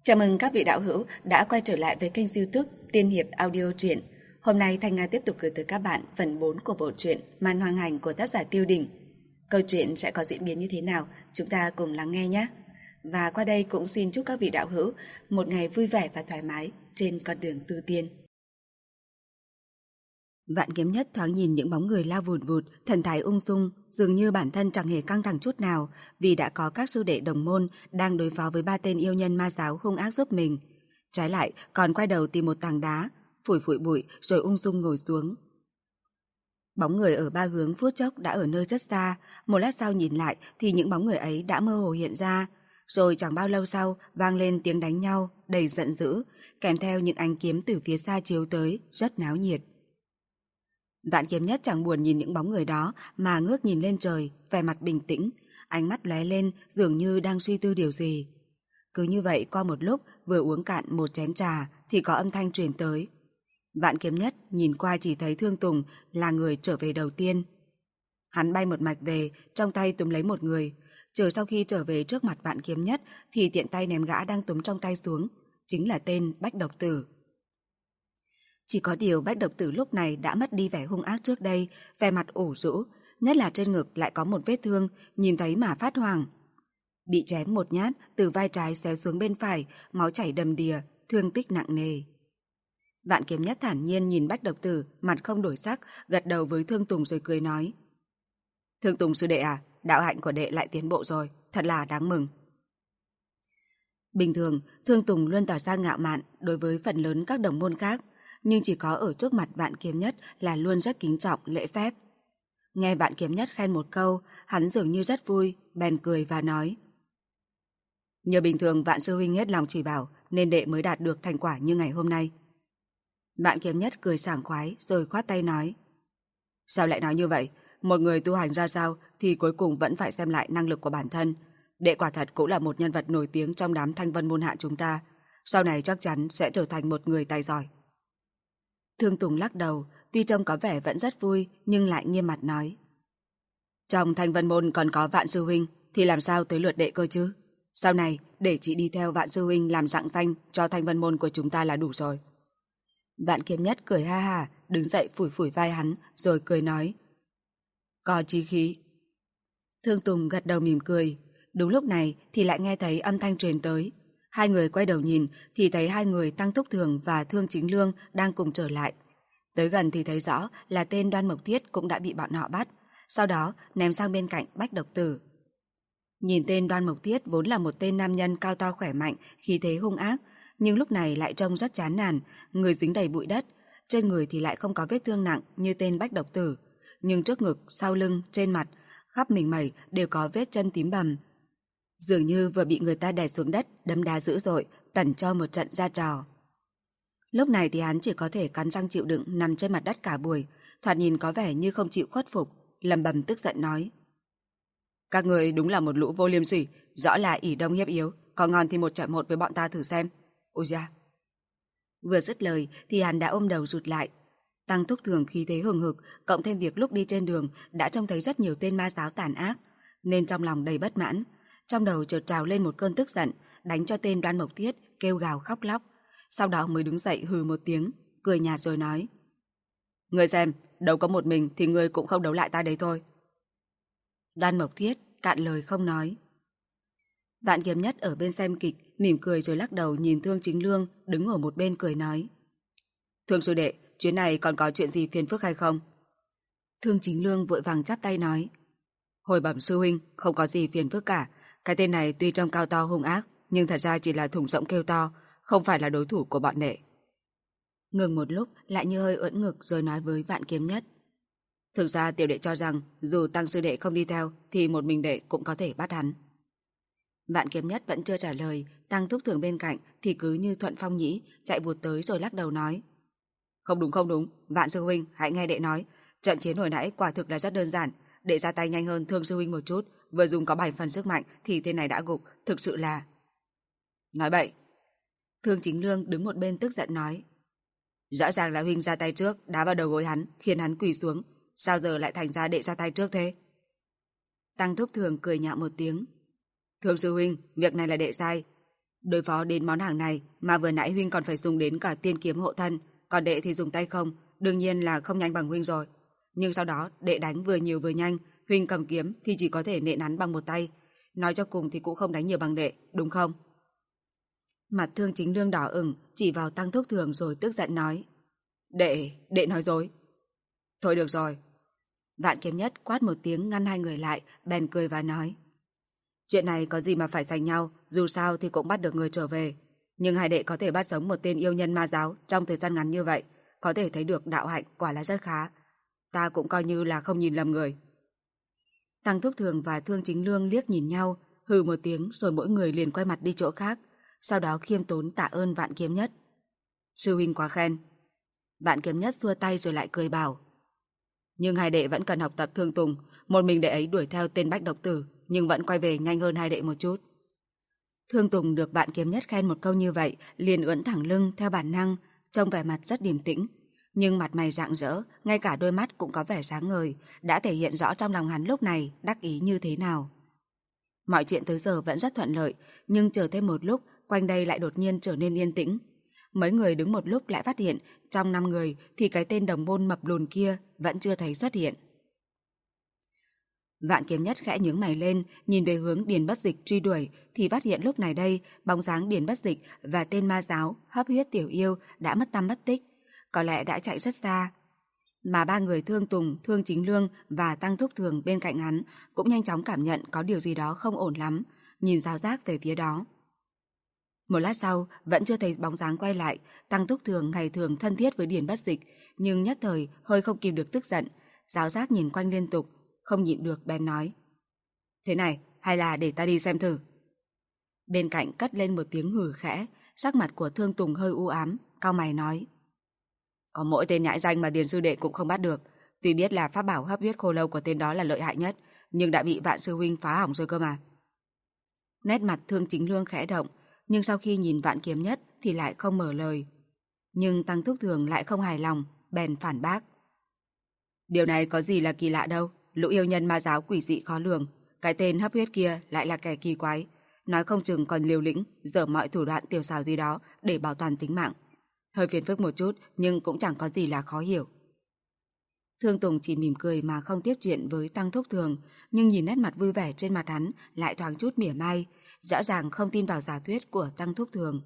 Chào mừng các vị đạo hữu đã quay trở lại với kênh YouTube Tiên Hiệp Audio Truyện. Hôm nay Thanh Nga tiếp tục gửi tới các bạn phần 4 của bộ truyện Man Hoang Hành của tác giả Tiêu Đình. Câu chuyện sẽ có diễn biến như thế nào, chúng ta cùng lắng nghe nhé. Và qua đây cũng xin chúc các vị đạo hữu một ngày vui vẻ và thoải mái trên con đường tu tiên. Vạn Kiếm Nhất thoáng nhìn những bóng người lao vụt vụt, thần thái ung dung, dường như bản thân chẳng hề căng thẳng chút nào, vì đã có các sư đệ đồng môn đang đối phó với 3 tên yêu nhân ma giáo hung ác giúp mình. Trái lại, còn quay đầu tìm một tảng đá, phủi phủi bụi rồi ung dung ngồi xuống. Bóng người ở 3 hướng phút chốc đã ở nơi rất xa, một lát sau nhìn lại thì những bóng người ấy đã mơ hồ hiện ra, rồi chẳng bao lâu sau vang lên tiếng đánh nhau đầy giận dữ, kèm theo những ánh kiếm từ phía xa chiếu tới, rất náo nhiệt. Vạn Kiếm Nhất chẳng buồn nhìn những bóng người đó mà ngước nhìn lên trời, vẻ mặt bình tĩnh, ánh mắt lóe lên dường như đang suy tư điều gì. Cứ như vậy qua một lúc vừa uống cạn một chén trà thì có âm thanh truyền tới. Vạn Kiếm Nhất nhìn qua chỉ thấy Thương Tùng là người trở về đầu tiên. Hắn bay một mạch về, trong tay túm lấy một người. Chờ sau khi trở về trước mặt Vạn Kiếm Nhất thì tiện tay ném gã đang túm trong tay xuống, chính là tên Bách Độc Tử. Chỉ có điều Bách Độc Tử lúc này đã mất đi vẻ hung ác trước đây, vẻ mặt ủ rũ, nhất là trên ngực lại có một vết thương, nhìn thấy mà phát hoảng. Bị chém một nhát, từ vai trái xéo xuống bên phải, máu chảy đầm đìa, thương tích nặng nề. Vạn Kiếm Nhất thản nhiên nhìn Bách Độc Tử, mặt không đổi sắc, gật đầu với Thương Tùng rồi cười nói. Thương Tùng sư đệ à, đạo hạnh của đệ lại tiến bộ rồi, thật là đáng mừng. Bình thường, Thương Tùng luôn tỏ ra ngạo mạn đối với phần lớn các đồng môn khác, nhưng chỉ có ở trước mặt Vạn Kiếm Nhất là luôn rất kính trọng, lễ phép. Nghe Vạn Kiếm Nhất khen một câu, hắn dường như rất vui, bèn cười và nói. Nhờ bình thường Vạn sư huynh hết lòng chỉ bảo nên đệ mới đạt được thành quả như ngày hôm nay. Vạn Kiếm Nhất cười sảng khoái rồi khoát tay nói. Sao lại nói như vậy? Một người tu hành ra sao thì cuối cùng vẫn phải xem lại năng lực của bản thân. Đệ quả thật cũng là một nhân vật nổi tiếng trong đám thanh vân môn hạ chúng ta. Sau này chắc chắn sẽ trở thành một người tài giỏi. Thương Tùng lắc đầu, tuy trông có vẻ vẫn rất vui nhưng lại nghiêm mặt nói. Trong thanh vân môn còn có Vạn sư huynh thì làm sao tới lượt đệ cơ chứ? Sau này để chị đi theo Vạn sư huynh làm rạng danh cho thanh vân môn của chúng ta là đủ rồi. Vạn Kiếm Nhất cười ha ha, đứng dậy phủi phủi vai hắn rồi cười nói. Có chí khí. Thương Tùng gật đầu mỉm cười. Đúng lúc này thì lại nghe thấy âm thanh truyền tới. Hai người quay đầu nhìn thì thấy hai người Tăng Thúc Thường và Thương Chính Lương đang cùng trở lại. Tới gần thì thấy rõ là tên Đoan Mộc Thiết cũng đã bị bọn họ bắt, sau đó ném sang bên cạnh Bách Độc Tử. Nhìn tên Đoan Mộc Thiết vốn là một tên nam nhân cao to khỏe mạnh, khí thế hung ác, nhưng lúc này lại trông rất chán nản, người dính đầy bụi đất, trên người thì lại không có vết thương nặng như tên Bách Độc Tử, nhưng trước ngực, sau lưng, trên mặt, khắp mình mẩy đều có vết chân tím bầm. Dường như vừa bị người ta đè xuống đất, đấm đá dữ dội, tẩn cho một trận ra trò. Lúc này thì hắn chỉ có thể cắn răng chịu đựng nằm trên mặt đất cả buổi, thoạt nhìn có vẻ như không chịu khuất phục, lầm bầm tức giận nói. Các người đúng là một lũ vô liêm sỉ, rõ là ỷ đông hiếp yếu, có ngon thì 1-1 với bọn ta thử xem. Ôi da! Vừa dứt lời thì hắn đã ôm đầu rụt lại. Tăng Thúc Thường khí thế hừng hực, cộng thêm việc lúc đi trên đường đã trông thấy rất nhiều tên ma giáo tàn ác, nên trong lòng đầy bất mãn. Trong đầu chợt trào lên một cơn tức giận, đánh cho tên Đoan Mộc Thiết kêu gào khóc lóc, sau đó mới đứng dậy hừ một tiếng, cười nhạt rồi nói. Ngươi xem, đấu có một mình thì ngươi cũng không đấu lại ta đấy thôi. Đoan Mộc Thiết cạn lời không nói. Vạn Kiếm Nhất ở bên xem kịch, mỉm cười rồi lắc đầu nhìn Thương Chính Lương đứng ở một bên cười nói. Thương sư đệ, chuyến này còn có chuyện gì phiền phức hay không? Thương Chính Lương vội vàng chắp tay nói. Hồi bẩm sư huynh, không có gì phiền phức cả. Cái tên này tuy trông cao to hung ác, nhưng thật ra chỉ là thùng rỗng kêu to, không phải là đối thủ của bọn đệ. Ngừng một lúc, lại như hơi ưỡn ngực rồi nói với Vạn Kiếm Nhất. Thực ra tiểu đệ cho rằng, dù Tăng sư đệ không đi theo, thì một mình đệ cũng có thể bắt hắn. Vạn Kiếm Nhất vẫn chưa trả lời, Tăng Thúc Thường bên cạnh thì cứ như thuận phong nhĩ, chạy vụt tới rồi lắc đầu nói. Không đúng, Vạn sư huynh, hãy nghe đệ nói. Trận chiến hồi nãy quả thực là rất đơn giản. Đệ ra tay nhanh hơn Thương sư huynh một chút, vừa dùng có 7 phần sức mạnh thì tên này đã gục, thực sự là... Nói bậy. Thương Chính Lương đứng một bên tức giận nói. Rõ ràng là huynh ra tay trước, đá vào đầu gối hắn, khiến hắn quỳ xuống. Sao giờ lại thành ra đệ ra tay trước thế? Tăng Thúc Thường cười nhạo một tiếng. Thương sư huynh, việc này là đệ sai. Đối phó đến món hàng này mà vừa nãy huynh còn phải dùng đến cả tiên kiếm hộ thân, còn đệ thì dùng tay không, đương nhiên là không nhanh bằng huynh rồi. Nhưng sau đó đệ đánh vừa nhiều vừa nhanh, huynh cầm kiếm thì chỉ có thể nện hắn bằng một tay. Nói cho cùng thì cũng không đánh nhiều bằng đệ, đúng không? Mặt Thương Chính Lương đỏ ửng, chỉ vào Tăng Thúc Thường rồi tức giận nói. Đệ nói dối. Thôi được rồi. Vạn Kiếm Nhất quát một tiếng ngăn hai người lại, bèn cười và nói. Chuyện này có gì mà phải giành nhau, dù sao thì cũng bắt được người trở về. Nhưng hai đệ có thể bắt sống một tên yêu nhân ma giáo trong thời gian ngắn như vậy, có thể thấy được đạo hạnh quả là rất khá. Ta cũng coi như là không nhìn lầm người. Tăng Thúc Thường và Thương Chính Lương liếc nhìn nhau, hừ một tiếng rồi mỗi người liền quay mặt đi chỗ khác, sau đó khiêm tốn tạ ơn Vạn Kiếm Nhất. Sư huynh quá khen. Vạn Kiếm Nhất xua tay rồi lại cười bảo. Nhưng hai đệ vẫn cần học tập Thương Tùng, một mình đệ ấy đuổi theo tên Bách Độc Tử, nhưng vẫn quay về nhanh hơn hai đệ một chút. Thương Tùng được Vạn Kiếm Nhất khen một câu như vậy, liền ưỡn thẳng lưng theo bản năng, trông vẻ mặt rất điềm tĩnh, nhưng mặt mày rạng rỡ, ngay cả đôi mắt cũng có vẻ sáng ngời, đã thể hiện rõ trong lòng hắn lúc này đắc ý như thế nào. Mọi chuyện tới giờ vẫn rất thuận lợi, nhưng chờ thêm một lúc, quanh đây lại đột nhiên trở nên yên tĩnh. Mấy người đứng một lúc lại phát hiện, trong 5 người thì cái tên đồng môn mập lùn kia vẫn chưa thấy xuất hiện. Vạn Kiếm Nhất khẽ nhướng mày lên, nhìn về hướng Điền Bất Dịch truy đuổi, thì phát hiện lúc này đây, bóng dáng Điền Bất Dịch và tên ma giáo Hấp Huyết Tiểu Yêu đã mất tăm mất tích, có lẽ đã chạy rất xa. Mà ba người Thương Tùng, Thương Chính Lương và Tăng Thúc Thường bên cạnh hắn cũng nhanh chóng cảm nhận có điều gì đó không ổn lắm, nhìn giáo giác về phía đó. Một lát sau, vẫn chưa thấy bóng dáng quay lại, Tăng Thúc Thường ngày thường thân thiết với Điền Bất Dịch, nhưng nhất thời hơi không kìm được tức giận, giáo giác nhìn quanh liên tục, không nhịn được bèn nói. Thế này, hay là để ta đi xem thử. Bên cạnh cất lên một tiếng hừ khẽ, sắc mặt của Thương Tùng hơi u ám, cau mày nói. Có mỗi tên nhãi danh mà Điền sư đệ cũng không bắt được, tuy biết là pháp bảo hấp huyết khô lâu của tên đó là lợi hại nhất, nhưng đã bị Vạn sư huynh phá hỏng rồi cơ mà. Nét mặt Thương Chính Lương khẽ động, nhưng sau khi nhìn Vạn Kiếm Nhất thì lại không mở lời. Nhưng Tăng Thúc Thường lại không hài lòng, bèn phản bác. Điều này có gì là kỳ lạ đâu, lũ yêu nhân ma giáo quỷ dị khó lường, cái tên hấp huyết kia lại là kẻ kỳ quái, nói không chừng còn liều lĩnh, dở mọi thủ đoạn tiểu xảo gì đó để bảo toàn tính mạng. Hơi phiền phức một chút, nhưng cũng chẳng có gì là khó hiểu. Thương Tùng chỉ mỉm cười mà không tiếp chuyện với Tăng Thúc Thường, nhưng nhìn nét mặt vui vẻ trên mặt hắn lại thoáng chút mỉa mai, rõ ràng không tin vào giả thuyết của Tăng Thúc Thường.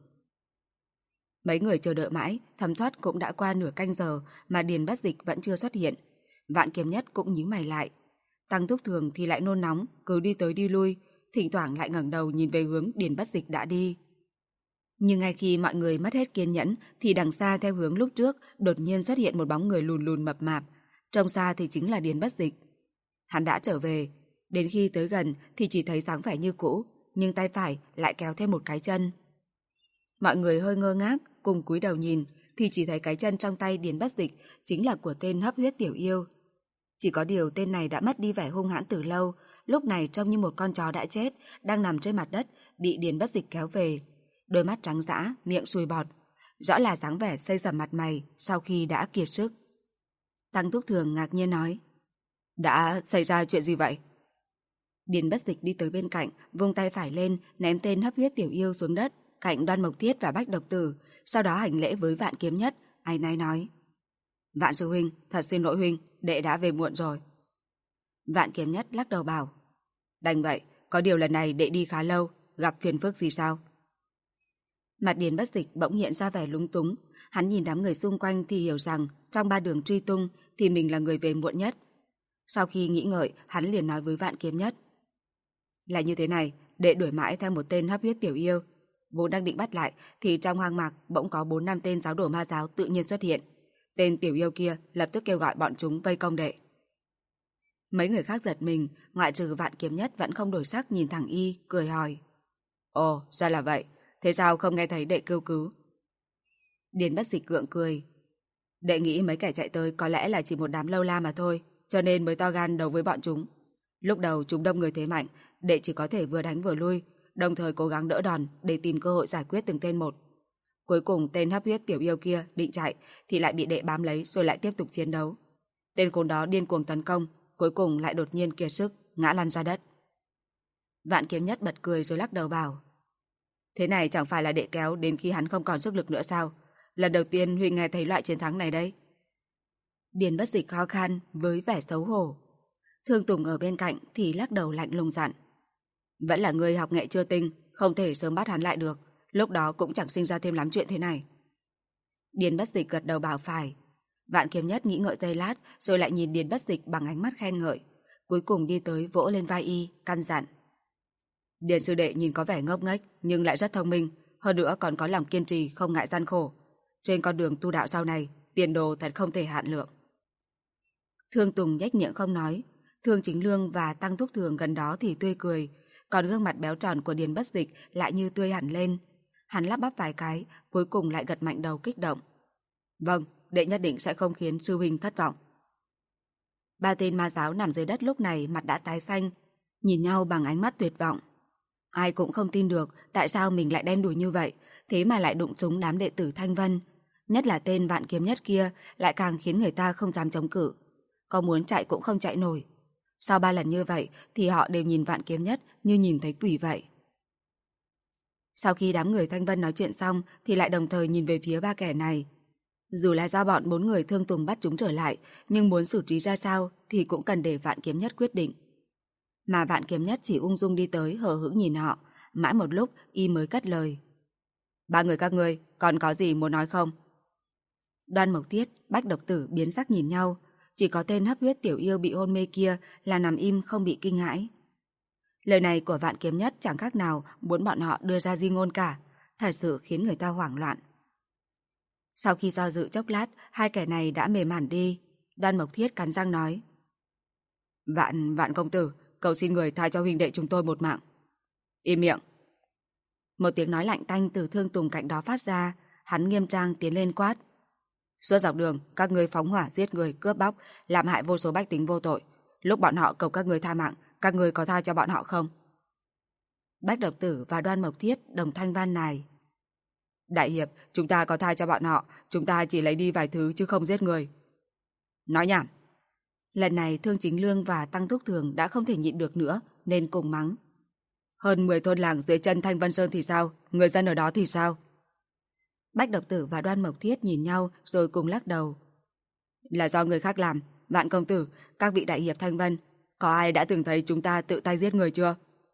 Mấy người chờ đợi mãi, thấm thoát cũng đã qua nửa canh giờ mà Điền Bất Dịch vẫn chưa xuất hiện. Vạn Kiếm Nhất cũng nhíu mày lại. Tăng Thúc Thường thì lại nôn nóng, cứ đi tới đi lui, thỉnh thoảng lại ngẩng đầu nhìn về hướng Điền Bất Dịch đã đi. Nhưng ngay khi mọi người mất hết kiên nhẫn thì đằng xa theo hướng lúc trước đột nhiên xuất hiện một bóng người lùn lùn mập mạp, trông xa thì chính là Điền Bất Dịch. Hắn đã trở về, đến khi tới gần thì chỉ thấy dáng vẻ như cũ, nhưng tay phải lại kéo thêm một cái chân. Mọi người hơi ngơ ngác, cùng cúi đầu nhìn thì chỉ thấy cái chân trong tay Điền Bất Dịch chính là của tên hấp huyết tiểu yêu. Chỉ có điều tên này đã mất đi vẻ hung hãn từ lâu, lúc này trông như một con chó đã chết, đang nằm trên mặt đất, bị Điền Bất Dịch kéo về. Đôi mắt trắng dã, miệng sùi bọt, rõ là dáng vẻ xây sẩm mặt mày sau khi đã kiệt sức. Tăng Thúc Thường ngạc nhiên nói. Đã xảy ra chuyện gì vậy? Điền Bất Dịch đi tới bên cạnh, vung tay phải lên, ném tên hấp huyết tiểu yêu xuống đất, cạnh Đoan Mộc Thiết và Bách Độc Tử, sau đó hành lễ với Vạn Kiếm Nhất, áy náy nói. Vạn sư huynh, thật xin lỗi huynh, đệ đã về muộn rồi. Vạn Kiếm Nhất lắc đầu bảo. Đành vậy, có điều lần này đệ đi khá lâu, gặp phiền phức gì sao? Mặt Điền Bất Dịch bỗng hiện ra vẻ lúng túng, hắn nhìn đám người xung quanh thì hiểu rằng trong 3 đường truy tung thì mình là người về muộn nhất. Sau khi nghĩ ngợi, hắn liền nói với Vạn Kiếm Nhất. Là như thế này, đệ đuổi mãi theo một tên hấp huyết tiểu yêu. Vốn đang định bắt lại thì trong hoang mạc bỗng có 4-5 tên giáo đồ ma giáo tự nhiên xuất hiện. Tên tiểu yêu kia lập tức kêu gọi bọn chúng vây công đệ. Mấy người khác giật mình, ngoại trừ Vạn Kiếm Nhất vẫn không đổi sắc nhìn thẳng y, cười hỏi. Ồ, ra là vậy, thế sao không nghe thấy đệ kêu cứu? Điền Bất Dịch gượng cười. Đệ nghĩ mấy kẻ chạy tới có lẽ là chỉ một đám lâu la mà thôi, cho nên mới to gan đấu với bọn chúng. Lúc đầu chúng đông người thế mạnh, đệ chỉ có thể vừa đánh vừa lui, đồng thời cố gắng đỡ đòn để tìm cơ hội giải quyết từng tên một. Cuối cùng tên hấp huyết tiểu yêu kia định chạy thì lại bị đệ bám lấy rồi lại tiếp tục chiến đấu. Tên khốn đó điên cuồng tấn công, cuối cùng lại đột nhiên kiệt sức, ngã lăn ra đất. Vạn Kiếm Nhất bật cười rồi lắc đầu bảo. Thế này chẳng phải là đệ kéo đến khi hắn không còn sức lực nữa sao? Lần đầu tiên Huynh nghe thấy loại chiến thắng này đấy. Điền Bất Dịch khó khăn với vẻ xấu hổ. Thương Tùng ở bên cạnh thì lắc đầu lạnh lùng dặn. Vẫn là người học nghệ chưa tinh, không thể sớm bắt hắn lại được. Lúc đó cũng chẳng sinh ra thêm lắm chuyện thế này. Điền Bất Dịch gật đầu bảo phải. Vạn Kiếm Nhất nghĩ ngợi giây lát rồi lại nhìn Điền Bất Dịch bằng ánh mắt khen ngợi. Cuối cùng đi tới vỗ lên vai y, căn dặn. Điền sư đệ nhìn có vẻ ngốc nghếch nhưng lại rất thông minh, hơn nữa còn có lòng kiên trì không ngại gian khổ. Trên con đường tu đạo sau này, tiền đồ thật không thể hạn lượng. Thương Tùng nhếch miệng không nói. Thương Chính Lương và Tăng Thúc Thường gần đó thì tươi cười, còn gương mặt béo tròn của Điền Bất Dịch lại như tươi hẳn lên. Hắn lắp bắp vài cái, cuối cùng lại gật mạnh đầu kích động. Vâng, đệ nhất định sẽ không khiến sư huynh thất vọng. Ba tên ma giáo nằm dưới đất lúc này mặt đã tái xanh, nhìn nhau bằng ánh mắt tuyệt vọng. Ai cũng không tin được tại sao mình lại đen đủi như vậy, thế mà lại đụng trúng đám đệ tử Thanh Vân. Nhất là tên Vạn Kiếm Nhất kia lại càng khiến người ta không dám chống cự. Có muốn chạy cũng không chạy nổi. Sau 3 lần như vậy thì họ đều nhìn Vạn Kiếm Nhất như nhìn thấy quỷ vậy. Sau khi đám người Thanh Vân nói chuyện xong thì lại đồng thời nhìn về phía ba kẻ này. Dù là do bọn 4 người Thương Tùng bắt chúng trở lại, nhưng muốn xử trí ra sao thì cũng cần để Vạn Kiếm Nhất quyết định. Mà Vạn Kiếm Nhất chỉ ung dung đi tới hờ hững nhìn họ, mãi một lúc y mới cất lời. Ba người các ngươi còn có gì muốn nói không? Đoan Mộc Tiết, Bách Độc Tử biến sắc nhìn nhau, chỉ có tên hấp huyết tiểu yêu bị hôn mê kia là nằm im không bị kinh hãi. Lời này của Vạn Kiếm Nhất chẳng khác nào muốn bọn họ đưa ra di ngôn cả, thật sự khiến người ta hoảng loạn. Sau khi do dự chốc lát, hai kẻ này đã mềm hẳn đi. Đoan Mộc Thiết cắn răng nói. Vạn công tử, cầu xin người tha cho huynh đệ chúng tôi một mạng. Im miệng. Một tiếng nói lạnh tanh từ Thương Tùng cạnh đó phát ra, hắn nghiêm trang tiến lên quát. Suốt dọc đường, các ngươi phóng hỏa giết người, cướp bóc, làm hại vô số bách tính vô tội. Lúc bọn họ cầu các ngươi tha mạng, các ngươi có tha cho bọn họ không? Bách Độc Tử và Đoan Mộc Thiết đồng thanh van nài. Đại hiệp, chúng ta có tha cho bọn họ, chúng ta chỉ lấy đi vài thứ chứ không giết người. Nói nhảm. Lần này Thương Chính Lương và Tăng Thúc Thường đã không thể nhịn được nữa nên cùng mắng. Hơn 10 thôn làng dưới chân Thanh Vân Sơn thì sao? Người dân ở đó thì sao? Bách Độc Tử và Đoan Mộc Thiết nhìn nhau rồi cùng lắc đầu. Là do người khác làm. Vạn công tử, các vị đại hiệp Thanh Vân, có ai đã từng thấy chúng ta tự tay giết người chưa?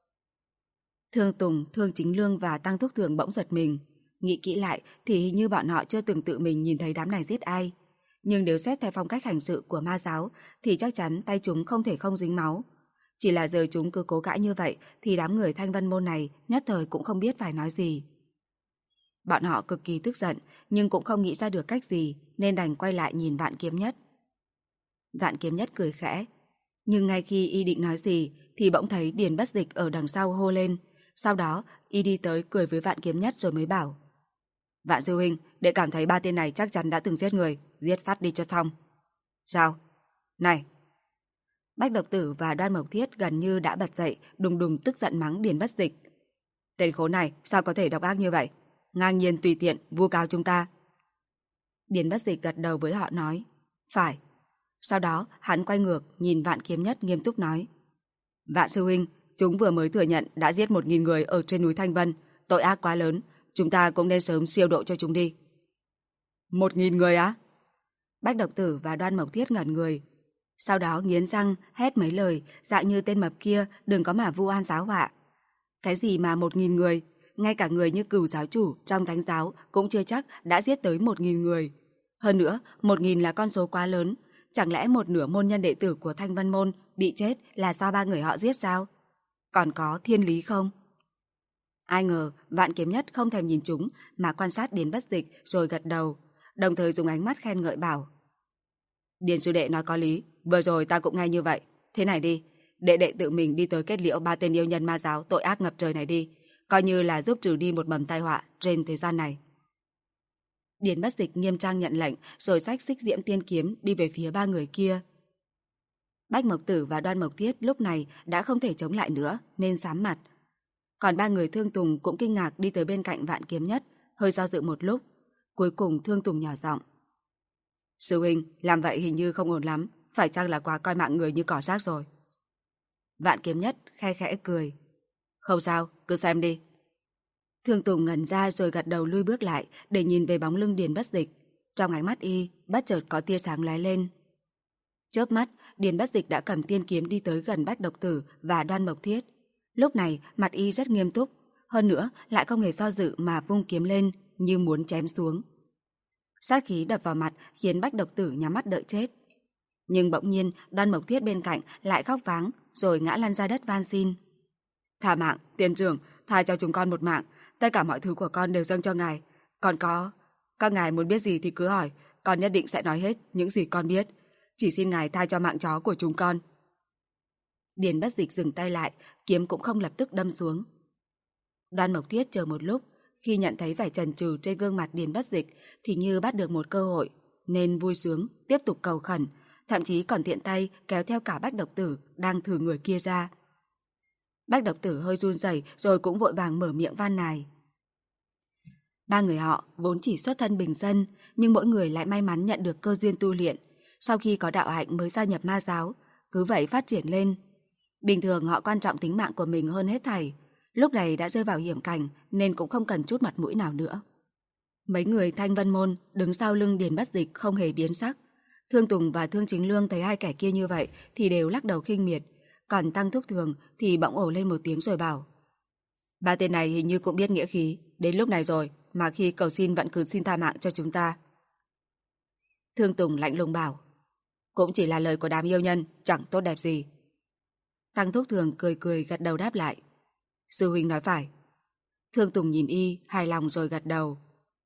Thương Tùng, Thương Chính Lương và Tăng Thúc Thường bỗng giật mình. Nghĩ kỹ lại thì hình như bọn họ chưa từng tự mình nhìn thấy đám này giết ai. Nhưng nếu xét theo phong cách hành sự của ma giáo thì chắc chắn tay chúng không thể không dính máu. Chỉ là giờ chúng cứ cố cãi như vậy thì đám người Thanh Vân môn này nhất thời cũng không biết phải nói gì. Bọn họ cực kỳ tức giận nhưng cũng không nghĩ ra được cách gì nên đành quay lại nhìn Vạn Kiếm Nhất. Vạn Kiếm Nhất cười khẽ. Nhưng ngay khi y định nói gì thì bỗng thấy Điền Bất Dịch ở đằng sau hô lên. Sau đó y đi tới cười với Vạn Kiếm Nhất rồi mới bảo. Vạn sư huynh, đệ cảm thấy ba tên này chắc chắn đã từng giết người, giết phát đi cho xong. Sao? Này! Bách Độc Tử và Đoan Mộc Thiết gần như đã bật dậy, đùng đùng tức giận mắng Điền Bất Dịch. Tên khốn này sao có thể độc ác như vậy? Ngang nhiên tùy tiện, vu cáo chúng ta. Điền Bất Dịch gật đầu với họ nói. Phải. Sau đó hắn quay ngược nhìn Vạn Kiếm Nhất nghiêm túc nói. Vạn sư huynh, chúng vừa mới thừa nhận đã giết 1000 người ở trên núi Thanh Vân, tội ác quá lớn. Chúng ta cũng nên sớm siêu độ cho chúng đi. 1000 người á? Bách Độc Tử và Đoan Mộc Thiết ngẩn người. Sau đó nghiến răng, hét mấy lời, dạng như tên mập kia đừng có mà vu oan giáo họa. Cái gì mà 1000 người? Ngay cả người như Cửu giáo chủ trong thánh giáo cũng chưa chắc đã giết tới 1000 người. Hơn nữa, 1000 là con số quá lớn. Chẳng lẽ một nửa môn nhân đệ tử của Thanh Vân môn bị chết là do 3 người họ giết sao? Còn có thiên lý không? Ai ngờ Vạn Kiếm Nhất không thèm nhìn chúng mà quan sát Điền Bất Dịch rồi gật đầu, đồng thời dùng ánh mắt khen ngợi bảo. Điền sư đệ nói có lý, vừa rồi ta cũng nghe như vậy. Thế này đi, đệ tự mình đi tới kết liễu 3 tên yêu nhân ma giáo tội ác ngập trời này đi, coi như là giúp trừ đi một mầm tai họa trên thế gian này. Điền Bất Dịch nghiêm trang nhận lệnh rồi xách xích diễm tiên kiếm đi về phía 3 người kia. Bách Mộc Tử và Đoan Mộc Thiết lúc này đã không thể chống lại nữa nên sám mặt. Còn 3 người Thương Tùng cũng kinh ngạc đi tới bên cạnh Vạn Kiếm Nhất, hơi do dự một lúc. Cuối cùng Thương Tùng nhỏ giọng. Sư huynh, làm vậy hình như không ổn lắm, phải chăng là quá coi mạng người như cỏ rác rồi? Vạn Kiếm Nhất khe khẽ cười. Không sao, cứ xem đi. Thương Tùng ngẩn ra rồi gật đầu lui bước lại để nhìn về bóng lưng Điền Bất Dịch. Trong ánh mắt y, bất chợt có tia sáng lóe lên. Chớp mắt, Điền Bất Dịch đã cầm tiên kiếm đi tới gần Bách Độc Tử và Đoan Mộc Thiết. Lúc này, mặt y rất nghiêm túc, hơn nữa lại không hề do dự mà vung kiếm lên như muốn chém xuống. Sát khí đập vào mặt khiến Bách Độc Tử nhắm mắt đợi chết. Nhưng bỗng nhiên, Đoan Mộc Thiết bên cạnh lại khóc váng rồi ngã lăn ra đất van xin. Tha mạng, tiên trưởng, tha cho chúng con một mạng, tất cả mọi thứ của con đều dâng cho ngài. Còn có, các ngài muốn biết gì thì cứ hỏi, con nhất định sẽ nói hết những gì con biết. Chỉ xin ngài tha cho mạng chó của chúng con. Điền Bất Dịch dừng tay lại, kiếm cũng không lập tức đâm xuống. Đoan Mộc Thiết chờ một lúc, khi nhận thấy vẻ chần chừ trên gương mặt Điền Bất Dịch thì như bắt được một cơ hội, nên vui sướng, tiếp tục cầu khẩn, thậm chí còn tiện tay kéo theo cả Bách Độc Tử đang thử người kia ra. Bách Độc Tử hơi run rẩy rồi cũng vội vàng mở miệng van nài. Ba người họ vốn chỉ xuất thân bình dân, nhưng mỗi người lại may mắn nhận được cơ duyên tu luyện, sau khi có đạo hạnh mới gia nhập ma giáo, cứ vậy phát triển lên. Bình thường họ quan trọng tính mạng của mình hơn hết thảy, lúc này đã rơi vào hiểm cảnh nên cũng không cần chút mặt mũi nào nữa. Mấy người Thanh Vân Môn đứng sau lưng Điền Bất Dịch không hề biến sắc. Thương Tùng và Thương Chính Lương thấy hai kẻ kia như vậy thì đều lắc đầu khinh miệt, còn Tăng Thúc Thường thì bỗng ồ lên một tiếng rồi bảo: Ba tên này hình như cũng biết nghĩa khí, đến lúc này rồi mà khi cầu xin vẫn cứ xin tha mạng cho chúng ta. Thương Tùng lạnh lùng bảo: Cũng chỉ là lời của đám yêu nhân, chẳng tốt đẹp gì. Tăng Thúc Thường cười cười gật đầu đáp lại: Sư huynh nói phải. Thương Tùng nhìn y, hài lòng rồi gật đầu.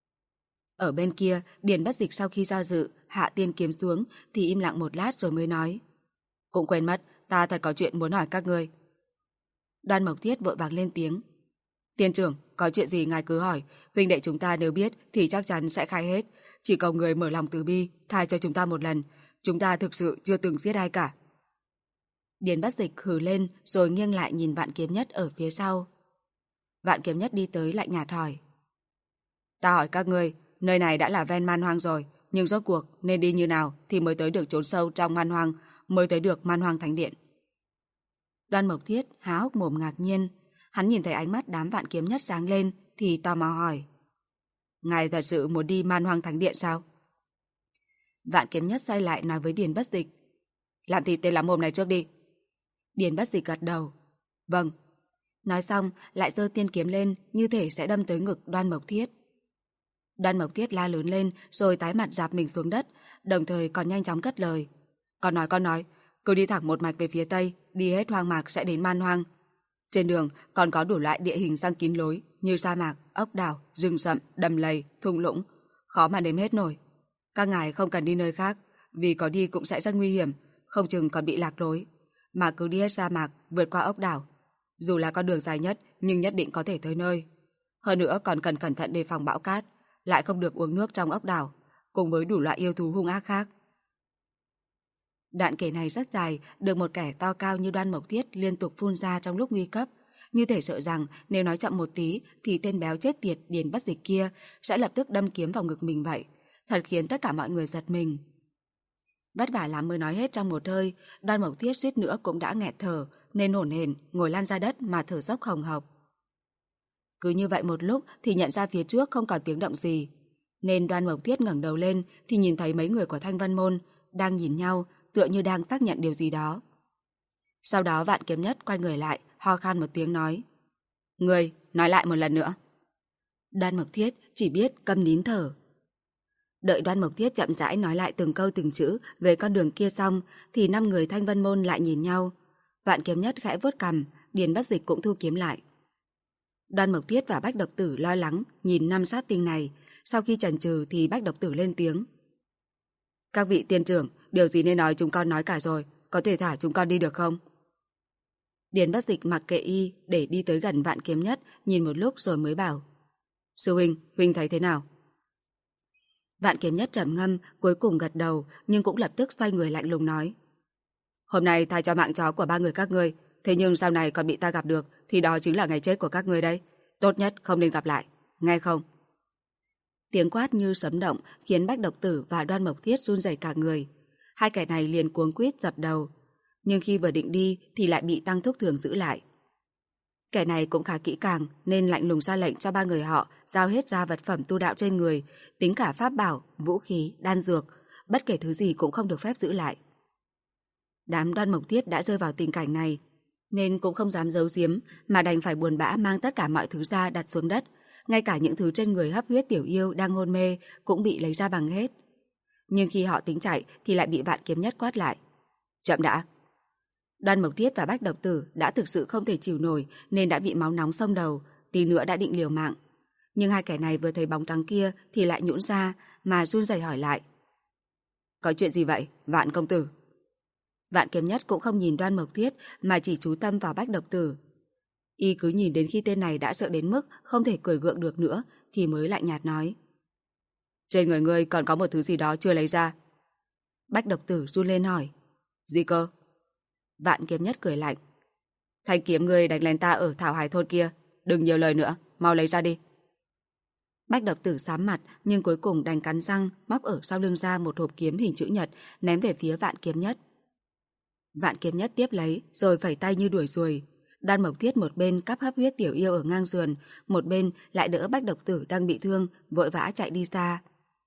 Ở bên kia, Điền Bất Dịch sau khi do dự, hạ tiên kiếm xuống thì im lặng một lát rồi mới nói: Cũng quên mất, ta thật có chuyện muốn hỏi các ngươi. Đoan Mộc Thiết vội vàng lên tiếng: Tiên trưởng, có chuyện gì ngài cứ hỏi, huynh đệ chúng ta nếu biết thì chắc chắn sẽ khai hết. Chỉ cầu người mở lòng từ bi, tha cho chúng ta một lần. Chúng ta thực sự chưa từng giết ai cả. Điền Bất Dịch hừ lên rồi nghiêng lại nhìn Vạn Kiếm Nhất ở phía sau. Vạn Kiếm Nhất đi tới lạnh nhạt hỏi: Ta hỏi các ngươi, nơi này đã là ven man hoang rồi, nhưng rốt cuộc nên đi như nào thì mới tới được chốn sâu trong man hoang, mới tới được Man Hoang Thánh Điện? Đoan Mộc Thiết há hốc mồm ngạc nhiên, hắn nhìn thấy ánh mắt đám Vạn Kiếm Nhất sáng lên thì tò mò hỏi: Ngài thật sự muốn đi Man Hoang Thánh Điện sao? Vạn Kiếm Nhất xoay lại nói với Điền Bất Dịch: Làm thịt tên lắm mồm này trước đi. Điền Bất Dịch gật đầu: Vâng. Nói xong lại giơ tiên kiếm lên như thể sẽ đâm tới ngực Đoan Mộc Thiết. Đoan Mộc Thiết la lớn lên rồi tái mặt rạp mình xuống đất, đồng thời còn nhanh chóng cất lời: Con nói, cứ đi thẳng một mạch về phía tây, đi hết hoang mạc sẽ đến Man Hoang. Trên đường còn có đủ loại địa hình răng kín lối như sa mạc, ốc đảo, rừng rậm, đầm lầy, thung lũng, khó mà đếm hết nổi. Các ngài không cần đi nơi khác, vì có đi cũng sẽ rất nguy hiểm, không chừng còn bị lạc lối. Mà cứ đi hết sa mạc, vượt qua ốc đảo, dù là con đường dài nhất nhưng nhất định có thể tới nơi. Hơn nữa còn cần cẩn thận đề phòng bão cát, lại không được uống nước trong ốc đảo, cùng với đủ loại yêu thú hung ác khác. Đoạn kể này rất dài, được một kẻ to cao như Đoan Mộc Thiết liên tục phun ra trong lúc nguy cấp, như thể sợ rằng nếu nói chậm một tí thì tên béo chết tiệt Điền Bất Dịch kia sẽ lập tức đâm kiếm vào ngực mình vậy, thật khiến tất cả mọi người giật mình. Vất vả lắm mới nói hết trong một hơi, Đoan Mộc Thiết suýt nữa cũng đã nghẹt thở, nên hổn hển ngồi lăn ra đất mà thở dốc hồng hộc. Cứ như vậy một lúc thì nhận ra phía trước không còn tiếng động gì, nên Đoan Mộc Thiết ngẩng đầu lên thì nhìn thấy mấy người của Thanh Vân Môn đang nhìn nhau, tựa như đang xác nhận điều gì đó. Sau đó Vạn Kiếm Nhất quay người lại, ho khan một tiếng nói: Ngươi, nói lại một lần nữa. Đoan Mộc Thiết chỉ biết câm nín thở. Đợi Đoan Mộc Thiết chậm rãi nói lại từng câu từng chữ về con đường kia xong thì 5 người Thanh Vân Môn lại nhìn nhau. Vạn Kiếm Nhất khẽ vuốt cằm, Điền Bất Dịch cũng thu kiếm lại. Đoan Mộc Thiết và Bách Độc Tử lo lắng nhìn 5 sát tinh này, sau khi chần chừ thì Bách Độc Tử lên tiếng: Các vị tiên trưởng, điều gì nên nói chúng con nói cả rồi, có thể thả chúng con đi được không? Điền Bất Dịch mặc kệ y để đi tới gần Vạn Kiếm Nhất, nhìn một lúc rồi mới bảo: Sư huynh, huynh thấy thế nào? Vạn Kiếm Nhất trầm ngâm, cuối cùng gật đầu, nhưng cũng lập tức xoay người lạnh lùng nói: Hôm nay tha cho mạng chó của 3 người các ngươi, thế nhưng sau này còn bị ta gặp được thì đó chính là ngày chết của các ngươi đấy. Tốt nhất không nên gặp lại, nghe không? Tiếng quát như sấm động khiến Bách Độc Tử và Đoan Mộc Thiết run rẩy cả người. Hai kẻ này liền cuống quýt dập đầu, nhưng khi vừa định đi thì lại bị Tăng Thúc Thường giữ lại. Kẻ này cũng khá kỹ càng nên lạnh lùng ra lệnh cho ba người họ giao hết ra vật phẩm tu đạo trên người, tính cả pháp bảo, vũ khí, đan dược, bất kể thứ gì cũng không được phép giữ lại. Đám Đoan Mộc Tiết đã rơi vào tình cảnh này, nên cũng không dám giấu giếm mà đành phải buồn bã mang tất cả mọi thứ ra đặt xuống đất, ngay cả những thứ trên người hấp huyết tiểu yêu đang hôn mê cũng bị lấy ra bằng hết. Nhưng khi họ tính chạy thì lại bị Vạn Kiếm Nhất quát lại. Chậm đã! Đoan Mộc Tiết và Bách Độc Tử đã thực sự không thể chịu nổi nên đã bị máu nóng xông đầu, tí nữa đã định liều mạng. Nhưng hai kẻ này vừa thấy bóng trắng kia thì lại nhũn ra mà run rẩy hỏi lại. Có chuyện gì vậy, Vạn công tử? Vạn Kiếm Nhất cũng không nhìn Đoan Mộc Tiết mà chỉ chú tâm vào Bách Độc Tử. Y cứ nhìn đến khi tên này đã sợ đến mức không thể cười gượng được nữa thì mới lạnh nhạt nói. Trên người ngươi còn có một thứ gì đó chưa lấy ra. Bách Độc Tử run lên hỏi. Gì cơ? Vạn Kiếm Nhất cười lạnh. Thanh kiếm ngươi đánh lên ta ở Thảo Hải thôn kia, đừng nhiều lời nữa, mau lấy ra đi. Bách Độc Tử xám mặt nhưng cuối cùng đành cắn răng móc ở sau lưng ra một hộp kiếm hình chữ nhật ném về phía Vạn Kiếm Nhất. Vạn Kiếm Nhất tiếp lấy rồi phẩy tay như đuổi ruồi. Đoan Mộc Tiết một bên cắp hấp huyết tiểu yêu ở ngang sườn, một bên lại đỡ Bách Độc Tử đang bị thương, vội vã chạy đi xa.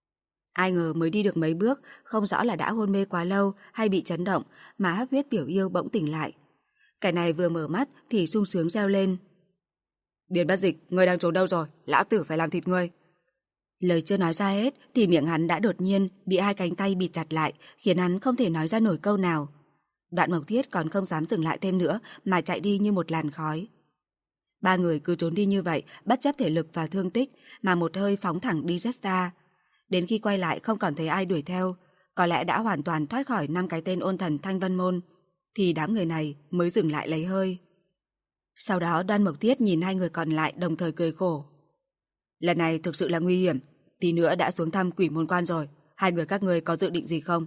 Ai ngờ mới đi được mấy bước, không rõ là đã hôn mê quá lâu hay bị chấn động mà hấp huyết tiểu yêu bỗng tỉnh lại. Cái này vừa mở mắt thì sung sướng reo lên. Điền Bất Dịch, ngươi đang trốn đâu rồi? Lão tử phải làm thịt ngươi. Lời chưa nói ra hết thì miệng hắn đã đột nhiên bị hai cánh tay bịt chặt lại, khiến hắn không thể nói ra nổi câu nào. Đoạn Mộc Thiết còn không dám dừng lại thêm nữa mà chạy đi như một làn khói. Ba người cứ trốn đi như vậy, bất chấp thể lực và thương tích mà một hơi phóng thẳng đi rất xa. Đến khi quay lại không còn thấy ai đuổi theo, có lẽ đã hoàn toàn thoát khỏi 5 cái tên ôn thần Thanh Vân Môn, thì đám người này mới dừng lại lấy hơi. Sau đó Đoan Mộc Thiết nhìn hai người còn lại đồng thời cười khổ. Lần này thực sự là nguy hiểm, tí nữa đã xuống thăm Quỷ Môn Quan rồi, hai người các ngươi có dự định gì không?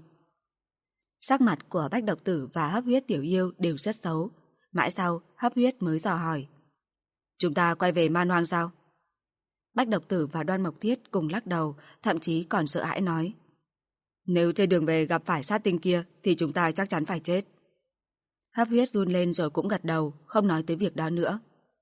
Sắc mặt của Bách Độc Tử và hấp huyết tiểu yêu đều rất xấu. Mãi sau, hấp huyết mới dò hỏi. Chúng ta quay về Man Hoang sao? Bách Độc Tử và Đoan Mộc Thiết cùng lắc đầu, thậm chí còn sợ hãi nói. Nếu trên đường về gặp phải sát tinh kia thì chúng ta chắc chắn phải chết. Hấp huyết run lên rồi cũng gật đầu, không nói tới việc đó nữa.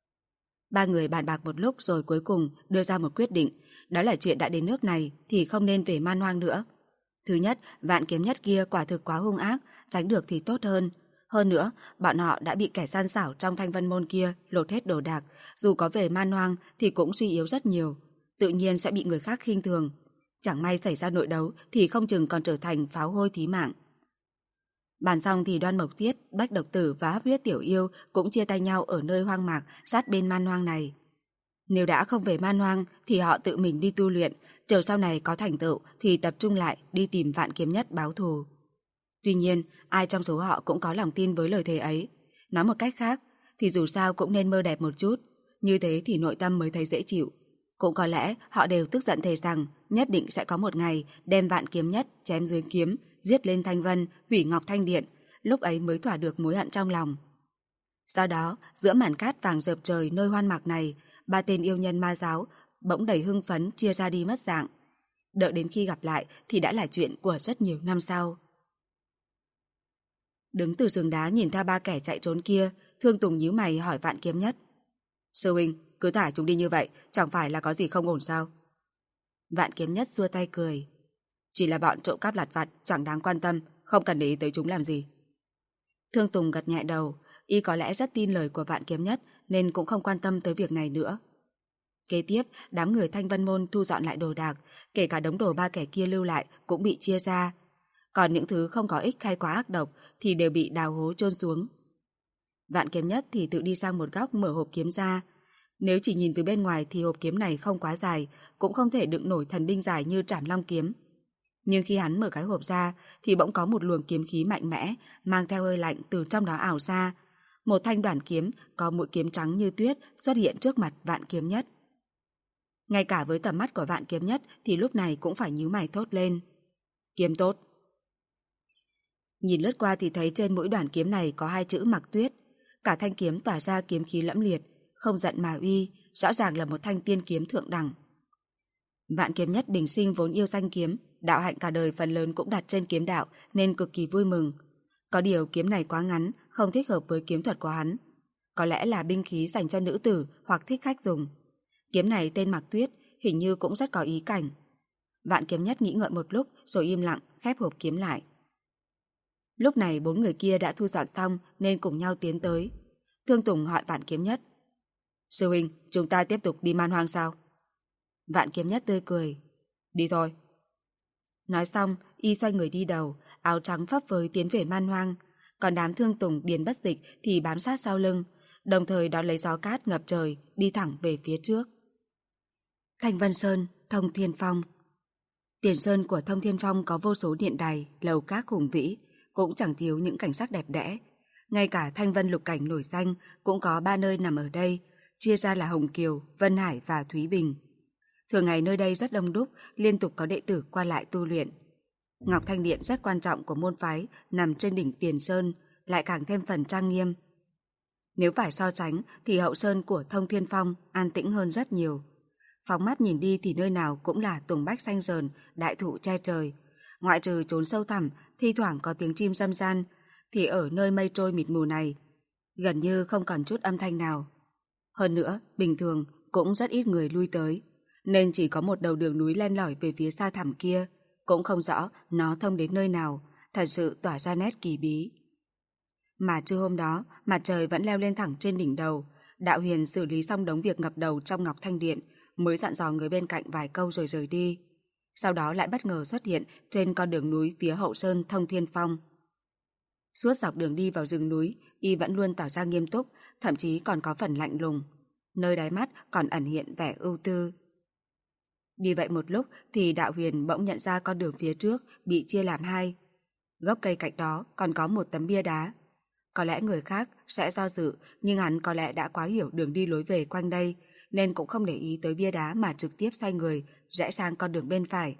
Ba người bàn bạc một lúc rồi cuối cùng đưa ra một quyết định, đó là chuyện đã đến nước này thì không nên về Man Hoang nữa. Thứ nhất, Vạn Kiếm Nhất kia quả thực quá hung ác, tránh được thì tốt hơn. Hơn nữa, bọn họ đã bị kẻ gian xảo trong Thanh Vân Môn kia lột hết đồ đạc, dù có về Man Hoang thì cũng suy yếu rất nhiều, tự nhiên sẽ bị người khác khinh thường. Chẳng may xảy ra nội đấu thì không chừng còn trở thành pháo hôi thí mạng. Bàn xong thì Đoan Mộc Tiết, Bách Độc Tử và hấp huyết tiểu yêu cũng chia tay nhau ở nơi hoang mạc sát bên Man Hoang này. Nếu đã không về Man Hoang thì họ tự mình đi tu luyện, chờ sau này có thành tựu thì tập trung lại đi tìm Vạn Kiếm Nhất báo thù. Tuy nhiên, ai trong số họ cũng có lòng tin với lời thề ấy. Nói một cách khác thì dù sao cũng nên mơ đẹp một chút, như thế thì nội tâm mới thấy dễ chịu. Cũng có lẽ họ đều tức giận thề rằng nhất định sẽ có một ngày đem Vạn Kiếm Nhất chém dưới kiếm, giết lên Thanh Vân, hủy Ngọc Thanh Điện, lúc ấy mới thỏa được mối hận trong lòng. Do đó, giữa màn cát vàng rợp trời nơi hoan mạc này, ba tên yêu nhân ma giáo bỗng đầy hưng phấn chia ra đi mất dạng. Đợi đến khi gặp lại thì đã là chuyện của rất nhiều năm sau. Đứng từ rừng đá nhìn theo ba kẻ chạy trốn kia, Thương Tùng nhíu mày hỏi Vạn Kiếm Nhất. Sư huynh, cứ thả chúng đi như vậy, chẳng phải là có gì không ổn sao? Vạn Kiếm Nhất giơ tay cười. Chỉ là bọn trộm cắp lặt vặt, chẳng đáng quan tâm, không cần để ý tới chúng làm gì. Thương Tùng gật nhẹ đầu, y có lẽ rất tin lời của Vạn Kiếm Nhất nên cũng không quan tâm tới việc này nữa. Kế tiếp, đám người Thanh Vân Môn thu dọn lại đồ đạc, kể cả đống đồ ba kẻ kia lưu lại cũng bị chia ra. Còn những thứ không có ích hay quá ác độc thì đều bị đào hố chôn xuống. Vạn Kiếm Nhất thì tự đi sang một góc mở hộp kiếm ra. Nếu chỉ nhìn từ bên ngoài thì hộp kiếm này không quá dài, cũng không thể đựng nổi thần binh dài như Trảm Long kiếm. Nhưng khi hắn mở cái hộp ra thì bỗng có một luồng kiếm khí mạnh mẽ mang theo hơi lạnh từ trong đó ảo ra. Một thanh đoản kiếm có mũi kiếm trắng như tuyết xuất hiện trước mặt Vạn Kiếm Nhất. Ngay cả với tầm mắt của Vạn Kiếm Nhất thì lúc này cũng phải nhíu mày thốt lên. Kiếm tốt. Nhìn lướt qua thì thấy trên mũi đoản kiếm này có hai chữ Mặc Tuyết. Cả thanh kiếm tỏa ra kiếm khí lẫm liệt, không giận mà uy, rõ ràng là một thanh tiên kiếm thượng đẳng. Vạn Kiếm Nhất bình sinh vốn yêu danh kiếm, đạo hạnh cả đời phần lớn cũng đặt trên kiếm đạo nên cực kỳ vui mừng. Có điều kiếm này quá ngắn, không thích hợp với kiếm thuật của hắn. Có lẽ là binh khí dành cho nữ tử hoặc thích khách dùng. Kiếm này tên Mạc Tuyết, hình như cũng rất có ý cảnh. Vạn Kiếm Nhất nghĩ ngợi một lúc rồi im lặng khép hộp kiếm lại. Lúc này 4 người kia đã thu dọn xong nên cùng nhau tiến tới. Thương Tùng hỏi Vạn Kiếm Nhất: Sư huynh, chúng ta tiếp tục đi man hoang sao? Vạn Kiếm Nhất tươi cười: Đi thôi. Nói xong, y xoay người đi đầu, áo trắng phấp phới tiến về man hoang. Còn đám Thương Tùng, Điền Bất Dịch thì bám sát sau lưng, đồng thời đón lấy gió cát ngập trời, đi thẳng về phía trước. Thanh Vân Sơn, Thông Thiên Phong. Tiền sơn của Thông Thiên Phong có vô số điện đài, lầu các hùng vĩ, cũng chẳng thiếu những cảnh sắc đẹp đẽ. Ngay cả Thanh Vân Lục Cảnh nổi danh cũng có 3 nơi nằm ở đây, chia ra là Hồng Kiều, Vân Hải và Thúy Bình. Thường ngày nơi đây rất đông đúc, liên tục có đệ tử qua lại tu luyện. Ngọc Thanh Điện rất quan trọng của môn phái nằm trên đỉnh Tiền Sơn, lại càng thêm phần trang nghiêm. Nếu phải so sánh thì hậu sơn của Thông Thiên Phong an tĩnh hơn rất nhiều. Phóng mắt nhìn đi thì nơi nào cũng là tùng bách xanh rờn, đại thụ che trời. Ngoại trừ chốn sâu thẳm, thi thoảng có tiếng chim râm ran, thì ở nơi mây trôi mịt mù này, gần như không còn chút âm thanh nào. Hơn nữa, bình thường cũng rất ít người lui tới, nên chỉ có một đầu đường núi len lỏi về phía xa thẳm kia, cũng không rõ nó thông đến nơi nào, thật sự tỏa ra nét kỳ bí. Mà trưa hôm đó, mặt trời vẫn leo lên thẳng trên đỉnh đầu. Đạo Huyền xử lý xong đống việc ngập đầu trong Ngọc Thanh Điện, mới dặn dò người bên cạnh vài câu rồi rời đi. Sau đó lại bất ngờ xuất hiện trên con đường núi phía hậu sơn Thông Thiên Phong. Suốt dọc đường đi vào rừng núi, y vẫn luôn tỏ ra nghiêm túc, thậm chí còn có phần lạnh lùng. Nơi đáy mắt còn ẩn hiện vẻ ưu tư. Đi vậy một lúc thì Đạo Huyền bỗng nhận ra con đường phía trước bị chia làm hai. Gốc cây cạnh đó còn có một tấm bia đá. Có lẽ người khác sẽ do dự, nhưng hắn có lẽ đã quá hiểu đường đi lối về quanh đây, nên cũng không để ý tới bia đá mà trực tiếp xoay người, rẽ sang con đường bên phải.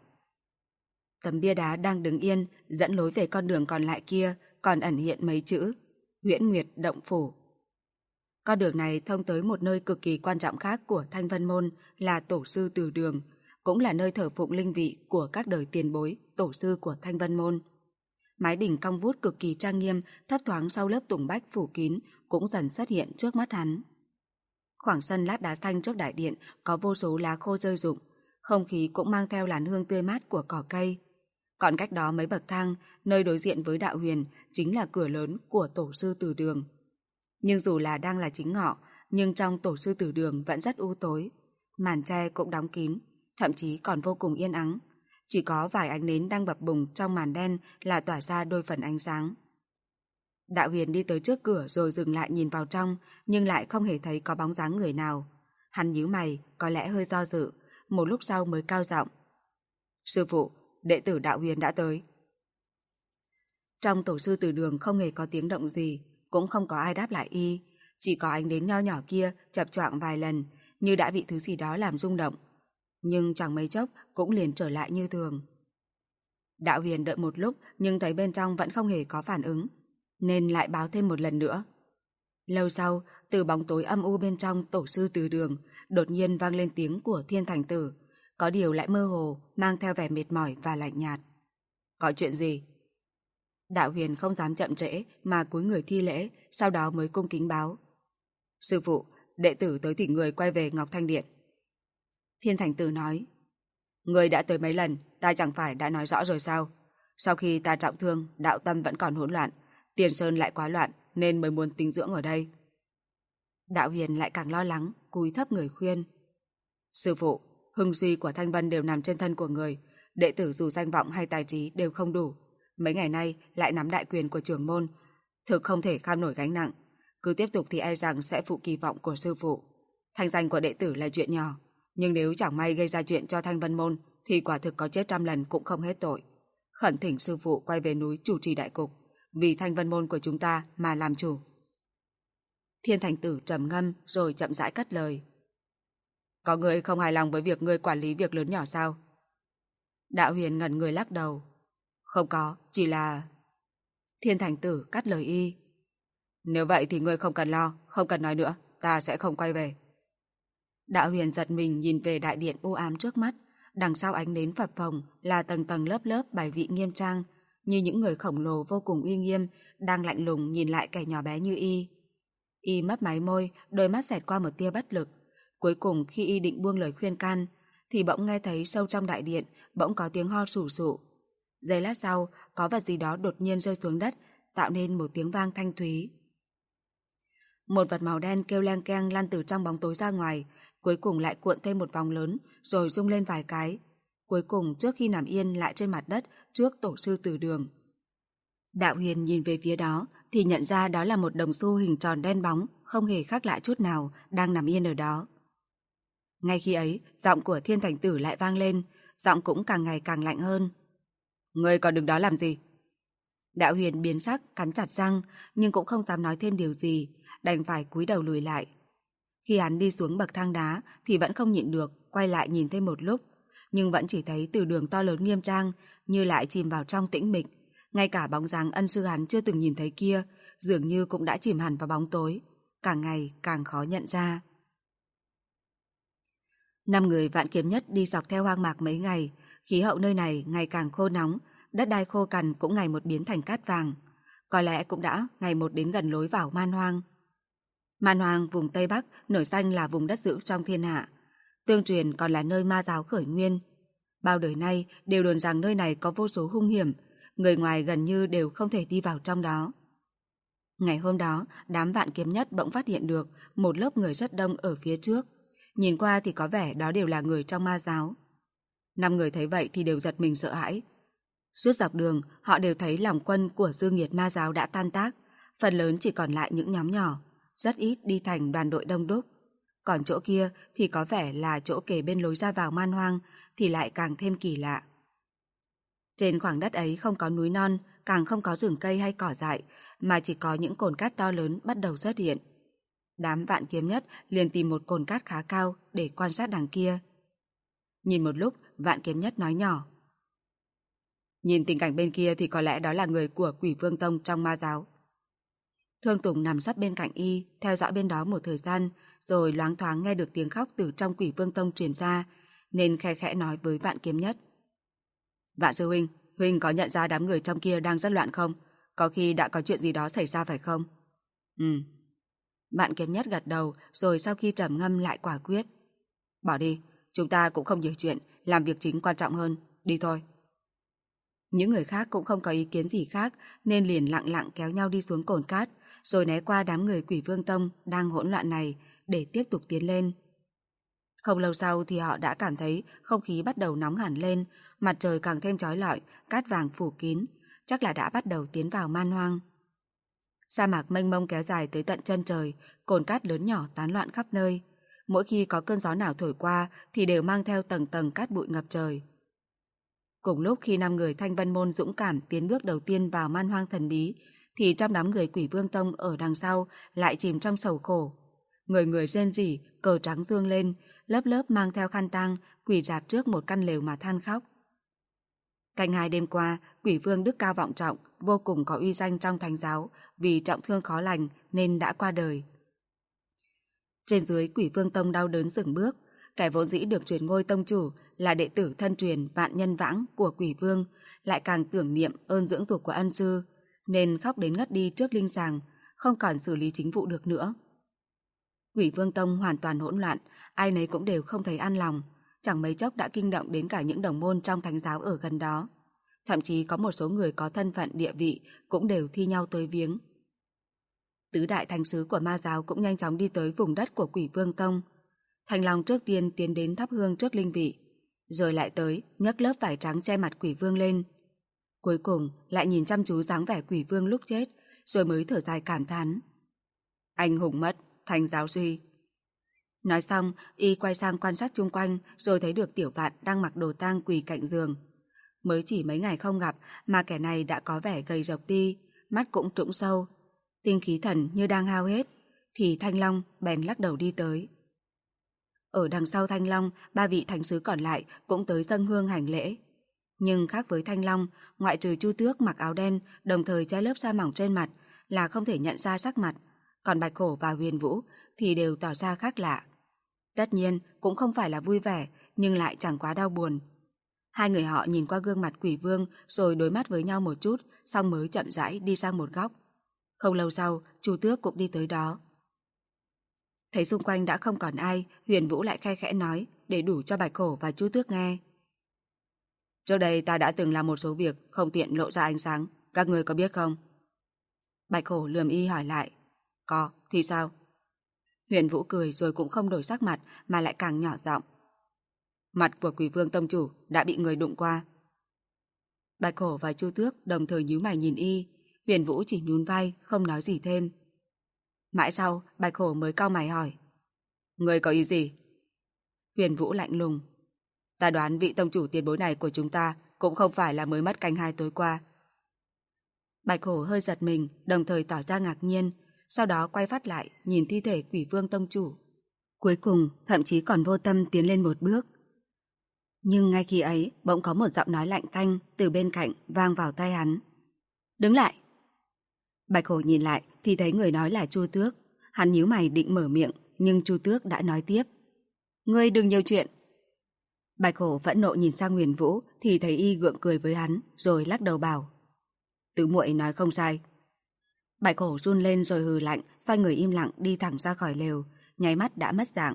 Tấm bia đá đang đứng yên, dẫn lối về con đường còn lại kia, còn ẩn hiện mấy chữ Huyễn Nguyệt Động Phủ. Con đường này thông tới một nơi cực kỳ quan trọng khác của Thanh Vân Môn là Tổ sư Từ Đường, cũng là nơi thờ phụng linh vị của các đời tiền bối, tổ sư của Thanh Vân Môn. Mái đỉnh cong vút cực kỳ trang nghiêm, thấp thoáng sau lớp tùng bách phủ kín, cũng dần xuất hiện trước mắt hắn. Khoảng sân lát đá xanh trước đại điện có vô số lá khô rơi rụng, không khí cũng mang theo làn hương tươi mát của cỏ cây. Còn cách đó mấy bậc thang, nơi đối diện với Đạo Huyền chính là cửa lớn của Tổ sư Từ Đường. Nhưng dù là đang là chính ngọ, nhưng trong Tổ sư Từ Đường vẫn rất u tối. Màn tre cũng đóng kín, thậm chí còn vô cùng yên ắng. Chỉ có vài ánh nến đang bập bùng trong màn đen là tỏa ra đôi phần ánh sáng. Đạo Huyền đi tới trước cửa rồi dừng lại nhìn vào trong, nhưng lại không hề thấy có bóng dáng người nào. Hắn nhíu mày, có lẽ hơi do dự, một lúc sau mới cao giọng: Sư phụ, đệ tử Đạo Huyền đã tới. Trong Tổ sư Từ Đường không hề có tiếng động gì, cũng không có ai đáp lại y, chỉ có ánh nến nho nhỏ kia chập choạng vài lần, như đã bị thứ gì đó làm rung động. Nhưng chẳng mấy chốc cũng liền trở lại như thường. Đạo Huyền đợi một lúc nhưng thấy bên trong vẫn không hề có phản ứng, nên lại báo thêm một lần nữa. Lâu sau, từ bóng tối âm u bên trong Tổ sư Từ Đường đột nhiên vang lên tiếng của Thiên Thành Tử, có điều lại mơ hồ, mang theo vẻ mệt mỏi và lạnh nhạt. Có chuyện gì? Đạo Huyền không dám chậm trễ mà cúi người thi lễ, sau đó mới cung kính báo: Sư phụ, đệ tử tới thỉnh người quay về Ngọc Thanh Điện. Thiên Thành Tử nói: Người đã tới mấy lần, ta chẳng phải đã nói rõ rồi sao? Sau khi ta trọng thương, đạo tâm vẫn còn hỗn loạn, Tiền Sơn lại quá loạn nên mới muốn tinh dưỡng ở đây. Đạo Huyền lại càng lo lắng, cúi thấp người khuyên: Sư phụ, hưng suy của Thanh Vân đều nằm trên thân của người, đệ tử dù danh vọng hay tài trí đều không đủ. Mấy ngày nay lại nắm đại quyền của trưởng môn, thực không thể kham nổi gánh nặng. Cứ tiếp tục thì e rằng sẽ phụ kỳ vọng của sư phụ. Thanh danh của đệ tử là chuyện nhỏ, nhưng nếu chẳng may gây ra chuyện cho Thanh Vân Môn thì quả thực có chết 100 lần cũng không hết tội. Khẩn thỉnh sư phụ quay về núi chủ trì đại cục, vì Thanh Vân Môn của chúng ta mà làm chủ. Thiên Thành Tử trầm ngâm rồi chậm rãi cất lời: Có người không hài lòng với việc ngươi quản lý việc lớn nhỏ sao? Đạo Huyền ngẩn người lắc đầu: Không có, chỉ là... Thiên Thành Tử cắt lời y: Nếu vậy thì ngươi không cần lo, không cần nói nữa, ta sẽ không quay về. Đạo Huyền giật mình nhìn về đại điện u ám trước mắt, đằng sau ánh nến phập phồng là tầng tầng lớp lớp bài vị nghiêm trang, như những người khổng lồ vô cùng uy nghiêm đang lạnh lùng nhìn lại kẻ nhỏ bé như y. Y mấp máy môi, đôi mắt xẹt qua một tia bất lực. Cuối cùng khi y định buông lời khuyên can, thì bỗng nghe thấy sâu trong đại điện bỗng có tiếng ho sù sụ. Giây lát sau, có vật gì đó đột nhiên rơi xuống đất, tạo nên một tiếng vang thanh thúy. Một vật màu đen kêu leng keng lăn từ trong bóng tối ra ngoài, cuối cùng lại cuộn thêm một vòng lớn, rồi rung lên vài cái. Cuối cùng trước khi nằm yên lại trên mặt đất trước tổ sư Từ Đường. Đạo Huyền nhìn về phía đó thì nhận ra đó là một đồng xu hình tròn đen bóng, không hề khác lạ chút nào, đang nằm yên ở đó. Ngay khi ấy, giọng của Thiên Thành Tử lại vang lên, giọng cũng càng ngày càng lạnh hơn. Ngươi còn đứng đó làm gì? Đạo Huyền biến sắc, cắn chặt răng, nhưng cũng không dám nói thêm điều gì, đành phải cúi đầu lùi lại. Khi hắn đi xuống bậc thang đá thì vẫn không nhịn được, quay lại nhìn thêm một lúc, nhưng vẫn chỉ thấy Từ Đường to lớn nghiêm trang, như lại chìm vào trong tĩnh mịch. Ngay cả bóng dáng ân sư hắn chưa từng nhìn thấy kia, dường như cũng đã chìm hẳn vào bóng tối, càng ngày càng khó nhận ra. 5 người Vạn Kiếm Nhất đi dọc theo hoang mạc mấy ngày, khí hậu nơi này ngày càng khô nóng, đất đai khô cằn cũng ngày một biến thành cát vàng. Có lẽ cũng đã ngày một đến gần lối vào Man Hoang. Man Hoang vùng Tây Bắc nổi danh là vùng đất dữ trong thiên hạ. Tương truyền còn là nơi ma giáo khởi nguyên. Bao đời nay đều đồn rằng nơi này có vô số hung hiểm, người ngoài gần như đều không thể đi vào trong đó. Ngày hôm đó, đám Vạn Kiếm Nhất bỗng phát hiện được một lớp người rất đông ở phía trước. Nhìn qua thì có vẻ đó đều là người trong ma giáo. 5 người thấy vậy thì đều giật mình sợ hãi. Suốt dọc đường, họ đều thấy lòng quân của Dương Nghiệt ma giáo đã tan tác, phần lớn chỉ còn lại những nhóm nhỏ, rất ít đi thành đoàn đội đông đúc. Còn chỗ kia thì có vẻ là chỗ kề bên lối ra vào Man Hoang thì lại càng thêm kỳ lạ. Trên khoảng đất ấy không có núi non, càng không có rừng cây hay cỏ dại, mà chỉ có những cồn cát to lớn bắt đầu xuất hiện. Đám Vạn Kiếm Nhất liền tìm một cồn cát khá cao để quan sát đằng kia. Nhìn một lúc, Vạn Kiếm Nhất nói nhỏ. Nhìn tình cảnh bên kia thì có lẽ đó là người của Quỷ Vương Tông trong ma giáo. Thương Tùng nằm sấp bên cạnh y, theo dõi bên đó một thời gian, rồi loáng thoáng nghe được tiếng khóc từ trong Quỷ Vương Tông truyền ra, nên khe khẽ nói với Vạn Kiếm Nhất. Vạn sư huynh, huynh có nhận ra đám người trong kia đang rất loạn không? Có khi đã có chuyện gì đó xảy ra phải không? Vạn Kiếm Nhất gật đầu, rồi sau khi trầm ngâm lại quả quyết. Bỏ đi, chúng ta cũng không nhiều chuyện, làm việc chính quan trọng hơn, đi thôi. Những người khác cũng không có ý kiến gì khác nên liền lặng lặng kéo nhau đi xuống cồn cát, rồi né qua đám người Quỷ Vương Tông đang hỗn loạn này để tiếp tục tiến lên. Không lâu sau thì họ đã cảm thấy không khí bắt đầu nóng hẳn lên, mặt trời càng thêm chói lọi, cát vàng phủ kín, chắc là đã bắt đầu tiến vào Man Hoang. Sa mạc mênh mông kéo dài tới tận chân trời, cồn cát lớn nhỏ tán loạn khắp nơi. Mỗi khi có cơn gió nào thổi qua thì đều mang theo tầng tầng cát bụi ngập trời. Cùng lúc khi 5 người Thanh Vân Môn dũng cảm tiến bước đầu tiên vào Man Hoang thần bí, thì trong đám người Quỷ Vương Tông ở đằng sau lại chìm trong sầu khổ. Người người rên rỉ, cờ trắng dương lên, lớp lớp mang theo khăn tang, quỳ rạp trước một căn lều mà than khóc. Canh 2 đêm qua, Quỷ Vương đức cao vọng trọng, vô cùng có uy danh trong thánh giáo, vì trọng thương khó lành nên đã qua đời. Trên dưới Quỷ Vương Tông đau đớn dừng bước, kẻ vốn dĩ được truyền ngôi tông chủ là đệ tử thân truyền Vạn Nhân Vãng của Quỷ Vương, lại càng tưởng niệm ơn dưỡng dục của ân sư, nên khóc đến ngất đi trước linh sàng, không còn xử lý chính vụ được nữa. Quỷ Vương Tông hoàn toàn hỗn loạn, ai nấy cũng đều không thấy an lòng, chẳng mấy chốc đã kinh động đến cả những đồng môn trong thánh giáo ở gần đó. Thậm chí có một số người có thân phận địa vị cũng đều thi nhau tới viếng. Tứ đại thánh sứ của ma giáo cũng nhanh chóng đi tới vùng đất của Quỷ Vương Tông. Thành Long trước tiên tiến đến thắp hương trước linh vị, rồi lại tới nhấc lớp vải trắng che mặt Quỷ Vương lên. Cuối cùng lại nhìn chăm chú dáng vẻ Quỷ Vương lúc chết, rồi mới thở dài cảm thán. Anh hùng mất, thành giáo suy. Nói xong, y quay sang quan sát chung quanh, rồi thấy được Tiểu Vạn đang mặc đồ tang quỳ cạnh giường. Mới chỉ mấy ngày không gặp mà kẻ này đã có vẻ gầy rộc đi, mắt cũng trũng sâu, tinh khí thần như đang hao hết, thì Thanh Long bèn lắc đầu đi tới. Ở đằng sau Thanh Long, 3 vị thánh sứ còn lại cũng tới dâng hương hành lễ. Nhưng khác với Thanh Long, ngoại trừ Chu Tước mặc áo đen đồng thời che lớp da mỏng trên mặt là không thể nhận ra sắc mặt, còn Bạch Hổ và Huyền Vũ thì đều tỏ ra khác lạ. Tất nhiên cũng không phải là vui vẻ, nhưng lại chẳng quá đau buồn. Hai người họ nhìn qua gương mặt Quỷ Vương rồi đối mắt với nhau một chút, xong mới chậm rãi đi sang một góc. Không lâu sau, Chu Tước cũng đi tới đó. Thấy xung quanh đã không còn ai, Huyền Vũ lại khe khẽ nói để đủ cho Bạch Hổ và Chu Tước nghe. Trước đây ta đã từng làm một số việc không tiện lộ ra ánh sáng, các người có biết không? Bạch Hổ lườm y hỏi lại. Có, thì sao? Huyền Vũ cười rồi cũng không đổi sắc mặt mà lại càng nhỏ giọng. Mặt của Quỷ Vương Tông Chủ đã bị người đụng qua. Bạch Hổ và Chu Tước đồng thời nhíu mày nhìn y, Huyền Vũ chỉ nhún vai, không nói gì thêm. Mãi sau, Bạch Hổ mới cau mày hỏi. Người có ý gì? Huyền Vũ lạnh lùng. Ta đoán vị tông chủ tiền bối này của chúng ta cũng không phải là mới mất canh 2 tối qua. Bạch Hổ hơi giật mình, đồng thời tỏ ra ngạc nhiên, sau đó quay phát lại, nhìn thi thể Quỷ Vương Tông Chủ. Cuối cùng, thậm chí còn vô tâm tiến lên một bước. Nhưng ngay khi ấy, bỗng có một giọng nói lạnh tanh từ bên cạnh vang vào tai hắn. Đứng lại! Bạch Hổ nhìn lại thì thấy người nói là Chu Tước. Hắn nhíu mày định mở miệng, nhưng Chu Tước đã nói tiếp. Ngươi đừng nhiều chuyện! Bạch Hổ phẫn nộ nhìn sang Huyền Vũ thì thấy y gượng cười với hắn, rồi lắc đầu bảo. Tứ muội nói không sai. Bạch Hổ run lên rồi hừ lạnh, xoay người im lặng đi thẳng ra khỏi lều, nháy mắt đã mất dạng.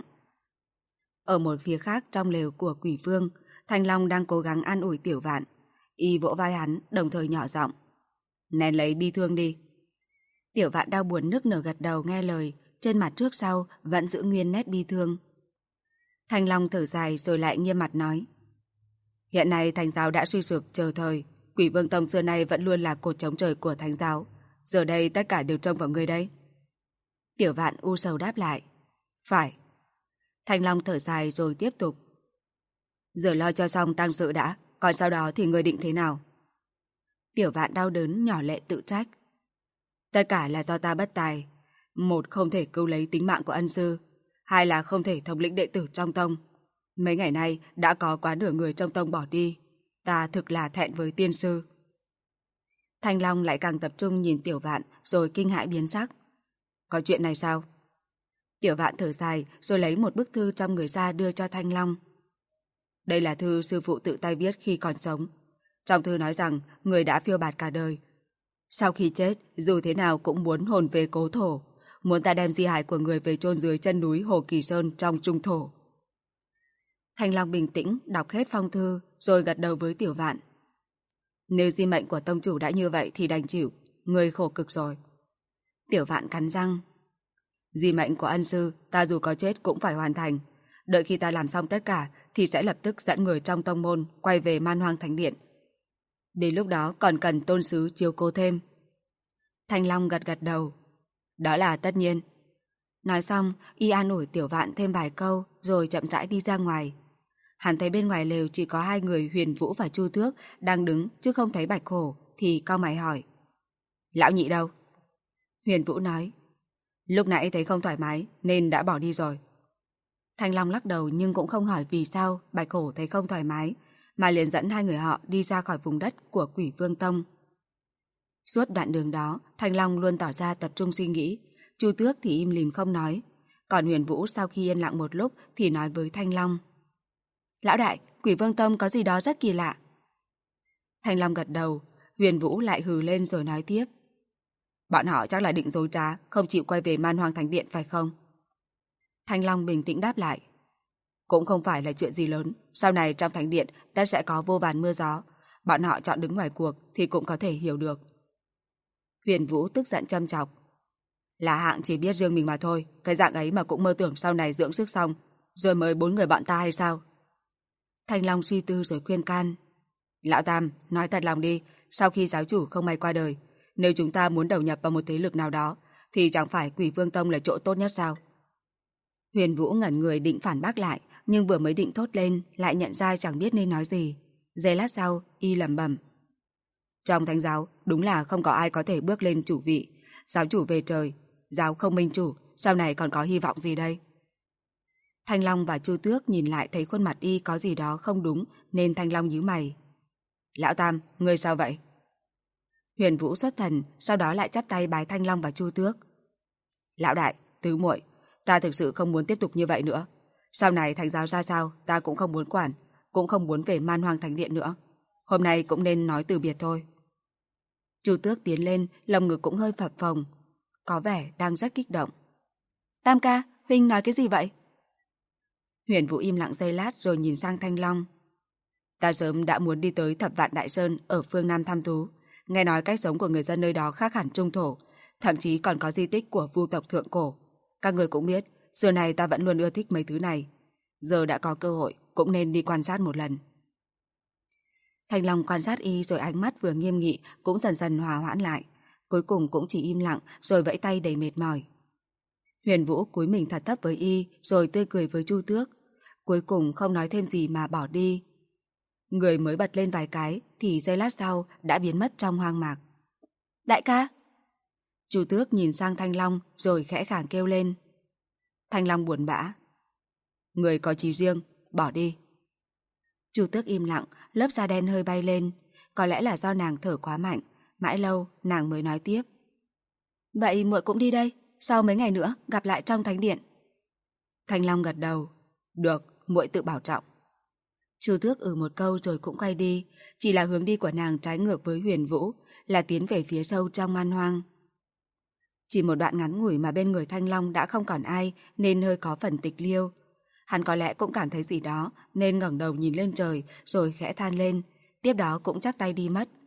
Ở một phía khác trong lều của Quỷ Vương, Thanh Long đang cố gắng an ủi Tiểu Vạn. Y vỗ vai hắn, đồng thời nhỏ giọng. Nén lấy bi thương đi. Tiểu Vạn đau buồn nức nở gật đầu nghe lời, trên mặt trước sau vẫn giữ nguyên nét bi thương. Thanh Long thở dài rồi lại nghiêm mặt nói. Hiện nay Thánh giáo đã suy sụp chờ thời, Quỷ Vương Tông xưa nay vẫn luôn là cột chống trời của Thánh giáo. Giờ đây tất cả đều trông vào ngươi đấy. Tiểu Vạn u sầu đáp lại. Phải. Thanh Long thở dài rồi tiếp tục. Giờ lo cho xong tang sự đã, còn sau đó thì ngươi định thế nào? Tiểu Vạn đau đớn nhỏ lệ tự trách. Tất cả là do ta bất tài. Một, không thể cứu lấy tính mạng của ân sư. Hai là không thể thống lĩnh đệ tử trong tông. Mấy ngày nay đã có quá nửa người trong tông bỏ đi. Ta thực là thẹn với tiên sư. Thanh Long lại càng tập trung nhìn Tiểu Vạn rồi kinh hãi biến sắc. Có chuyện này sao? Tiểu Vạn thở dài rồi lấy một bức thư trong người ra đưa cho Thanh Long. Đây là thư sư phụ tự tay viết khi còn sống. Trong thư nói rằng người đã phiêu bạt cả đời. Sau khi chết, dù thế nào cũng muốn hồn về cố thổ, muốn ta đem di hài của người về chôn dưới chân núi Hồ Kỳ Sơn trong trung thổ. Thanh Long bình tĩnh đọc hết phong thư rồi gật đầu với Tiểu Vạn. Nếu di mệnh của tông chủ đã như vậy thì đành chịu, người khổ cực rồi. Tiểu Vạn cắn răng. Di mệnh của ân sư ta dù có chết cũng phải hoàn thành. Đợi khi ta làm xong tất cả thì sẽ lập tức dẫn người trong tông môn quay về Man Hoang Thánh Điện. Đến lúc đó còn cần tôn sứ chiếu cố thêm. Thanh Long gật gật đầu. Đó là tất nhiên. Nói xong, y an ủi Tiểu Vạn thêm vài câu rồi chậm rãi đi ra ngoài. Hắn thấy bên ngoài lều chỉ có hai người Huyền Vũ và Chu Tước đang đứng chứ không thấy Bạch Hổ thì cau mày hỏi. Lão nhị đâu? Huyền Vũ nói. Lúc nãy thấy không thoải mái nên đã bỏ đi rồi. Thanh Long lắc đầu nhưng cũng không hỏi vì sao Bạch Hổ thấy không thoải mái, mà liền dẫn hai người họ đi ra khỏi vùng đất của Quỷ Vương Tông. Suốt đoạn đường đó, Thanh Long luôn tỏ ra tập trung suy nghĩ, Chu Tước thì im lìm không nói. Còn Huyền Vũ sau khi yên lặng một lúc thì nói với Thanh Long. Lão đại, Quỷ Vương Tông có gì đó rất kỳ lạ. Thanh Long gật đầu, Huyền Vũ lại hừ lên rồi nói tiếp. Bọn họ chắc là định dối trá, không chịu quay về Man Hoang Thánh Điện phải không? Thanh Long bình tĩnh đáp lại. Cũng không phải là chuyện gì lớn, sau này trong Thánh Điện tất sẽ có vô vàn mưa gió. Bọn họ chọn đứng ngoài cuộc thì cũng có thể hiểu được. Huyền Vũ tức giận châm chọc. Là hạng chỉ biết riêng mình mà thôi, cái dạng ấy mà cũng mơ tưởng sau này dưỡng sức xong, rồi mới 4 người bọn ta hay sao? Thanh Long suy tư rồi khuyên can. Lão Tam, nói thật lòng đi, sau khi giáo chủ không may qua đời, nếu chúng ta muốn đầu nhập vào một thế lực nào đó, thì chẳng phải Quỷ Vương Tông là chỗ tốt nhất sao? Huyền Vũ ngẩn người định phản bác lại, nhưng vừa mới định thốt lên, lại nhận ra chẳng biết nên nói gì. Giây lát sau, y lẩm bẩm. Trong Thánh giáo, đúng là không có ai có thể bước lên chủ vị. Giáo chủ về trời, giáo không minh chủ, sau này còn có hy vọng gì đây? Thanh Long và Chu Tước nhìn lại thấy khuôn mặt y có gì đó không đúng, nên Thanh Long nhíu mày. Lão Tam, ngươi sao vậy? Huyền Vũ xuất thần, sau đó lại chắp tay bái Thanh Long và Chu Tước. Lão đại, tứ muội, ta thực sự không muốn tiếp tục như vậy nữa. Sau này Thánh giáo ra sao, ta cũng không muốn quản, cũng không muốn về Man Hoang Thánh Điện nữa. Hôm nay cũng nên nói từ biệt thôi. Chu Tước tiến lên, lồng ngực cũng hơi phập phồng, có vẻ đang rất kích động. Tam ca, huynh nói cái gì vậy? Huyền Vũ im lặng giây lát rồi nhìn sang Thanh Long. Ta sớm đã muốn đi tới Thập Vạn Đại Sơn ở phương Nam thăm thú. Nghe nói cách sống của người dân nơi đó khác hẳn Trung Thổ, thậm chí còn có di tích của Vu tộc thượng cổ. Các người cũng biết, xưa này ta vẫn luôn ưa thích mấy thứ này. Giờ đã có cơ hội, cũng nên đi quan sát một lần. Thanh Long quan sát y rồi ánh mắt vừa nghiêm nghị cũng dần dần hòa hoãn lại. Cuối cùng cũng chỉ im lặng rồi vẫy tay đầy mệt mỏi. Huyền Vũ cúi mình thật thấp với y rồi tươi cười với Chu Tước. Cuối cùng không nói thêm gì mà bỏ đi. Người mới bật lên vài cái thì giây lát sau đã biến mất trong hoang mạc. Đại ca! Chu Tước nhìn sang Thanh Long rồi khẽ khàng kêu lên. Thanh Long buồn bã. Người có chí riêng, bỏ đi. Chu Tước im lặng, lớp da đen hơi bay lên. Có lẽ là do nàng thở quá mạnh. Mãi lâu nàng mới nói tiếp. Vậy muội cũng đi đây, sau mấy ngày nữa gặp lại trong thánh điện. Thanh Long gật đầu. Được, muội tự bảo trọng. Chu Tước một câu rồi cũng quay đi. Chỉ là hướng đi của nàng trái ngược với Huyền Vũ, là tiến về phía sâu trong man hoang. Chỉ một đoạn ngắn ngủi mà bên người Thanh Long đã không còn ai nên hơi có phần tịch liêu. Hắn có lẽ cũng cảm thấy gì đó nên ngẩng đầu nhìn lên trời rồi khẽ than lên, tiếp đó cũng chắp tay đi mất.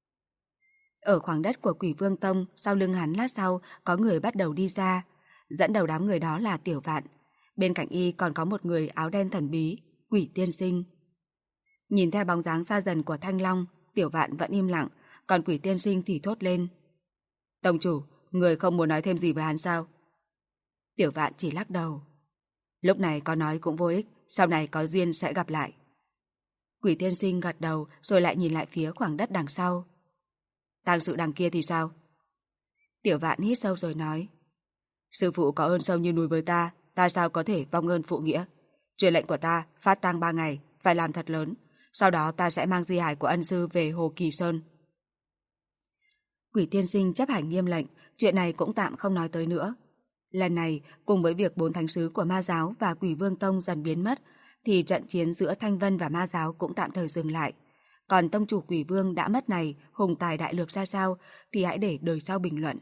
Ở khoảng đất của Quỷ Vương Tông, sau lưng hắn lát sau có người bắt đầu đi ra. Dẫn đầu đám người đó là Tiểu Vạn. Bên cạnh y còn có một người áo đen thần bí, Quỷ Tiên Sinh. Nhìn theo bóng dáng xa dần của Thanh Long, Tiểu Vạn vẫn im lặng, còn Quỷ Tiên Sinh thì thốt lên. Tông chủ, người không muốn nói thêm gì với hắn sao? Tiểu Vạn chỉ lắc đầu. Lúc này có nói cũng vô ích, sau này có duyên sẽ gặp lại. Quỷ Tiên Sinh gật đầu rồi lại nhìn lại phía khoảng đất đằng sau. Tang sự đằng kia thì sao? Tiểu Vạn hít sâu rồi nói. Sư phụ có ơn sâu như núi với ta, ta sao có thể vong ơn phụ nghĩa. Truyền lệnh của ta, phát tang 3 ngày, phải làm thật lớn. Sau đó ta sẽ mang di hài của ân sư về Hồ Kỳ Sơn. Quỷ Tiên Sinh chấp hành nghiêm lệnh, chuyện này cũng tạm không nói tới nữa. Lần này, cùng với việc 4 thánh sứ của Ma giáo và Quỷ Vương Tông dần biến mất, thì trận chiến giữa Thanh Vân và Ma giáo cũng tạm thời dừng lại. Còn tông chủ Quỷ Vương đã mất này, hùng tài đại lược ra sao, thì hãy để đời sau bình luận.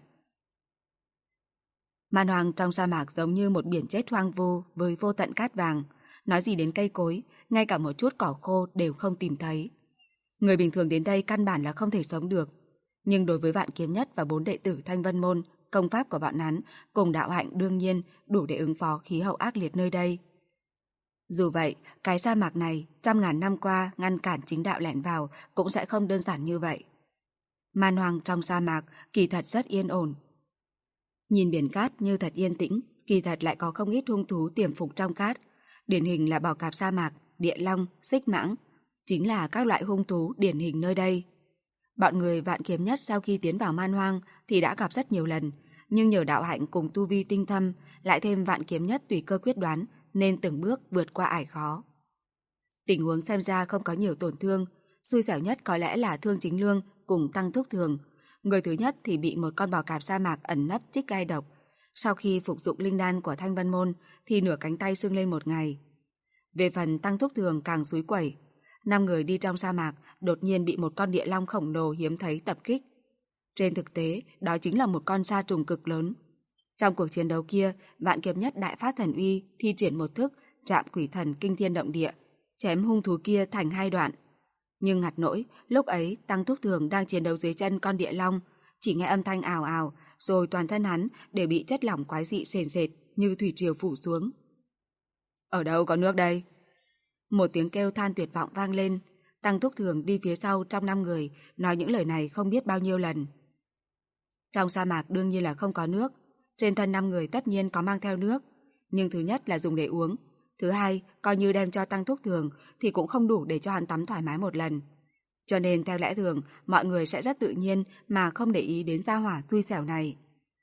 Man hoang trong sa mạc giống như một biển chết hoang vu với vô tận cát vàng. Nói gì đến cây cối, ngay cả một chút cỏ khô đều không tìm thấy. Người bình thường đến đây căn bản là không thể sống được. Nhưng đối với Vạn Kiếm Nhất và 4 đệ tử Thanh Vân Môn, công pháp của bọn hắn cùng đạo hạnh đương nhiên đủ để ứng phó khí hậu ác liệt nơi đây. Dù vậy, cái sa mạc này trăm ngàn năm qua ngăn cản chính đạo lẻn vào cũng sẽ không đơn giản như vậy. Man hoang trong sa mạc kỳ thật rất yên ổn. Nhìn biển cát như thật yên tĩnh, kỳ thật lại có không ít hung thú tiềm phục trong cát. Điển hình là bò cạp sa mạc, địa long, xích mãng, chính là các loại hung thú điển hình nơi đây. Bọn người Vạn Kiếm Nhất sau khi tiến vào man hoang thì đã gặp rất nhiều lần, nhưng nhờ đạo hạnh cùng tu vi tinh thâm, lại thêm Vạn Kiếm Nhất tùy cơ quyết đoán nên từng bước vượt qua ải khó. Tình huống xem ra không có nhiều tổn thương, xui xẻo nhất có lẽ là Thương Chính Lương cùng Tăng Thúc Thường. Người thứ nhất thì bị một con bò cạp sa mạc ẩn nấp chích gai độc. Sau khi phục dụng linh đan của Thanh Vân Môn thì nửa cánh tay sưng lên 1 ngày. Về phần Tăng Thúc Thường càng xúi quẩy. 5 người đi trong sa mạc đột nhiên bị một con địa long khổng lồ hiếm thấy tập kích. Trên thực tế, đó chính là một con sa trùng cực lớn. Trong cuộc chiến đấu kia, Vạn Kiếm Nhất đại phát thần uy thi triển một thức Trạm Quỷ Thần kinh thiên động địa, chém hung thú kia thành 2 đoạn. Nhưng ngặt nỗi, lúc ấy Tăng Thúc Thường đang chiến đấu dưới chân con địa long, chỉ nghe âm thanh ào ào, rồi toàn thân hắn đều bị chất lỏng quái dị sền sệt như thủy triều phủ xuống. Ở đâu có nước đây? Một tiếng kêu than tuyệt vọng vang lên. Tăng Thúc Thường đi phía sau trong 5 người, nói những lời này không biết bao nhiêu lần. Trong sa mạc đương nhiên là không có nước. Trên thân 5 người tất nhiên có mang theo nước, nhưng thứ nhất là dùng để uống. Thứ hai, coi như đem cho Tăng Thúc Thường thì cũng không đủ để cho hắn tắm thoải mái một lần. Cho nên theo lẽ thường, mọi người sẽ rất tự nhiên mà không để ý đến gia hỏa xui xẻo này.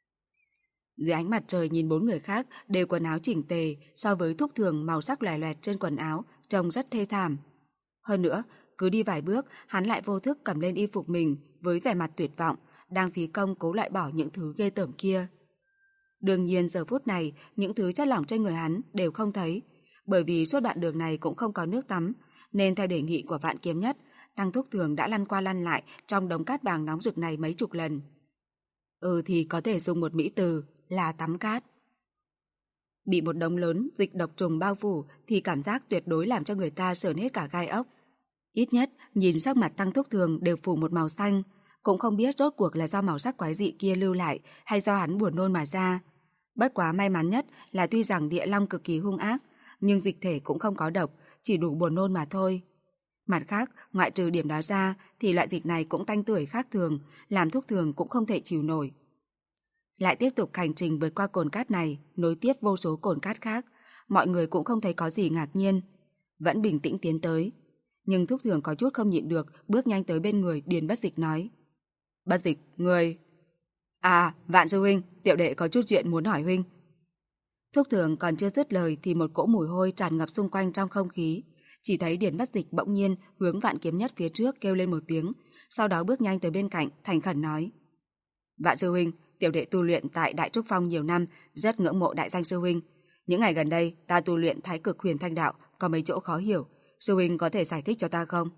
Dưới ánh mặt trời nhìn 4 người khác đều quần áo chỉnh tề, so với Thúc Thường màu sắc lòe loẹt trên quần áo trông rất thê thảm. Hơn nữa, cứ đi vài bước hắn lại vô thức cầm lên y phục mình với vẻ mặt tuyệt vọng, đang phí công cố loại bỏ những thứ ghê tởm kia. Đương nhiên giờ phút này những thứ chất lỏng trên người hắn đều không thấy, bởi vì suốt đoạn đường này cũng không có nước tắm, nên theo đề nghị của Vạn Kiếm Nhất, Tăng Thúc Thường đã lăn qua lăn lại trong đống cát vàng nóng rực này mấy chục lần. Thì có thể dùng một mỹ từ là tắm cát. Bị một đống lớn dịch độc trùng bao phủ thì cảm giác tuyệt đối làm cho người ta sởn hết cả gai ốc. Ít nhất, nhìn sắc mặt Tăng Thúc Thường đều phủ một màu xanh, cũng không biết rốt cuộc là do màu sắc quái dị kia lưu lại hay do hắn buồn nôn mà ra. Bất quá may mắn nhất là tuy rằng địa long cực kỳ hung ác, nhưng dịch thể cũng không có độc, chỉ đủ buồn nôn mà thôi. Mặt khác, ngoại trừ điểm đó ra thì loại dịch này cũng tanh tưởi khác thường, làm Thúc Thường cũng không thể chịu nổi. Lại tiếp tục hành trình vượt qua cồn cát này, nối tiếp vô số cồn cát khác, mọi người cũng không thấy có gì ngạc nhiên, vẫn bình tĩnh tiến tới. Nhưng Thúc Thường có chút không nhịn được, bước nhanh tới bên người Điền Bất Dịch nói: "Bất Dịch, người..." "À, Vạn sư huynh, tiểu đệ có chút chuyện muốn hỏi huynh." Thúc Thường còn chưa dứt lời thì một cỗ mùi hôi tràn ngập xung quanh trong không khí. Chỉ thấy Điền Bất Dịch bỗng nhiên hướng Vạn Kiếm Nhất phía trước kêu lên một tiếng, sau đó bước nhanh tới bên cạnh, thành khẩn nói: "Vạn sư huynh, tiểu đệ tu luyện tại Đại Trúc Phong nhiều năm, rất ngưỡng mộ đại danh sư huynh. Những ngày gần đây, ta tu luyện Thái Cực Huyền Thanh Đạo, có mấy chỗ khó hiểu, sư huynh có thể giải thích cho ta không?"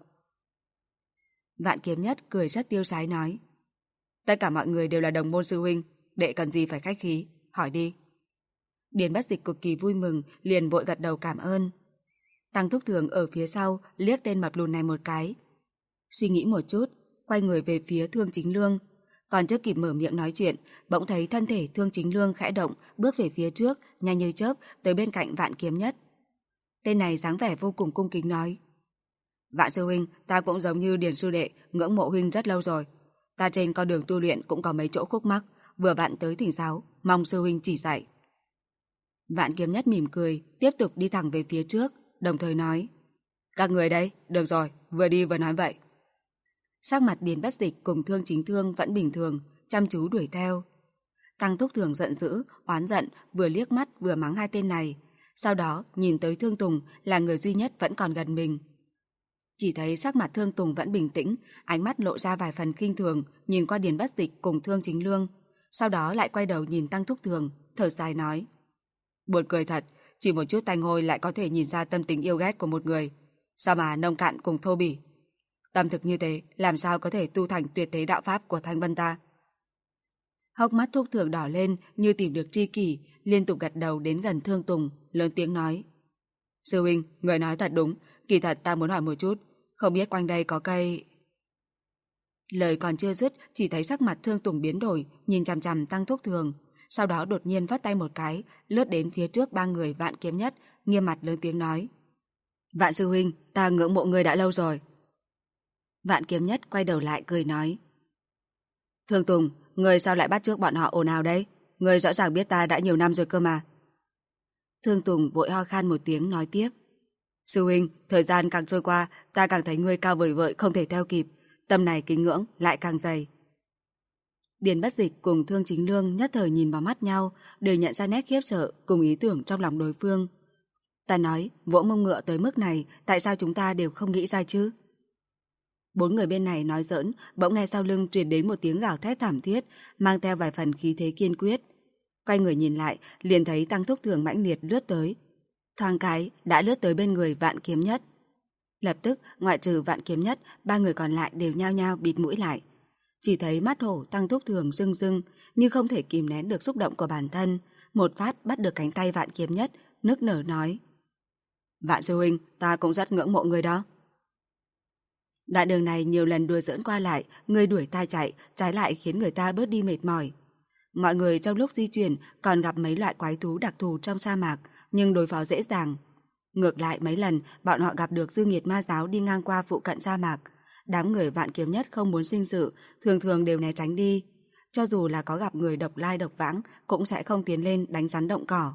Vạn Kiếm Nhất cười rất tiêu sái nói: "Tất cả mọi người đều là đồng môn sư huynh, đệ cần gì phải khách khí, hỏi đi." Điền Bất Dịch cực kỳ vui mừng, liền vội gật đầu cảm ơn. Tăng Thúc Thường ở phía sau liếc tên mập lùn này một cái, suy nghĩ một chút, quay người về phía Thương Chính Lương. Còn chưa kịp mở miệng nói chuyện, bỗng thấy thân thể Thương Chính Lương khẽ động, bước về phía trước, nhanh như chớp tới bên cạnh Vạn Kiếm Nhất. Tên này dáng vẻ vô cùng cung kính nói: "Vạn sư huynh, ta cũng giống như Điền sư đệ, ngưỡng mộ huynh rất lâu rồi. Ta trên con đường tu luyện cũng có mấy chỗ khúc mắc, vừa vặn tới thỉnh giáo, mong sư huynh chỉ dạy." Vạn Kiếm Nhất mỉm cười, tiếp tục đi thẳng về phía trước, đồng thời nói: "Các người đây, được rồi, vừa đi vừa nói vậy." Sắc mặt Điền Bất Dịch cùng Thương Chính Thương vẫn bình thường, chăm chú đuổi theo. Tăng Thúc Thường giận dữ, oán giận, vừa liếc mắt vừa mắng hai tên này, sau đó nhìn tới Thương Tùng là người duy nhất vẫn còn gần mình. Chỉ thấy sắc mặt Thương Tùng vẫn bình tĩnh, ánh mắt lộ ra vài phần khinh thường, nhìn qua Điền Bất Dịch cùng Thương Chính Lương, sau đó lại quay đầu nhìn Tăng Thúc Thường, thở dài nói: "Buồn cười thật, chỉ một chút tanh hôi lại có thể nhìn ra tâm tình yêu ghét của một người. Sao mà nông cạn cùng thô bỉ. Tâm thực như thế, làm sao có thể tu thành tuyệt thế đạo pháp của Thanh Vân ta?" Hốc mắt Thúc Thường đỏ lên như tìm được tri kỷ, liên tục gật đầu đến gần Thương Tùng, lớn tiếng nói: "Sư huynh, người nói thật đúng, kỳ thật ta muốn hỏi một chút, không biết quanh đây có cây..." Lời còn chưa dứt, chỉ thấy sắc mặt Thương Tùng biến đổi, nhìn chằm chằm Tăng Thúc Thường, sau đó đột nhiên vắt tay một cái, lướt đến phía trước ba người Vạn Kiếm Nhất, nghiêm mặt lớn tiếng nói: "Vạn sư huynh, ta ngưỡng mộ người đã lâu rồi." Vạn Kiếm Nhất quay đầu lại cười nói: "Thương Tùng, người sao lại bắt chước bọn họ ồn ào đấy? Người rõ ràng biết ta đã nhiều năm rồi cơ mà." Thương Tùng vội ho khan một tiếng nói tiếp: "Sư huynh, thời gian càng trôi qua, ta càng thấy ngươi cao vời vợi không thể theo kịp, tâm này kính ngưỡng lại càng dày." Điền Bất Dịch cùng Thương Chính Lương nhất thời nhìn vào mắt nhau, đều nhận ra nét khiếp sợ cùng ý tưởng trong lòng đối phương. Ta nói, vỗ mông ngựa tới mức này, tại sao chúng ta đều không nghĩ ra chứ? Bốn người bên này nói giỡn, bỗng nghe sau lưng truyền đến một tiếng gào thét thảm thiết, mang theo vài phần khí thế kiên quyết. Quay người nhìn lại, liền thấy Tăng Thúc Thường mãnh liệt lướt tới. Thoáng cái, đã lướt tới bên người Vạn Kiếm Nhất. Lập tức, ngoại trừ Vạn Kiếm Nhất, ba người còn lại đều nhao nhao bịt mũi lại. Chỉ thấy mắt hổ Tăng Thúc Thường rưng rưng, như không thể kìm nén được xúc động của bản thân, một phát bắt được cánh tay Vạn Kiếm Nhất, nức nở nói: "Vạn sư huynh, ta cũng rất ngưỡng mộ người đó." Đoạn đường này nhiều lần đùa giỡn qua lại, người đuổi ta chạy, trái lại khiến người ta bớt đi mệt mỏi. Mọi người trong lúc di chuyển còn gặp mấy loại quái thú đặc thù trong sa mạc, nhưng đối phó dễ dàng. Ngược lại mấy lần, bọn họ gặp được dư nghiệt ma giáo đi ngang qua phụ cận sa mạc. Đám người Vạn Kiếm Nhất không muốn sinh sự, thường thường đều né tránh đi. Cho dù là có gặp người độc lai độc vãng, cũng sẽ không tiến lên đánh rắn động cỏ.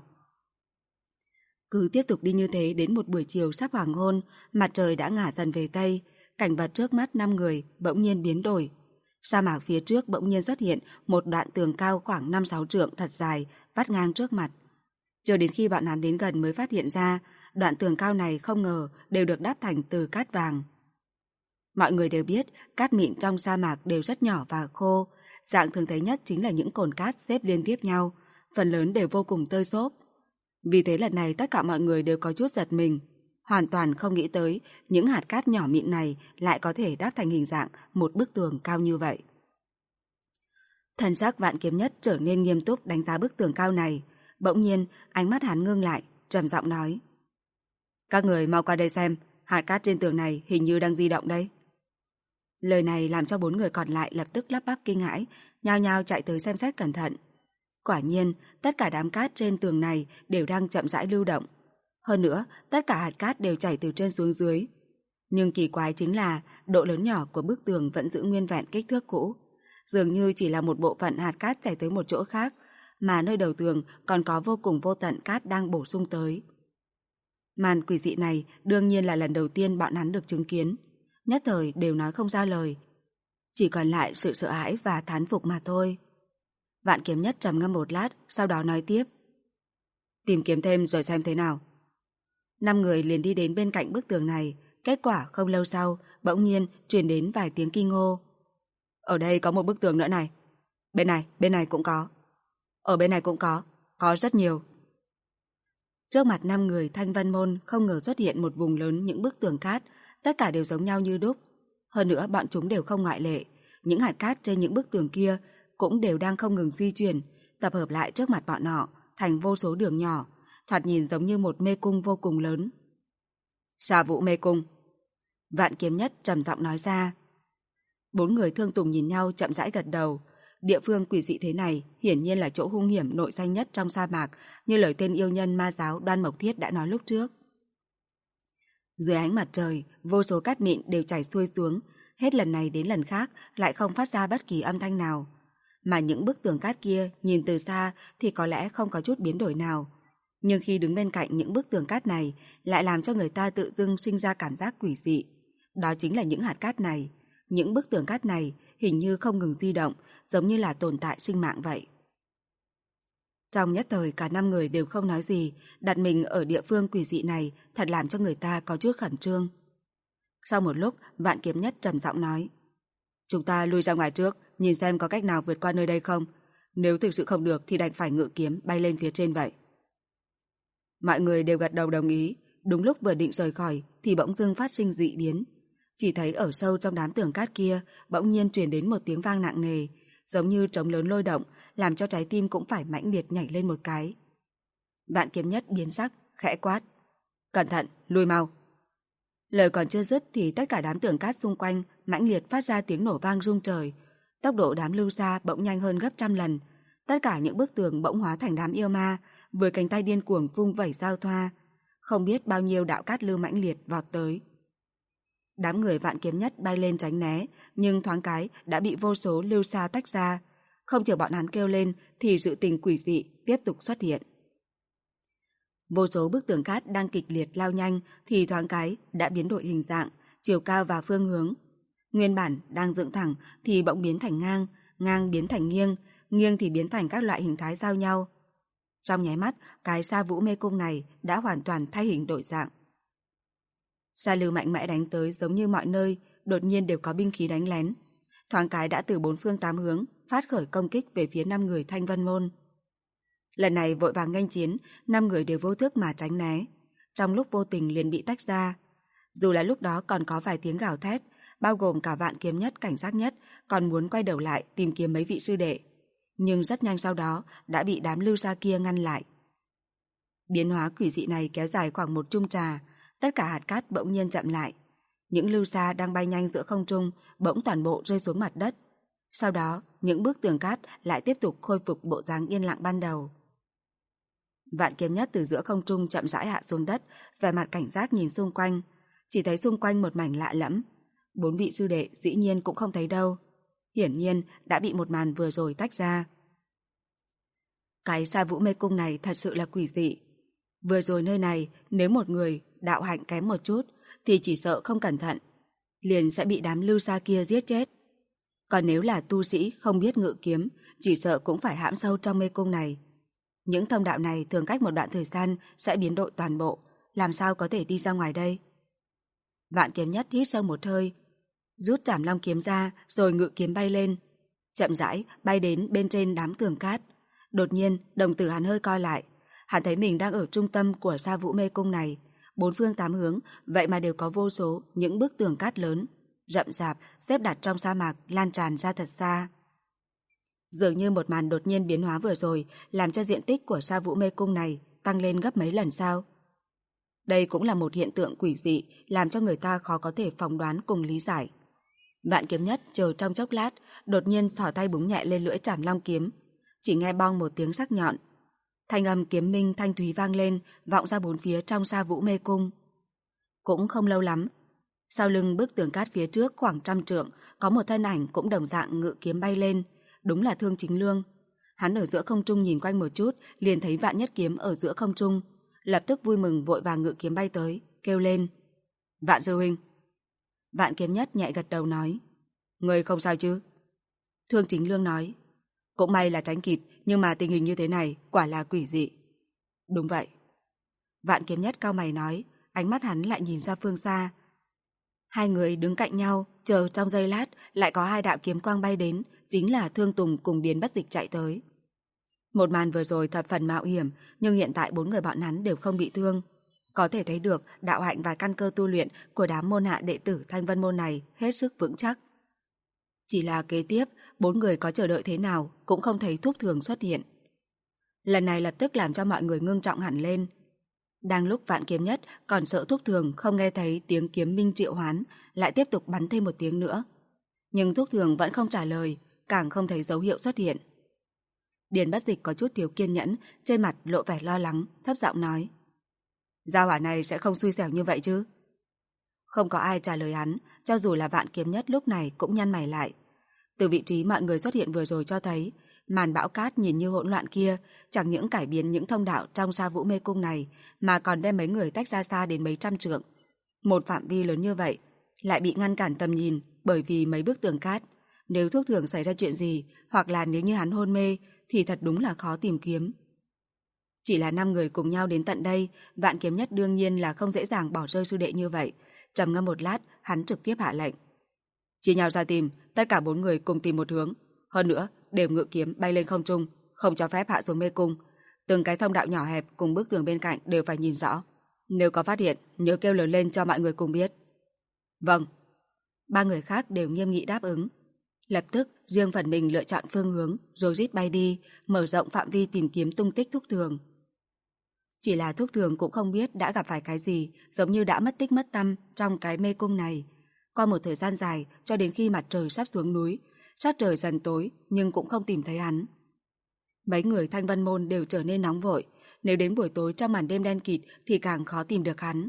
Cứ tiếp tục đi như thế đến một buổi chiều sắp hoàng hôn, mặt trời đã ngả dần về Tây, cảnh vật trước mắt năm người bỗng nhiên biến đổi. Sa mạc phía trước bỗng nhiên xuất hiện một đoạn tường cao khoảng 5-6 trượng thật dài, vắt ngang trước mặt. Chờ đến khi bọn hắn đến gần mới phát hiện ra, đoạn tường cao này không ngờ đều được đắp thành từ cát vàng. Mọi người đều biết, cát mịn trong sa mạc đều rất nhỏ và khô, dạng thường thấy nhất chính là những cồn cát xếp liên tiếp nhau, phần lớn đều vô cùng tơi xốp. Vì thế lần này tất cả mọi người đều có chút giật mình, hoàn toàn không nghĩ tới những hạt cát nhỏ mịn này lại có thể đắp thành hình dạng một bức tường cao như vậy. Thần sắc Vạn Kiếm Nhất trở nên nghiêm túc đánh giá bức tường cao này, Bỗng nhiên, ánh mắt hắn ngưng lại, trầm giọng nói. Các người mau qua đây xem, hạt cát trên tường này hình như đang di động đây. Lời này làm cho 4 người còn lại lập tức lắp bắp kinh hãi, nhao nhao chạy tới xem xét cẩn thận. Quả nhiên, tất cả đám cát trên tường này đều đang chậm rãi lưu động. Hơn nữa, tất cả hạt cát đều chảy từ trên xuống dưới. Nhưng kỳ quái chính là độ lớn nhỏ của bức tường vẫn giữ nguyên vẹn kích thước cũ. Dường như chỉ là một bộ phận hạt cát chảy tới một chỗ khác, mà nơi đầu tường còn có vô cùng vô tận cát đang bổ sung tới. Màn quỷ dị này đương nhiên là lần đầu tiên bọn hắn được chứng kiến. Nhất thời đều nói không ra lời. Chỉ còn lại sự sợ hãi và thán phục mà thôi. Vạn Kiếm Nhất trầm ngâm một lát, sau đó nói tiếp. Tìm kiếm thêm rồi xem thế nào. 5 người liền đi đến bên cạnh bức tường này. Kết quả không lâu sau, bỗng nhiên truyền đến vài tiếng kinh hô. Ở đây có một bức tường nữa này. Bên này cũng có. Ở bên này cũng có rất nhiều. Trước mặt 5 người Thanh Vân Môn không ngờ xuất hiện một vùng lớn những bức tường cát, tất cả đều giống nhau như đúc. Hơn nữa bọn chúng đều không ngoại lệ, những hạt cát trên những bức tường kia cũng đều đang không ngừng di chuyển, tập hợp lại trước mặt bọn họ thành vô số đường nhỏ, thoạt nhìn giống như một mê cung vô cùng lớn. Xà Vũ mê cung. Vạn Kiếm Nhất trầm giọng nói ra. 4 người Thương Tùng nhìn nhau chậm rãi gật đầu. Địa phương quỷ dị thế này hiển nhiên là chỗ hung hiểm nội danh nhất trong sa mạc, như lời tên yêu nhân ma giáo Đoan Mộc Thiết đã nói lúc trước. Dưới ánh mặt trời, vô số cát mịn đều chảy xuôi xuống, hết lần này đến lần khác lại không phát ra bất kỳ âm thanh nào. Mà những bức tường cát kia nhìn từ xa thì có lẽ không có chút biến đổi nào. Nhưng khi đứng bên cạnh những bức tường cát này lại làm cho người ta tự dưng sinh ra cảm giác quỷ dị. Đó chính là những hạt cát này. Những bức tường cát này hình như không ngừng di động, giống như là tồn tại sinh mạng vậy. Trong nhất thời cả 5 người đều không nói gì, đặt mình ở địa phương quỷ dị này thật làm cho người ta có chút khẩn trương. Sau một lúc, Vạn Kiếm Nhất trầm giọng nói. Chúng ta lui ra ngoài trước, nhìn xem có cách nào vượt qua nơi đây không. Nếu thực sự không được thì đành phải ngự kiếm bay lên phía trên vậy. Mọi người đều gật đầu đồng ý. Đúng lúc vừa định rời khỏi thì bỗng dưng phát sinh dị biến. Chỉ thấy ở sâu trong đám tường cát kia bỗng nhiên truyền đến một tiếng vang nặng nề, giống như trống lớn lôi động, làm cho trái tim cũng phải mãnh liệt nhảy lên một cái. Vạn Kiếm Nhất biến sắc, khẽ quát. Cẩn thận, lùi mau. Lời còn chưa dứt thì tất cả đám tường cát xung quanh mãnh liệt phát ra tiếng nổ vang rung trời. Tốc độ đám lưu xa bỗng nhanh hơn gấp trăm lần. Tất cả những bức tường bỗng hóa thành đám yêu ma, vừa cánh tay điên cuồng vung vẩy giao thoa. Không biết bao nhiêu đạo cát lưu mãnh liệt vọt tới. Đám người Vạn Kiếm Nhất bay lên tránh né, nhưng thoáng cái đã bị vô số lưu xa tách ra. Không chờ bọn hắn kêu lên thì sự tình quỷ dị tiếp tục xuất hiện. Vô số bức tường cát đang kịch liệt lao nhanh thì thoáng cái đã biến đổi hình dạng, chiều cao và phương hướng. Nguyên bản đang dựng thẳng thì bỗng biến thành ngang, ngang biến thành nghiêng, nghiêng thì biến thành các loại hình thái giao nhau. Trong nháy mắt, cái Sa Vũ mê cung này đã hoàn toàn thay hình đổi dạng. Sa lưu mạnh mẽ đánh tới giống như mọi nơi, đột nhiên đều có binh khí đánh lén. Thoáng cái đã từ 4 phương 8 hướng phát khởi công kích về phía 5 người Thanh Vân Môn. Lần này vội vàng nghênh chiến, 5 người đều vô thức mà tránh né. Trong lúc vô tình liền bị tách ra. Dù là lúc đó còn có vài tiếng gào thét, bao gồm cả Vạn Kiếm Nhất cảnh giác nhất, còn muốn quay đầu lại tìm kiếm mấy vị sư đệ. Nhưng rất nhanh sau đó đã bị đám lưu xa kia ngăn lại. Biến hóa quỷ dị này kéo dài khoảng một chung trà, tất cả hạt cát bỗng nhiên chậm lại. Những lưu xa đang bay nhanh giữa không trung bỗng toàn bộ rơi xuống mặt đất. Sau đó, những bức tường cát lại tiếp tục khôi phục bộ dáng yên lặng ban đầu. Vạn Kiếm Nhất từ giữa không trung chậm rãi hạ xuống đất, vẻ mặt cảnh giác nhìn xung quanh. Chỉ thấy xung quanh một mảnh lạ lẫm. 4 vị sư đệ dĩ nhiên cũng không thấy đâu. Hiển nhiên đã bị một màn vừa rồi tách ra. Cái Sa Vũ mê cung này thật sự là quỷ dị. Vừa rồi nơi này, nếu một người đạo hạnh kém một chút thì chỉ sợ không cẩn thận liền sẽ bị đám lưu xa kia giết chết. Còn nếu là tu sĩ không biết ngự kiếm, chỉ sợ cũng phải hãm sâu trong mê cung này. Những thông đạo này thường cách một đoạn thời gian sẽ biến đổi toàn bộ, làm sao có thể đi ra ngoài đây? Vạn Kiếm Nhất hít sâu một hơi, rút Trảm Long kiếm ra rồi ngự kiếm bay lên, chậm rãi bay đến bên trên đám tường cát. Đột nhiên, đồng tử hắn hơi co lại, hắn thấy mình đang ở trung tâm của Sa Vũ mê cung này, 4 phương 8 hướng, vậy mà đều có vô số những bức tường cát lớn, rậm rạp, xếp đặt trong sa mạc lan tràn ra thật xa. Dường như một màn đột nhiên biến hóa vừa rồi làm cho diện tích của Sa Vũ Mê Cung này tăng lên gấp mấy lần sao? Đây cũng là một hiện tượng quỷ dị làm cho người ta khó có thể phỏng đoán cùng lý giải. Vạn Kiếm Nhất chờ trong chốc lát, đột nhiên thỏ tay búng nhẹ lên lưỡi Trảm Long kiếm. Chỉ nghe bong một tiếng sắc nhọn. Thanh âm kiếm minh thanh thúy vang lên, vọng ra bốn phía trong Sa Vũ Mê Cung. Cũng không lâu lắm, sau lưng bức tường cát phía trước khoảng 100 trượng, có một thân ảnh cũng đồng dạng ngự kiếm bay lên, đúng là Thương Chính Lương. Hắn ở giữa không trung nhìn quanh một chút, liền thấy Vạn Nhất Kiếm ở giữa không trung, lập tức vui mừng vội vàng ngự kiếm bay tới, kêu lên: "Vạn sư huynh." Vạn Kiếm Nhất nhẹ gật đầu nói: "Ngươi không sao chứ?" Thương Chính Lương nói: "Cũng may là tránh kịp, nhưng mà tình hình như thế này quả là quỷ dị." "Đúng vậy." Vạn Kiếm Nhất cau mày nói, ánh mắt hắn lại nhìn ra phương xa. Hai người đứng cạnh nhau, chờ trong giây lát, lại có hai đạo kiếm quang bay đến, chính là Thương Tùng cùng Điền Bất Dịch chạy tới. Một màn vừa rồi thập phần mạo hiểm, nhưng hiện tại bốn người bọn hắn đều không bị thương. Có thể thấy được đạo hạnh và căn cơ tu luyện của đám môn hạ đệ tử Thanh Vân môn này hết sức vững chắc. Chỉ là kế tiếp, bốn người có chờ đợi thế nào cũng không thấy Thúc Thường xuất hiện. Lần này lập tức làm cho mọi người ngưng trọng hẳn lên. Đang lúc Vạn Kiếm Nhất còn sợ Thúc Thường không nghe thấy tiếng kiếm minh triệu hoán, lại tiếp tục bắn thêm một tiếng nữa. Nhưng Thúc Thường vẫn không trả lời, càng không thấy dấu hiệu xuất hiện. Điền Bất Dịch có chút thiếu kiên nhẫn, trên mặt lộ vẻ lo lắng, thấp giọng nói: "Gia hỏa này sẽ không xui xẻo như vậy chứ?" Không có ai trả lời hắn, cho dù là Vạn Kiếm Nhất lúc này cũng nhăn mày lại. Từ vị trí mọi người xuất hiện vừa rồi cho thấy, màn bão cát nhìn như hỗn loạn kia chẳng những cải biến những thông đạo trong Sa Vũ Mê Cung này, mà còn đem mấy người tách ra xa đến mấy trăm trượng. Một phạm vi lớn như vậy lại bị ngăn cản tầm nhìn bởi vì mấy bức tường cát. Nếu Thúc Thường xảy ra chuyện gì, hoặc là nếu như hắn hôn mê, thì thật đúng là khó tìm kiếm. Chỉ là 5 người cùng nhau đến tận đây, Vạn Kiếm Nhất đương nhiên là không dễ dàng bỏ rơi sư đệ như vậy. Trầm ngâm một lát, hắn trực tiếp hạ lệnh: "Chia nhau ra tìm, tất cả 4 người cùng tìm một hướng. Hơn nữa, đều ngự kiếm bay lên không trung, không cho phép hạ xuống mê cung. Từng cái thông đạo nhỏ hẹp cùng bức tường bên cạnh đều phải nhìn rõ. Nếu có phát hiện, nhớ kêu lớn lên cho mọi người cùng biết." "Vâng." 3 người khác đều nghiêm nghị đáp ứng. Lập tức, riêng phần mình lựa chọn phương hướng, rồi rít bay đi, mở rộng phạm vi tìm kiếm tung tích Thúc Thường. Chỉ là Thúc Thường cũng không biết đã gặp phải cái gì, giống như đã mất tích mất tăm trong cái mê cung này. Qua một thời gian dài, cho đến khi mặt trời sắp xuống núi, sắc trời dần tối nhưng cũng không tìm thấy hắn. Mấy người Thanh Vân môn đều trở nên nóng vội, nếu đến buổi tối trong màn đêm đen kịt thì càng khó tìm được hắn.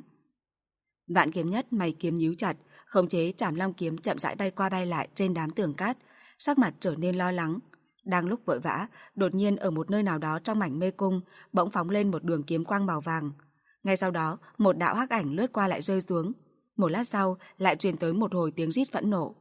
Vạn Kiếm Nhất mày kiếm nhíu chặt, khống chế Trảm Long kiếm chậm rãi bay qua bay lại trên đám tường cát, sắc mặt trở nên lo lắng. Đang lúc vội vã, đột nhiên ở một nơi nào đó trong mảnh mê cung bỗng phóng lên một đường kiếm quang màu vàng. Ngay sau đó, một đạo hắc ảnh lướt qua lại rơi xuống. Một lát sau, lại truyền tới một hồi tiếng rít phẫn nộ.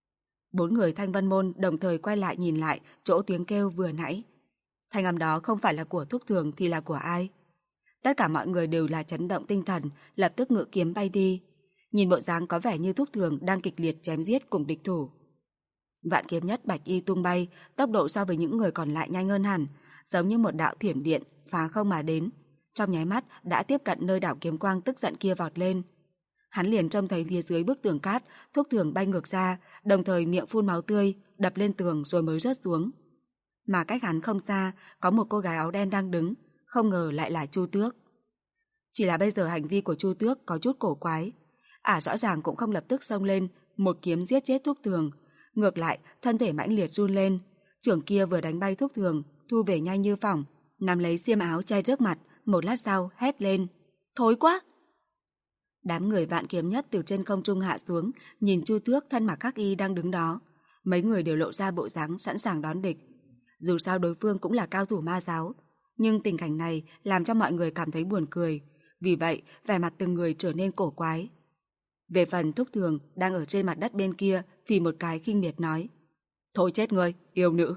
4 người Thanh Vân môn đồng thời quay lại nhìn lại chỗ tiếng kêu vừa nãy. Thanh âm đó không phải là của Thúc Thường thì là của ai? Tất cả mọi người đều là chấn động tinh thần, lập tức ngự kiếm bay đi. Nhìn bộ dáng có vẻ như Thúc Thường đang kịch liệt chém giết cùng địch thủ. Vạn Kiếm Nhất bạch y tung bay, tốc độ so với những người còn lại nhanh hơn hẳn, giống như một đạo thiểm điện phá không mà đến. Trong nháy mắt đã tiếp cận nơi đảo kiếm quang tức giận kia vọt lên. Hắn liền trông thấy phía dưới bức tường cát, Thúc Thường bay ngược ra, đồng thời miệng phun máu tươi, đập lên tường rồi mới rớt xuống. Mà cách hắn không xa, có một cô gái áo đen đang đứng, không ngờ lại là Chu Tước. Chỉ là bây giờ hành vi của Chu Tước có chút cổ quái. Rõ ràng cũng không lập tức xông lên, một kiếm giết chết Thúc Thường. Ngược lại, thân thể mãnh liệt run lên, chưởng kia vừa đánh bay Thúc Thường, thu về nhanh như phỏng, nắm lấy xiêm áo che trước mặt, một lát sau hét lên: "Thối quá!" Đám người Vạn Kiếm Nhất từ trên không trung hạ xuống, nhìn Chu Tước thân mặc hắc y đang đứng đó. Mấy người đều lộ ra bộ dáng sẵn sàng đón địch. Dù sao đối phương cũng là cao thủ ma giáo, nhưng tình cảnh này làm cho mọi người cảm thấy buồn cười. Vì vậy, vẻ mặt từng người trở nên cổ quái. Về phần Thúc Thường đang ở trên mặt đất bên kia, phì một cái khinh miệt nói: "Thôi chết ngươi, yêu nữ!"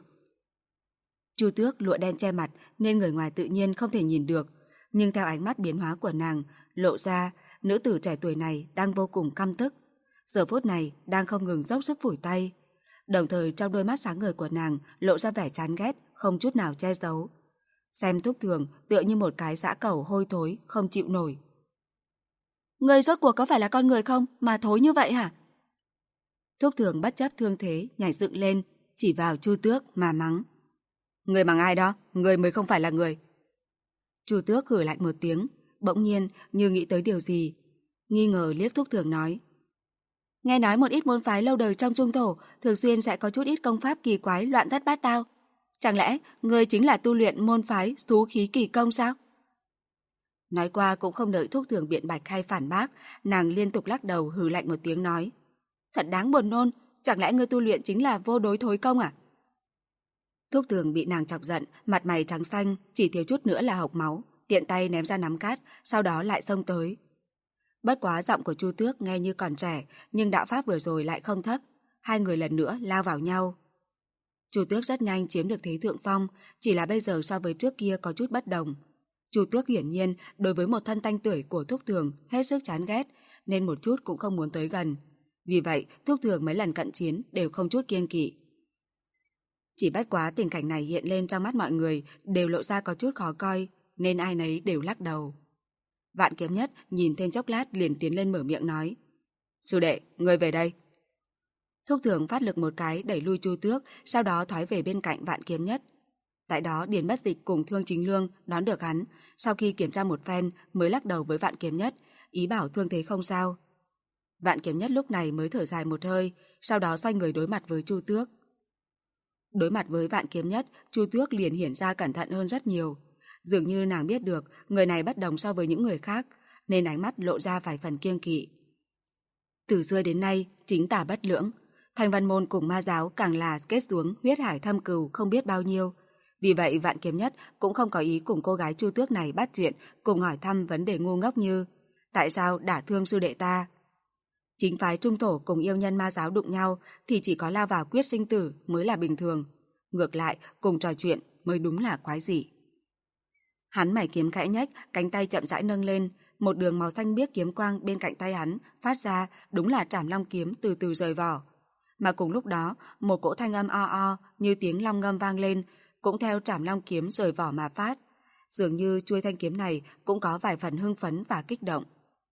Chu Tước lụa đen che mặt nên người ngoài tự nhiên không thể nhìn được, nhưng theo ánh mắt biến hóa của nàng, lộ ra nữ tử trẻ tuổi này đang vô cùng căm tức. Giờ phút này đang không ngừng dốc sức phủi tay. Đồng thời trong đôi mắt sáng ngời của nàng lộ ra vẻ chán ghét, không chút nào che giấu. Xem Thúc Thường tựa như một cái dã cẩu hôi thối, không chịu nổi. "Ngươi rốt cuộc có phải là con người không mà thối như vậy hả?" Thúc Thường bất chấp thương thế nhảy dựng lên, chỉ vào Chu Tước mà mắng: Người bằng ai đó, người mới không phải là người. Chu Tước hử lạnh một tiếng, bỗng nhiên như nghĩ tới điều gì, nghi ngờ liếc Thúc Thường nói. Nghe nói một ít môn phái lâu đời trong trung thổ thường xuyên sẽ có chút ít công pháp kỳ quái loạn thất bát tao. Chẳng lẽ ngươi chính là tu luyện môn phái xú khí kỳ công sao? Nói qua cũng không đợi Thúc Thường biện bạch hay phản bác, nàng liên tục lắc đầu hừ lạnh một tiếng nói. Thật đáng buồn nôn, chẳng lẽ ngươi tu luyện chính là vô đối thối công à? Thúc Thường bị nàng chọc giận, mặt mày trắng xanh, chỉ thiếu chút nữa là hộc máu, tiện tay ném ra nắm cát, sau đó lại xông tới. Bất quá giọng của Chu Tước nghe như còn trẻ, nhưng đạo pháp vừa rồi lại không thấp, hai người lần nữa lao vào nhau. Chu Tước rất nhanh chiếm được thế thượng phong, chỉ là bây giờ so với trước kia có chút bất đồng. Chu Tước hiển nhiên đối với một thân tanh tưởi của Thúc Thường hết sức chán ghét, nên một chút cũng không muốn tới gần. Vì vậy, Thúc Thường mấy lần cận chiến đều không chút kiêng kỵ. Chỉ bất quá tình cảnh này hiện lên trong mắt mọi người đều lộ ra có chút khó coi, nên ai nấy đều lắc đầu. Vạn Kiếm Nhất nhìn thêm chốc lát liền tiến lên mở miệng nói. Sư đệ, ngươi về đây. Thúc Thường phát lực một cái đẩy lui Chu Tước, sau đó thoái về bên cạnh Vạn Kiếm Nhất. Tại đó Điền Bất Dịch cùng Thương Chính Lương đón được hắn, sau khi kiểm tra một phen mới lắc đầu với Vạn Kiếm Nhất, ý bảo thương thế không sao. Vạn Kiếm Nhất lúc này mới thở dài một hơi, sau đó xoay người đối mặt với Chu Tước. Đối mặt với Vạn Kiếm Nhất, Chu Tước liền hiển ra cẩn thận hơn rất nhiều. Dường như nàng biết được người này bất đồng so với những người khác, nên ánh mắt lộ ra vài phần kiêng kỵ. Từ xưa đến nay, chính tả bất lưỡng, Thanh Văn Môn cùng ma giáo càng là kết xuống huyết hải thâm cừu không biết bao nhiêu. Vì vậy Vạn Kiếm Nhất cũng không có ý cùng cô gái Chu Tước này bắt chuyện, cùng hỏi thăm vấn đề ngu ngốc như tại sao đả thương sư đệ ta. Chính phái trung thổ cùng yêu nhân ma giáo đụng nhau thì chỉ có lao vào quyết sinh tử mới là bình thường. Ngược lại, cùng trò chuyện mới đúng là quái dị. Hắn mày kiếm khẽ nhếch, cánh tay chậm rãi nâng lên, một đường màu xanh biếc kiếm quang bên cạnh tay hắn phát ra đúng là Trảm Long kiếm từ từ rời vỏ. Mà cùng lúc đó, một cỗ thanh âm o o như tiếng long ngâm vang lên, cũng theo Trảm Long kiếm rời vỏ mà phát. Dường như chuôi thanh kiếm này cũng có vài phần hưng phấn và kích động.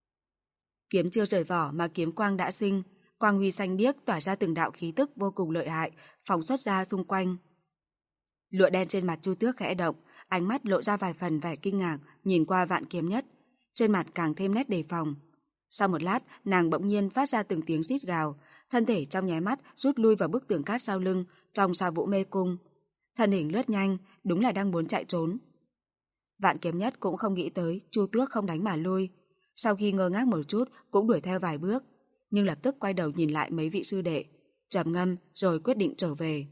Kiếm chưa rời vỏ mà kiếm quang đã sinh, quang huy xanh biếc tỏa ra từng đạo khí tức vô cùng lợi hại, phóng xuất ra xung quanh. Lụa đen trên mặt Chu Tước khẽ động, ánh mắt lộ ra vài phần vẻ kinh ngạc, nhìn qua Vạn Kiếm Nhất, trên mặt càng thêm nét đề phòng. Sau một lát, nàng bỗng nhiên phát ra từng tiếng rít gào, thân thể trong nháy mắt rút lui vào bức tường cát sau lưng, trong Sa Vũ Mê Cung. Thân hình lướt nhanh, đúng là đang muốn chạy trốn. Vạn Kiếm Nhất cũng không nghĩ tới Chu Tước không đánh mà lui. Sau khi ngơ ngác một chút cũng đuổi theo vài bước, nhưng lập tức quay đầu nhìn lại mấy vị sư đệ, trầm ngâm rồi quyết định trở về.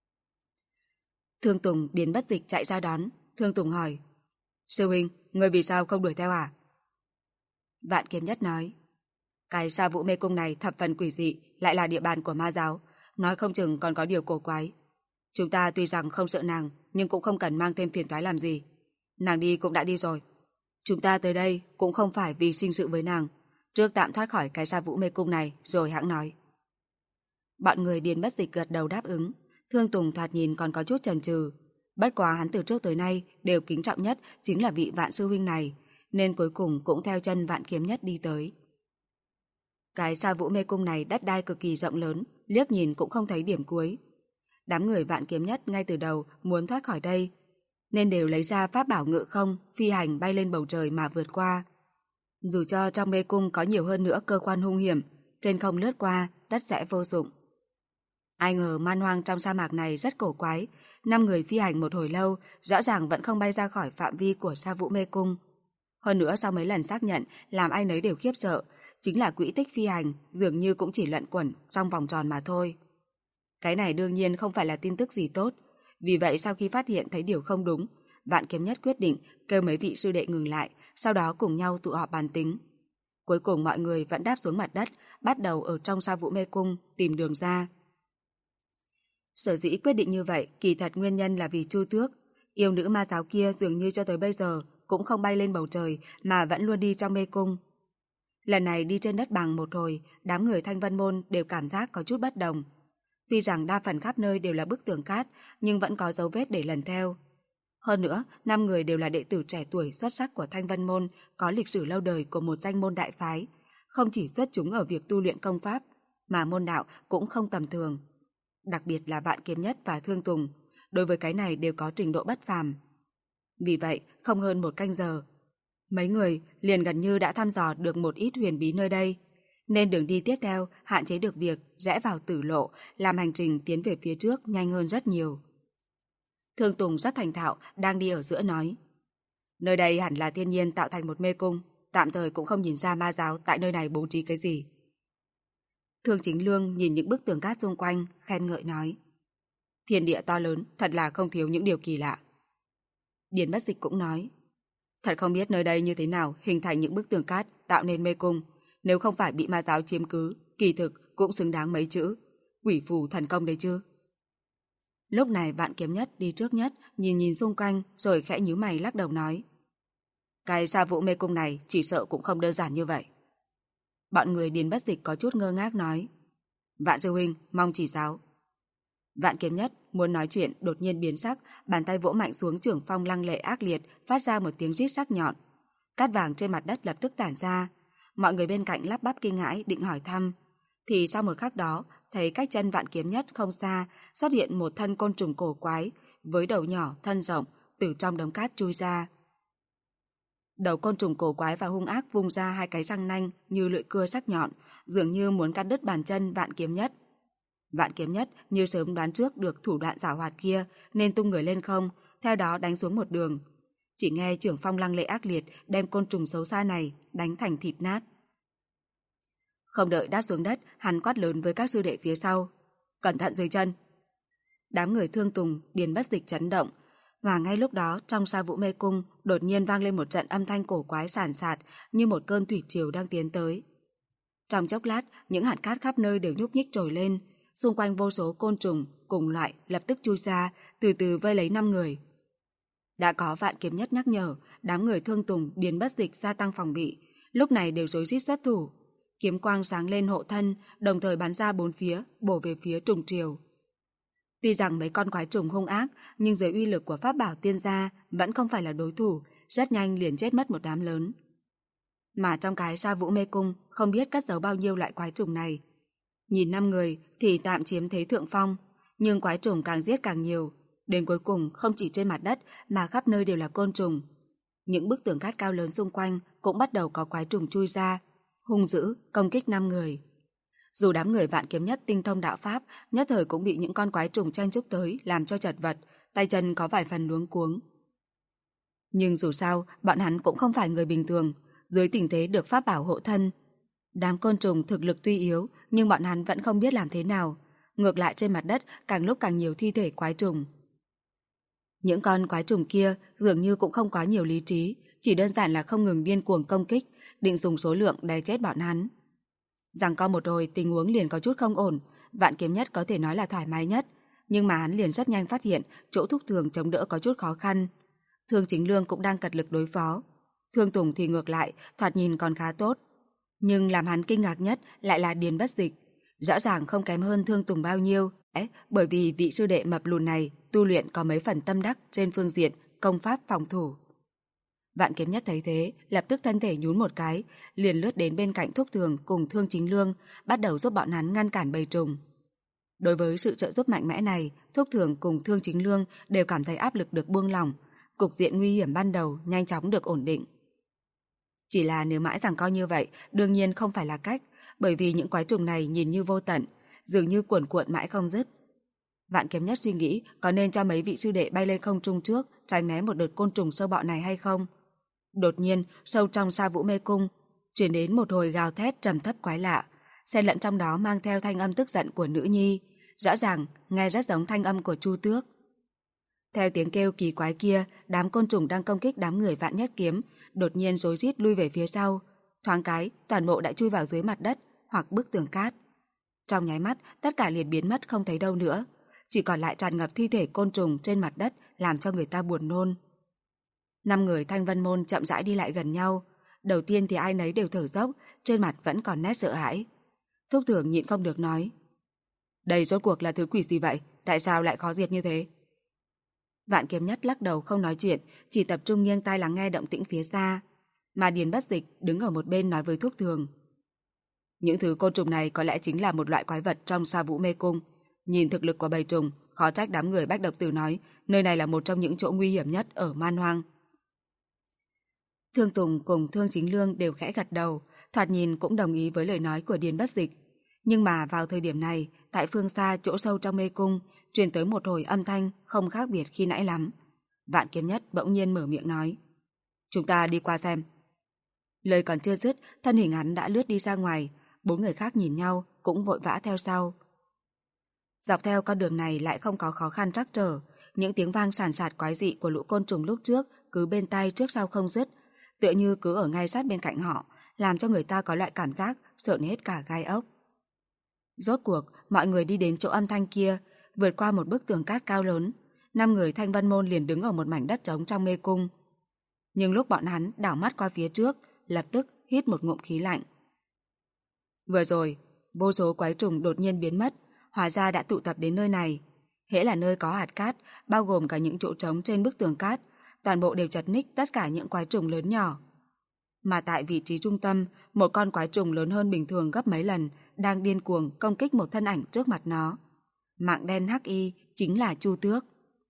Thương Tùng, Điền Bất Dịch chạy ra đón. Thương Tùng hỏi, sư huynh, ngươi vì sao không đuổi theo à? Vạn Kiếm Nhất nói, cái Sa Vũ Mê Cung này thập phần quỷ dị, lại là địa bàn của ma giáo, nói không chừng còn có điều cổ quái. Chúng ta tuy rằng không sợ nàng, nhưng cũng không cần mang thêm phiền toái làm gì. Nàng đi cũng đã đi rồi. Chúng ta tới đây cũng không phải vì sinh sự với nàng, trước tạm thoát khỏi cái Sa Vũ Mê Cung này rồi hãng nói. Bọn người Điền Bất Dịch gật đầu đáp ứng. Thương Tùng thoạt nhìn còn có chút chần chừ, bất quá hắn từ trước tới nay đều kính trọng nhất chính là vị Vạn sư huynh này, nên cuối cùng cũng theo chân Vạn Kiếm Nhất đi tới. Cái Sa Vũ Mê Cung này đất đai cực kỳ rộng lớn, liếc nhìn cũng không thấy điểm cuối. Đám người Vạn Kiếm Nhất ngay từ đầu muốn thoát khỏi đây, nên đều lấy ra pháp bảo ngự không, phi hành bay lên bầu trời mà vượt qua. Dù cho trong mê cung có nhiều hơn nữa cơ quan hung hiểm, trên không lướt qua tất sẽ vô dụng. Ai ngờ man hoang trong sa mạc này rất cổ quái, 5 người phi hành một hồi lâu, rõ ràng vẫn không bay ra khỏi phạm vi của Sa Vũ Mê Cung. Hơn nữa sau mấy lần xác nhận, làm ai nấy đều khiếp sợ, chính là quỹ tích phi hành dường như cũng chỉ lẩn quẩn trong vòng tròn mà thôi. Cái này đương nhiên không phải là tin tức gì tốt, vì vậy sau khi phát hiện thấy điều không đúng, Vạn Kiếm Nhất quyết định kêu mấy vị sư đệ ngừng lại, sau đó cùng nhau tụ họp bàn tính. Cuối cùng mọi người vẫn đáp xuống mặt đất, bắt đầu ở trong Sa Vũ Mê Cung tìm đường ra. Sở dĩ quyết định như vậy, kỳ thật nguyên nhân là vì Chu Tước. Yêu nữ ma giáo kia dường như cho tới bây giờ cũng không bay lên bầu trời mà vẫn luôn đi trong mê cung. Lần này đi trên đất bằng một hồi, đám người Thanh Văn Môn đều cảm giác có chút bất đồng. Tuy rằng đa phần khắp nơi đều là bức tường cát, nhưng vẫn có dấu vết để lần theo. Hơn nữa, 5 người đều là đệ tử trẻ tuổi xuất sắc của Thanh Văn Môn, có lịch sử lâu đời của một danh môn đại phái, không chỉ xuất chúng ở việc tu luyện công pháp, mà môn đạo cũng không tầm thường. Đặc biệt là Vạn Kiếm Nhất và Thương Tùng, đối với cái này đều có trình độ bất phàm. Vì vậy, không hơn 1 canh giờ, mấy người liền gần như đã thăm dò được một ít huyền bí nơi đây, nên đường đi tiếp theo hạn chế được việc rẽ vào tử lộ, làm hành trình tiến về phía trước nhanh hơn rất nhiều. Thương Tùng rất thành thạo, đang đi ở giữa nói: nơi đây hẳn là thiên nhiên tạo thành một mê cung, tạm thời cũng không nhìn ra ma giáo tại nơi này bố trí cái gì. Thương Chính Lương nhìn những bức tường cát xung quanh, khen ngợi nói: thiên địa to lớn, thật là không thiếu những điều kỳ lạ. Điền Bất Dịch cũng nói: thật không biết nơi đây như thế nào hình thành những bức tường cát tạo nên mê cung, nếu không phải bị ma giáo chiếm cứ, kỳ thực cũng xứng đáng mấy chữ quỷ phù thần công đấy chứ. Lúc này Vạn Kiếm Nhất đi trước nhất, nhìn nhìn xung quanh rồi khẽ nhíu mày lắc đầu nói: cái Sa Vũ mê cung này chỉ sợ cũng không đơn giản như vậy. Bọn người Điền Bất Dịch có chút ngơ ngác nói: Vạn sư huynh, mong chỉ giáo. Vạn Kiếm Nhất muốn nói chuyện đột nhiên biến sắc, bàn tay vỗ mạnh xuống trưởng phong lăng lệ ác liệt, phát ra một tiếng rít sắc nhọn. Cát vàng trên mặt đất lập tức tản ra. Mọi người bên cạnh lắp bắp kinh hãi định hỏi thăm, thì sau một khắc đó thấy cách chân Vạn Kiếm Nhất không xa xuất hiện một thân côn trùng cổ quái với đầu nhỏ thân rộng từ trong đống cát chui ra. Đầu côn trùng cổ quái và hung ác vung ra 2 cái răng nanh như lưỡi cưa sắc nhọn, dường như muốn cắt đứt bàn chân Vạn Kiếm Nhất. Vạn Kiếm Nhất như sớm đoán trước được thủ đoạn giảo hoạt kia nên tung người lên không, theo đó đánh xuống một đường. Chỉ nghe trưởng phong lăng lệ ác liệt đem côn trùng xấu xa này đánh thành thịt nát. Không đợi đáp xuống đất, hắn quát lớn với các sư đệ phía sau: cẩn thận dưới chân. Đám người Thương Tùng, Điền Bất Dịch chấn động, và ngay lúc đó trong Sa Vũ mê cung đột nhiên vang lên một trận âm thanh cổ quái sàn sạt như một cơn thủy triều đang tiến tới. Trong chốc lát, những hạt cát khắp nơi đều nhúc nhích trồi lên, xung quanh vô số côn trùng cùng loại lập tức chui ra, từ từ vây lấy 5 người. Đã có Vạn Kiếm Nhất nhắc nhở, đám người Thương Tùng, Điền Bất Dịch gia tăng phòng bị, lúc này đều rối rít xuất thủ. Kiếm quang sáng lên hộ thân, đồng thời bắn ra 4 phía, bổ về phía trùng triều. Tuy rằng mấy con quái trùng hung ác, nhưng dưới uy lực của pháp bảo tiên gia vẫn không phải là đối thủ, rất nhanh liền chết mất một đám lớn. Mà trong cái Sa Vũ mê cung không biết cất giấu bao nhiêu loại quái trùng này. Nhìn 5 người thì tạm chiếm thế thượng phong, nhưng quái trùng càng giết càng nhiều, đến cuối cùng không chỉ trên mặt đất mà khắp nơi đều là côn trùng. Những bức tường cát cao lớn xung quanh cũng bắt đầu có quái trùng chui ra, hung dữ công kích 5 người. Dù đám người Vạn Kiếm Nhất tinh thông đạo pháp, nhất thời cũng bị những con quái trùng chen chúc tới làm cho chật vật, tay chân có vài phần luống cuống. Nhưng dù sao, bọn hắn cũng không phải người bình thường, dưới tình thế được pháp bảo hộ thân. Đám côn trùng thực lực tuy yếu, nhưng bọn hắn vẫn không biết làm thế nào. Ngược lại trên mặt đất càng lúc càng nhiều thi thể quái trùng. Những con quái trùng kia dường như cũng không có nhiều lý trí, chỉ đơn giản là không ngừng điên cuồng công kích, định dùng số lượng đè chết bọn hắn. Giằng co một hồi tình huống liền có chút không ổn, Vạn Kiếm Nhất có thể nói là thoải mái nhất, nhưng mà hắn liền rất nhanh phát hiện chỗ Thúc Thường chống đỡ có chút khó khăn. Thương Chính Lương cũng đang cật lực đối phó. Thương Tùng thì ngược lại, thoạt nhìn còn khá tốt. Nhưng làm hắn kinh ngạc nhất lại là Điền Bất Dịch. Rõ ràng không kém hơn Thương Tùng bao nhiêu, bởi vì vị sư đệ mập lùn này tu luyện có mấy phần tâm đắc trên phương diện công pháp phòng thủ. Vạn Kiếm Nhất thấy thế, lập tức thân thể nhún một cái, liền lướt đến bên cạnh Thúc Thường cùng Thương Chính Lương, bắt đầu giúp bọn hắn ngăn cản bầy trùng. Đối với sự trợ giúp mạnh mẽ này, Thúc Thường cùng Thương Chính Lương đều cảm thấy áp lực được buông lỏng, cục diện nguy hiểm ban đầu nhanh chóng được ổn định. Chỉ là nếu mãi giằng co như vậy, đương nhiên không phải là cách, bởi vì những quái trùng này nhìn như vô tận, dường như cuộn cuộn mãi không dứt. Vạn Kiếm Nhất suy nghĩ có nên cho mấy vị sư đệ bay lên không trung trước, tránh né một đợt côn trùng sâu bọ này hay không. Đột nhiên, sâu trong Sa Vũ mê cung, truyền đến một hồi gào thét trầm thấp quái lạ, xen lẫn trong đó mang theo thanh âm tức giận của nữ nhi, rõ ràng nghe rất giống thanh âm của Chu Tước. Theo tiếng kêu kỳ quái kia, đám côn trùng đang công kích đám người Vạn Nhất Kiếm đột nhiên rối rít lui về phía sau, thoáng cái toàn bộ đã chui vào dưới mặt đất hoặc bức tường cát. Trong nháy mắt, tất cả liền biến mất không thấy đâu nữa, chỉ còn lại tràn ngập thi thể côn trùng trên mặt đất, làm cho người ta buồn nôn. 5 người Thanh Vân Môn chậm rãi đi lại gần nhau. Đầu tiên thì ai nấy đều thở dốc, trên mặt vẫn còn nét sợ hãi. Thúc Thường nhịn không được nói: đây rốt cuộc là thứ quỷ gì vậy? Tại sao lại khó diệt như thế? Vạn Kiếm Nhất lắc đầu không nói chuyện, chỉ tập trung nghiêng tai lắng nghe động tĩnh phía xa. Mà Điền Bất Dịch đứng ở một bên nói với Thúc Thường: những thứ côn trùng này có lẽ chính là một loại quái vật trong Sa Vũ mê cung. Nhìn thực lực của bầy trùng, khó trách đám người Bách Độc Tử nói nơi này là một trong những chỗ nguy hiểm nhất ở Man Hoang. Thương Tùng cùng Thương Chính Lương đều khẽ gật đầu, thoạt nhìn cũng đồng ý với lời nói của Điền Bất Dịch. Nhưng mà vào thời điểm này, tại phương xa chỗ sâu trong mê cung, truyền tới một hồi âm thanh không khác biệt khi nãy lắm. Vạn Kiếm Nhất bỗng nhiên mở miệng nói: "Chúng ta đi qua xem." Lời còn chưa dứt, thân hình hắn đã lướt đi ra ngoài, bốn người khác nhìn nhau cũng vội vã theo sau. Dọc theo con đường này lại không có khó khăn trắc trở, những tiếng vang sàn sạt quái dị của lũ côn trùng lúc trước cứ bên tai trước sau không dứt, tựa như cứ ở ngay sát bên cạnh họ, làm cho người ta có loại cảm giác sợn hết cả gai ốc. Rốt cuộc, mọi người đi đến chỗ âm thanh kia, vượt qua một bức tường cát cao lớn, 5 người Thanh Vân Môn liền đứng ở một mảnh đất trống trong mê cung. Nhưng lúc bọn hắn đảo mắt qua phía trước, lập tức hít một ngụm khí lạnh. Vừa rồi, vô số quái trùng đột nhiên biến mất, hóa ra đã tụ tập đến nơi này. Hễ là nơi có hạt cát, bao gồm cả những chỗ trống trên bức tường cát, toàn bộ đều chật ních tất cả những quái trùng lớn nhỏ. Mà tại vị trí trung tâm, một con quái trùng lớn hơn bình thường gấp mấy lần đang điên cuồng công kích một thân ảnh trước mặt nó. Mạng đen hắc y chính là Chu Tước.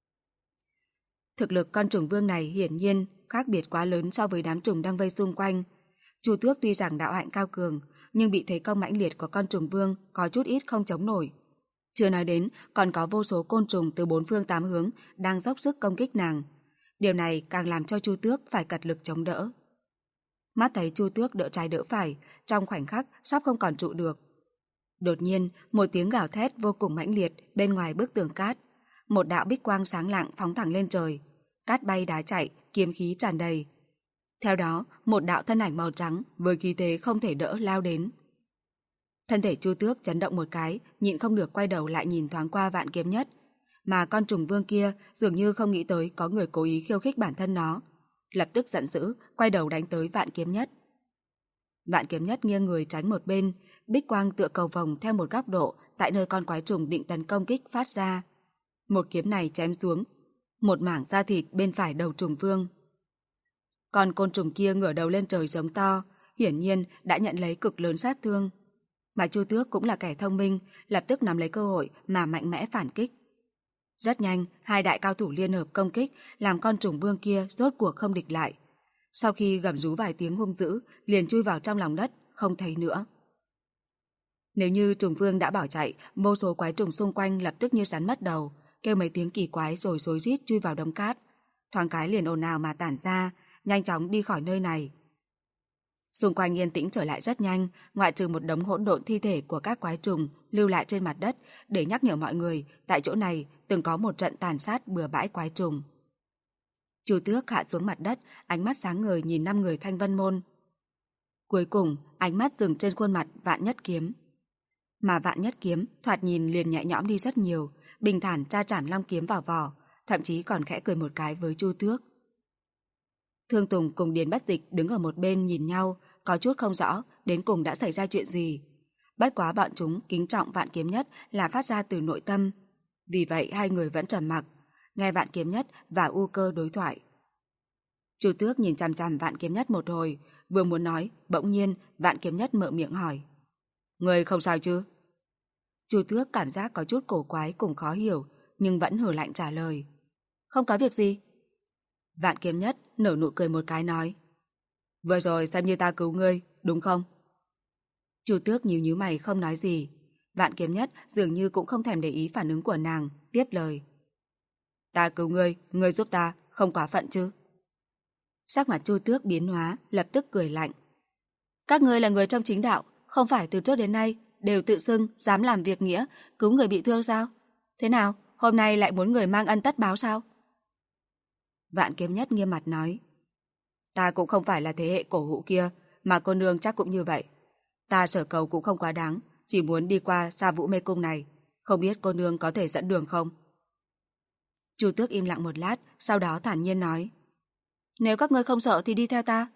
Thực lực con trùng vương này hiển nhiên khác biệt quá lớn so với đám trùng đang vây xung quanh. Chu Tước tuy rằng đạo hạnh cao cường, nhưng bị thế công mãnh liệt của con trùng vương có chút ít không chống nổi. Chưa nói đến còn có vô số côn trùng từ bốn phương tám hướng đang dốc sức công kích nàng. Điều này càng làm cho Chu Tước phải cật lực chống đỡ. Mắt thấy Chu Tước đỡ trái đỡ phải, trong khoảnh khắc sắp không còn trụ được. Đột nhiên, một tiếng gào thét vô cùng mãnh liệt bên ngoài bức tường cát. Một đạo bích quang sáng lạng phóng thẳng lên trời. Cát bay đá chạy, kiếm khí tràn đầy. Theo đó, một đạo thân ảnh màu trắng với khí thế không thể đỡ lao đến. Thân thể Chu Tước chấn động một cái, nhịn không được quay đầu lại nhìn thoáng qua Vạn Kiếm Nhất. Mà con trùng vương kia dường như không nghĩ tới có người cố ý khiêu khích bản thân nó. Lập tức giận dữ, quay đầu đánh tới Vạn Kiếm Nhất. Vạn Kiếm Nhất nghiêng người tránh một bên, bích quang tựa cầu vồng theo một góc độ tại nơi con quái trùng định tấn công kích phát ra. Một kiếm này chém xuống, một mảng da thịt bên phải đầu trùng vương. Con côn trùng kia ngửa đầu lên trời giống to, hiển nhiên đã nhận lấy cực lớn sát thương. Mà Chu Tước cũng là kẻ thông minh, lập tức nắm lấy cơ hội mà mạnh mẽ phản kích. Rất nhanh, hai đại cao thủ liên hợp công kích, làm con trùng vương kia rốt cuộc không địch lại. Sau khi gầm rú vài tiếng hung dữ, liền chui vào trong lòng đất, không thấy nữa. Nếu như trùng vương đã bỏ chạy, vô số quái trùng xung quanh lập tức như rắn mất đầu, kêu mấy tiếng kỳ quái rồi rối rít chui vào đống cát. Thoáng cái liền ồn ào mà tản ra, nhanh chóng đi khỏi nơi này. Xung quanh yên tĩnh trở lại rất nhanh, ngoại trừ một đống hỗn độn thi thể của các quái trùng lưu lại trên mặt đất để nhắc nhở mọi người tại chỗ này từng có một trận tàn sát bừa bãi quái trùng. Chu Tước hạ xuống mặt đất, ánh mắt sáng ngời nhìn 5 người Thanh Vân Môn. Cuối cùng, ánh mắt dừng trên khuôn mặt Vạn Nhất Kiếm. Mà Vạn Nhất Kiếm thoạt nhìn liền nhẹ nhõm đi rất nhiều, bình thản tra chảm long kiếm vào vỏ, thậm chí còn khẽ cười một cái với Chu Tước. Thương Tùng cùng Điền Bất Dịch đứng ở một bên nhìn nhau, có chút không rõ đến cùng đã xảy ra chuyện gì. Bất quá bọn chúng kính trọng Vạn Kiếm Nhất là phát ra từ nội tâm. Vì vậy hai người vẫn trầm mặc, nghe Vạn Kiếm Nhất và U Cơ đối thoại. Chu Tước nhìn chằm chằm Vạn Kiếm Nhất một hồi, vừa muốn nói, bỗng nhiên Vạn Kiếm Nhất mở miệng hỏi: "Người không sao chứ?" Chu Tước cảm giác có chút cổ quái cùng khó hiểu, nhưng vẫn hừ lạnh trả lời: "Không có việc gì." Vạn Kiếm Nhất nở nụ cười một cái nói: "Vừa rồi xem như ta cứu ngươi, đúng không?" Chu Tước nhíu mày không nói gì. Vạn Kiếm Nhất dường như cũng không thèm để ý phản ứng của nàng, tiếp lời: "Ta cứu ngươi, ngươi giúp ta, không quá phận chứ?" Sắc mặt Chu Tước biến hóa, lập tức cười lạnh: "Các ngươi là người trong chính đạo, không phải từ trước đến nay đều tự xưng dám làm việc nghĩa, cứu người bị thương sao? Thế nào, hôm nay lại muốn người mang ân tất báo sao?" Vạn Kiếm Nhất nghiêm mặt nói: "Ta cũng không phải là thế hệ cổ hủ kia, mà cô nương chắc cũng như vậy. Ta sở cầu cũng không quá đáng, chỉ muốn đi qua Sa Vũ Mê Cung này, không biết cô nương có thể dẫn đường không?" Chu Tước im lặng một lát, sau đó thản nhiên nói: "Nếu các ngươi không sợ thì đi theo ta."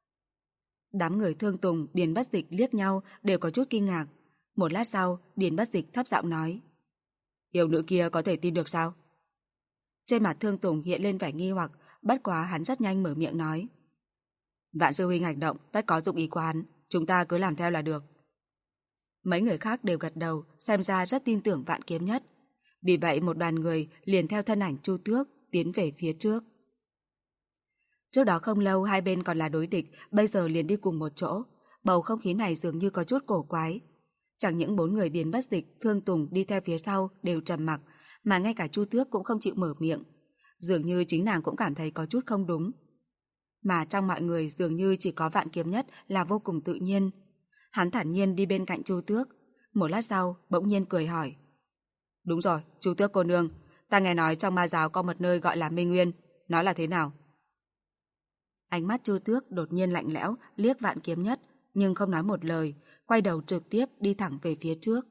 Đám người Thương Tùng, Điền Bất Dịch liếc nhau đều có chút kinh ngạc. Một lát sau, Điền Bất Dịch thấp giọng nói: "Yêu nữ kia có thể tin được sao?" Trên mặt Thương Tùng hiện lên vẻ nghi hoặc, bất quá hắn rất nhanh mở miệng nói: "Vạn sư huynh hành động tất có dụng ý của hắn, chúng ta cứ làm theo là được." Mấy người khác đều gật đầu, xem ra rất tin tưởng Vạn Kiếm Nhất. Vì vậy một đoàn người liền theo thân ảnh Chu Tước tiến về phía trước. Trước đó không lâu hai bên còn là đối địch, bây giờ liền đi cùng một chỗ. Bầu không khí này dường như có chút cổ quái. Chẳng những bốn người Điền Bất Dịch, Thương Tùng đi theo phía sau đều trầm mặc, mà ngay cả Chu Tước cũng không chịu mở miệng. Dường như chính nàng cũng cảm thấy có chút không đúng. Mà trong mọi người dường như chỉ có Vạn Kiếm Nhất là vô cùng tự nhiên. Hắn thản nhiên đi bên cạnh Chu Tước. Một lát sau bỗng nhiên cười hỏi. Đúng rồi, Chu Tước cô nương, ta nghe nói trong ma giáo có một nơi gọi là Minh Nguyên, nó là thế nào? Ánh mắt Chu Tước đột nhiên lạnh lẽo, liếc Vạn Kiếm Nhất, nhưng không nói một lời, quay đầu trực tiếp đi thẳng về phía trước.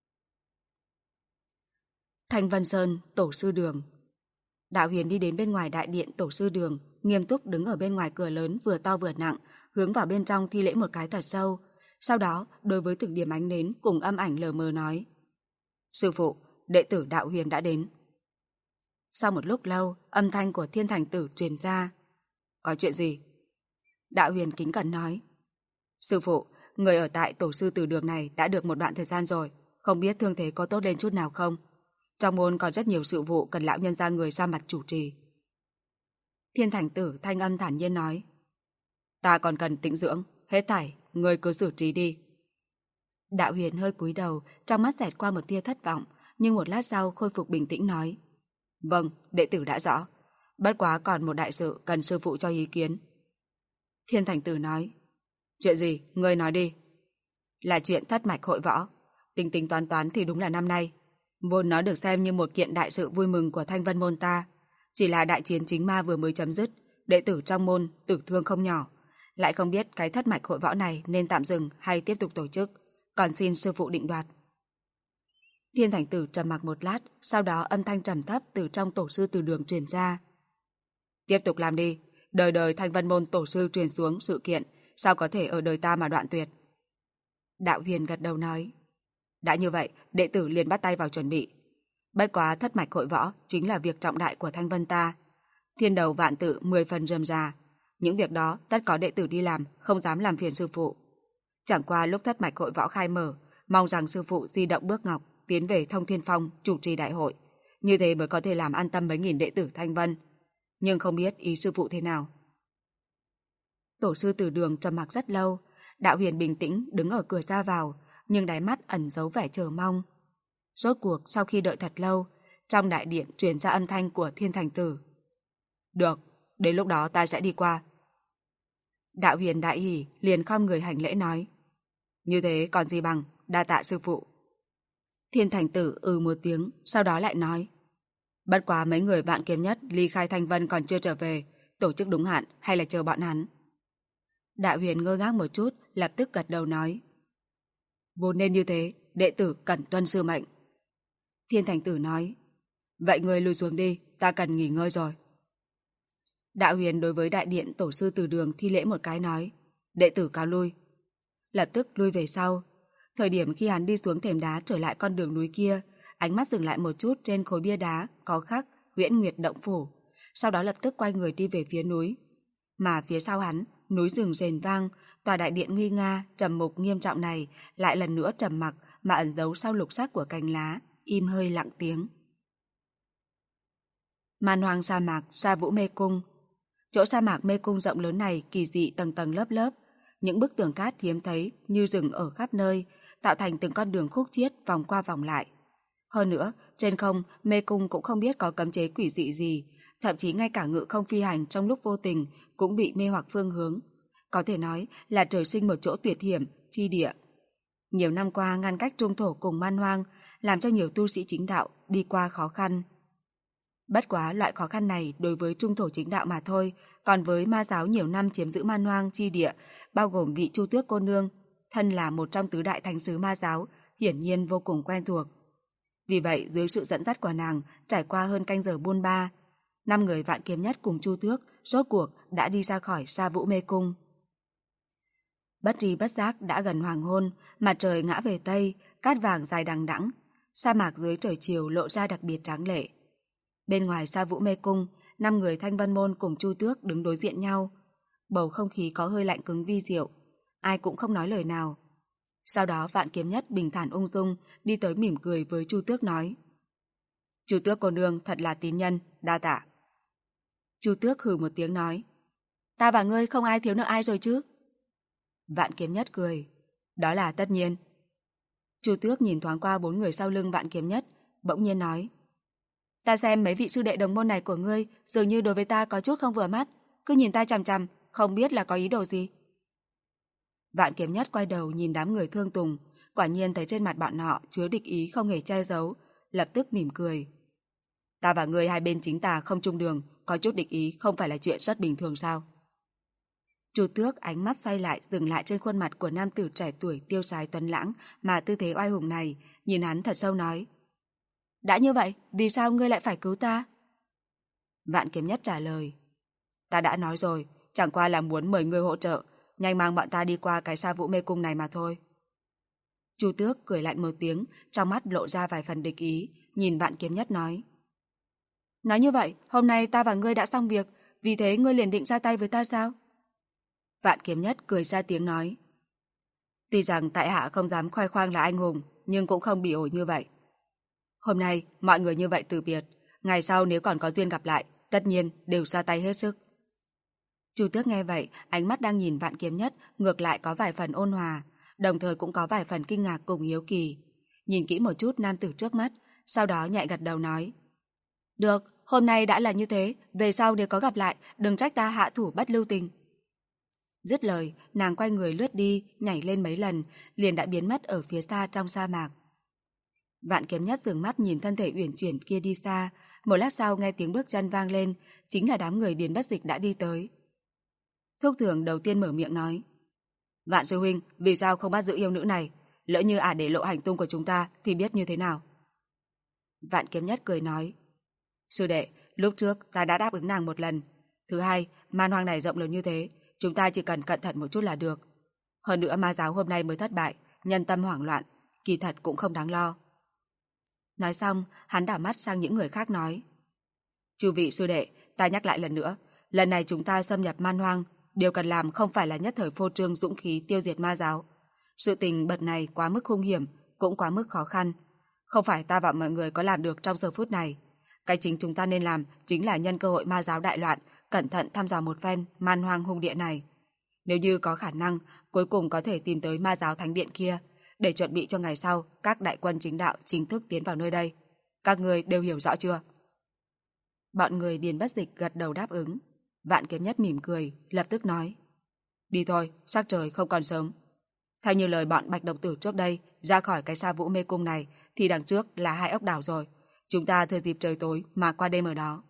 Thanh Vân Sơn, Tổ sư đường. Đạo Huyền đi đến bên ngoài đại điện Tổ sư đường, nghiêm túc đứng ở bên ngoài cửa lớn vừa to vừa nặng, hướng vào bên trong thi lễ một cái thật sâu. Sau đó, đối với từng điểm ánh nến cùng âm ảnh lờ mờ nói. Sư phụ, đệ tử Đạo Huyền đã đến. Sau một lúc lâu, âm thanh của Thiên Thành Tử truyền ra. Có chuyện gì? Đạo Huyền kính cẩn nói. Sư phụ, người ở tại Tổ sư Tử đường này đã được một đoạn thời gian rồi, không biết thương thế có tốt lên chút nào không? Trong môn còn rất nhiều sự vụ cần lão nhân gia người ra mặt chủ trì. Thiên Thành Tử thanh âm thản nhiên nói. Ta còn cần tĩnh dưỡng, hết thảy, người cứ xử trí đi. Đạo Huyền hơi cúi đầu, trong mắt xẹt qua một tia thất vọng, nhưng một lát sau khôi phục bình tĩnh nói. Vâng, đệ tử đã rõ. Bất quá còn một đại sự cần sư phụ cho ý kiến. Thiên Thành Tử nói. Chuyện gì, ngươi nói đi. Là chuyện thất mạch hội võ. Tính tính toán toán thì đúng là năm nay. Vốn nó được xem như một kiện đại sự vui mừng của Thanh Vân môn ta. Chỉ là đại chiến chính ma vừa mới chấm dứt, đệ tử trong môn tử thương không nhỏ. Lại không biết cái thất mạch hội võ này nên tạm dừng hay tiếp tục tổ chức. Còn xin sư phụ định đoạt. Thiên Thành Tử trầm mặc một lát, sau đó âm thanh trầm thấp từ trong Tổ sư Từ đường truyền ra. Tiếp tục làm đi, đời đời Thanh Vân môn tổ sư truyền xuống sự kiện, sao có thể ở đời ta mà đoạn tuyệt. Đạo Huyền gật đầu nói. Đã như vậy, đệ tử liền bắt tay vào chuẩn bị. Bất quá thất mạch hội võ chính là việc trọng đại của Thanh Vân ta. Thiên đầu vạn tự 10 phần rườm rà. Những việc đó tất có đệ tử đi làm, không dám làm phiền sư phụ. Chẳng qua lúc thất mạch hội võ khai mở, mong rằng sư phụ di động bước ngọc, tiến về Thông Thiên Phong chủ trì đại hội. Như thế mới có thể làm an tâm mấy nghìn đệ tử Thanh Vân. Nhưng không biết ý sư phụ thế nào. Tổ sư Từ đường trầm mặc rất lâu. Đạo Huyền bình tĩnh đứng ở cửa ra vào, nhưng đáy mắt ẩn giấu vẻ chờ mong. Rốt cuộc sau khi đợi thật lâu, trong đại điện truyền ra âm thanh của Thiên Thành Tử. Được, đến lúc đó ta sẽ đi qua. Đạo Huyền đại hỉ liền khom người hành lễ nói. Như thế còn gì bằng, đa tạ sư phụ. Thiên Thành Tử một tiếng, sau đó lại nói. Bất quá mấy người Vạn Kiếm Nhất ly khai Thanh Vân còn chưa trở về, tổ chức đúng hạn hay là chờ bọn hắn? Đạo Huyền ngơ ngác một chút, lập tức gật đầu nói. Vốn nên như thế, đệ tử cần tuân sư mệnh. Thiên Thành Tử nói. Vậy người lùi xuống đi, ta cần nghỉ ngơi rồi. Đạo Huyền đối với đại điện tổ sư Từ đường thi lễ một cái nói. Đệ tử cáo lui. Lập tức lui về sau. Thời điểm khi hắn đi xuống thềm đá trở lại con đường núi kia, ánh mắt dừng lại một chút trên khối bia đá có khắc Huyễn Nguyệt Động Phủ, sau đó lập tức quay người đi về phía núi. Mà phía sau hắn, núi rừng rền vang, tòa đại điện nguy nga, trầm mục nghiêm trọng này lại lần nữa trầm mặc mà ẩn giấu sau lục sắc của cành lá, im hơi lặng tiếng. Man hoang sa mạc, Sa Vũ Mê Cung. Chỗ sa mạc mê cung rộng lớn này kỳ dị tầng tầng lớp lớp, những bức tường cát hiếm thấy như rừng ở khắp nơi, tạo thành từng con đường khúc chiết vòng qua vòng lại. Hơn nữa, trên không, mê cung cũng không biết có cấm chế quỷ dị gì, thậm chí ngay cả ngự không phi hành trong lúc vô tình cũng bị mê hoặc phương hướng. Có thể nói là trời sinh một chỗ tuyệt hiểm, chi địa. Nhiều năm qua ngăn cách trung thổ cùng man hoang, làm cho nhiều tu sĩ chính đạo đi qua khó khăn. Bất quá loại khó khăn này đối với trung thổ chính đạo mà thôi, còn với ma giáo nhiều năm chiếm giữ man hoang chi địa, bao gồm vị Chu Tước cô nương, thân là một trong tứ đại thánh sứ ma giáo, hiển nhiên vô cùng quen thuộc. Vì vậy, dưới sự dẫn dắt của nàng, trải qua hơn canh giờ buôn ba, 5 người Vạn Kiếm Nhất cùng Chu Tước rốt cuộc đã đi ra khỏi Sa Vũ Mê Cung. Bất tri bất giác đã gần hoàng hôn, mặt trời ngã về tây, cát vàng dài đằng đẵng, sa mạc dưới trời chiều lộ ra đặc biệt tráng lệ. Bên ngoài Sa Vũ Mê Cung, 5 người Thanh Vân môn cùng Chu Tước đứng đối diện nhau. Bầu không khí có hơi lạnh cứng vi diệu, ai cũng không nói lời nào. Sau đó Vạn Kiếm Nhất bình thản ung dung đi tới mỉm cười với Chu Tước nói. Chu Tước cô nương thật là tín nhân, đa tạ. Chu Tước hừ một tiếng nói, ta và ngươi không ai thiếu nợ ai rồi chứ? Vạn Kiếm Nhất cười, đó là tất nhiên. Chu Tước nhìn thoáng qua 4 người sau lưng Vạn Kiếm Nhất, bỗng nhiên nói, ta xem mấy vị sư đệ đồng môn này của ngươi dường như đối với ta có chút không vừa mắt, cứ nhìn ta chằm chằm, không biết là có ý đồ gì. Vạn Kiếm Nhất quay đầu nhìn đám người Thương Tùng, quả nhiên thấy trên mặt bọn họ chứa địch ý không hề che giấu, lập tức mỉm cười. Ta và ngươi hai bên chính tà không chung đường, có chút địch ý không phải là chuyện rất bình thường sao? Chu Tước ánh mắt xoay lại dừng lại trên khuôn mặt của nam tử trẻ tuổi tiêu sái tuấn lãng mà tư thế oai hùng này, nhìn hắn thật sâu nói. Đã như vậy, vì sao ngươi lại phải cứu ta? Vạn Kiếm Nhất trả lời. Ta đã nói rồi, chẳng qua là muốn mời ngươi hỗ trợ, nhanh mang bọn ta đi qua cái Sa Vũ Mê Cung này mà thôi. Chu Tước cười lạnh một tiếng, trong mắt lộ ra vài phần địch ý, nhìn Vạn Kiếm Nhất nói. Nói như vậy, hôm nay ta và ngươi đã xong việc, vì thế ngươi liền định ra tay với ta sao? Vạn Kiếm Nhất cười ra tiếng nói. Tuy rằng tại hạ không dám khoe khoang là anh hùng, nhưng cũng không bị ổi như vậy. Hôm nay, mọi người như vậy từ biệt, ngày sau nếu còn có duyên gặp lại, tất nhiên đều ra tay hết sức. Chu Tước nghe vậy, ánh mắt đang nhìn Vạn Kiếm Nhất, ngược lại có vài phần ôn hòa, đồng thời cũng có vài phần kinh ngạc cùng hiếu kỳ. Nhìn kỹ một chút nam tử trước mắt, sau đó nhẹ gật đầu nói. Được, hôm nay đã là như thế, về sau nếu có gặp lại, đừng trách ta hạ thủ bất lưu tình. Dứt lời, nàng quay người lướt đi, nhảy lên mấy lần, liền đã biến mất ở phía xa trong sa mạc. Vạn Kiếm Nhất dừng mắt nhìn thân thể uyển chuyển kia đi xa, một lát sau nghe tiếng bước chân vang lên, chính là đám người Điền Bất Dịch đã đi tới. Thúc Thường đầu tiên mở miệng nói. Vạn sư huynh, vì sao không bắt giữ yêu nữ này? Lỡ như để lộ hành tung của chúng ta thì biết như thế nào? Vạn Kiếm Nhất cười nói. Sư đệ, lúc trước ta đã đáp ứng nàng một lần. Thứ hai, man hoang này rộng lớn như thế, chúng ta chỉ cần cẩn thận một chút là được. Hơn nữa ma giáo hôm nay mới thất bại, nhân tâm hoảng loạn, kỳ thật cũng không đáng lo. Nói xong, hắn đảo mắt sang những người khác nói. Chư vị sư đệ, ta nhắc lại lần nữa, lần này chúng ta xâm nhập man hoang, điều cần làm không phải là nhất thời phô trương dũng khí tiêu diệt ma giáo. Sự tình bật này quá mức hung hiểm, cũng quá mức khó khăn. Không phải ta và mọi người có làm được trong giờ phút này. Cái chính chúng ta nên làm chính là nhân cơ hội ma giáo đại loạn, cẩn thận thăm dò một phen man hoang hung địa này. Nếu như có khả năng, cuối cùng có thể tìm tới ma giáo thánh điện kia, để chuẩn bị cho ngày sau các đại quân chính đạo chính thức tiến vào nơi đây. Các người đều hiểu rõ chưa? Bọn người Điền Bất Dịch gật đầu đáp ứng. Vạn Kiếm Nhất mỉm cười, lập tức nói. Đi thôi, sắc trời không còn sớm. Theo như lời bọn Bạch Độc Tử trước đây, ra khỏi cái Sa Vũ Mê Cung này thì đằng trước là 2 ốc đảo rồi. Chúng ta thừa dịp trời tối mà qua đêm ở đó.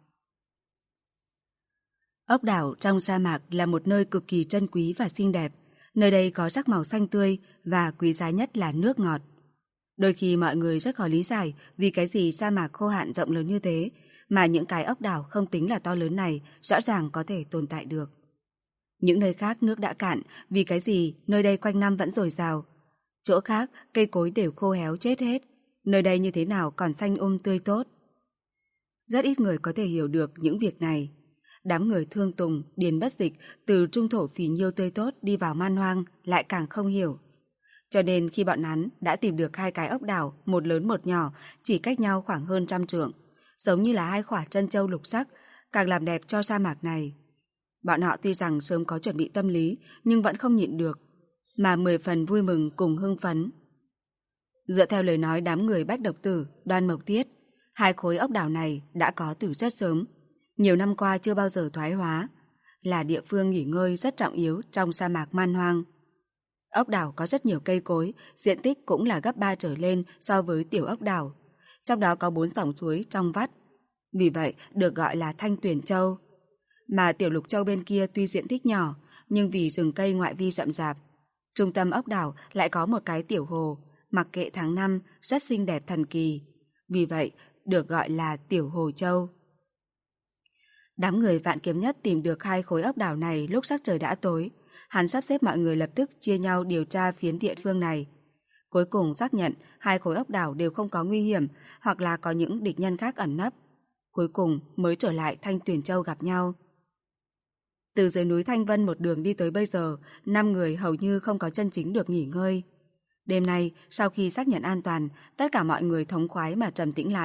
Ốc đảo trong sa mạc là một nơi cực kỳ trân quý và xinh đẹp. Nơi đây có sắc màu xanh tươi và quý giá nhất là nước ngọt. Đôi khi mọi người rất khó lý giải vì cái gì sa mạc khô hạn rộng lớn như thế mà những cái ốc đảo không tính là to lớn này rõ ràng có thể tồn tại được. Những nơi khác nước đã cạn, vì cái gì nơi đây quanh năm vẫn dồi dào. Chỗ khác cây cối đều khô héo chết hết, nơi đây như thế nào còn xanh tươi tốt. Rất ít người có thể hiểu được những việc này. Đám người Thương Tùng, Điền Bất Dịch từ trung thổ phì nhiêu tươi tốt đi vào man hoang lại càng không hiểu. Cho nên khi bọn hắn đã tìm được 2 cái ốc đảo, một lớn một nhỏ, chỉ cách nhau khoảng hơn 100 trượng, giống như là 2 khỏa trân châu lục sắc, càng làm đẹp cho sa mạc này. Bọn họ tuy rằng sớm có chuẩn bị tâm lý, nhưng vẫn không nhịn được, mà 10 phần vui mừng cùng hưng phấn. Dựa theo lời nói đám người Bách Độc Tử, Đoan Mộc Tiết, 2 khối ốc đảo này đã có từ rất sớm, nhiều năm qua chưa bao giờ thoái hóa, là địa phương nghỉ ngơi rất trọng yếu trong sa mạc man hoang. Ốc đảo có rất nhiều cây cối, diện tích cũng là gấp 3 trở lên so với tiểu ốc đảo, trong đó có 4 dòng suối trong vắt, vì vậy được gọi là Thanh Tuyền Châu. Mà tiểu Lục Châu bên kia tuy diện tích nhỏ, nhưng vì rừng cây ngoại vi rậm rạp, trung tâm ốc đảo lại có một cái tiểu hồ, mặc kệ tháng năm rất xinh đẹp thần kỳ, vì vậy được gọi là Tiểu Hồ Châu. Đám người Vạn Kiếm Nhất tìm được 2 khối ốc đảo này lúc sắc trời đã tối, hắn sắp xếp mọi người lập tức chia nhau điều tra phiến địa phương này. Cuối cùng xác nhận 2 khối ốc đảo đều không có nguy hiểm hoặc là có những địch nhân khác ẩn nấp. Cuối cùng mới trở lại Thanh Tuyền Châu gặp nhau. Từ dưới núi Thanh Vân một đường đi tới bây giờ, 5 người hầu như không có chân chính được nghỉ ngơi. Đêm nay, sau khi xác nhận an toàn, tất cả mọi người thống khoái mà trầm tĩnh lại,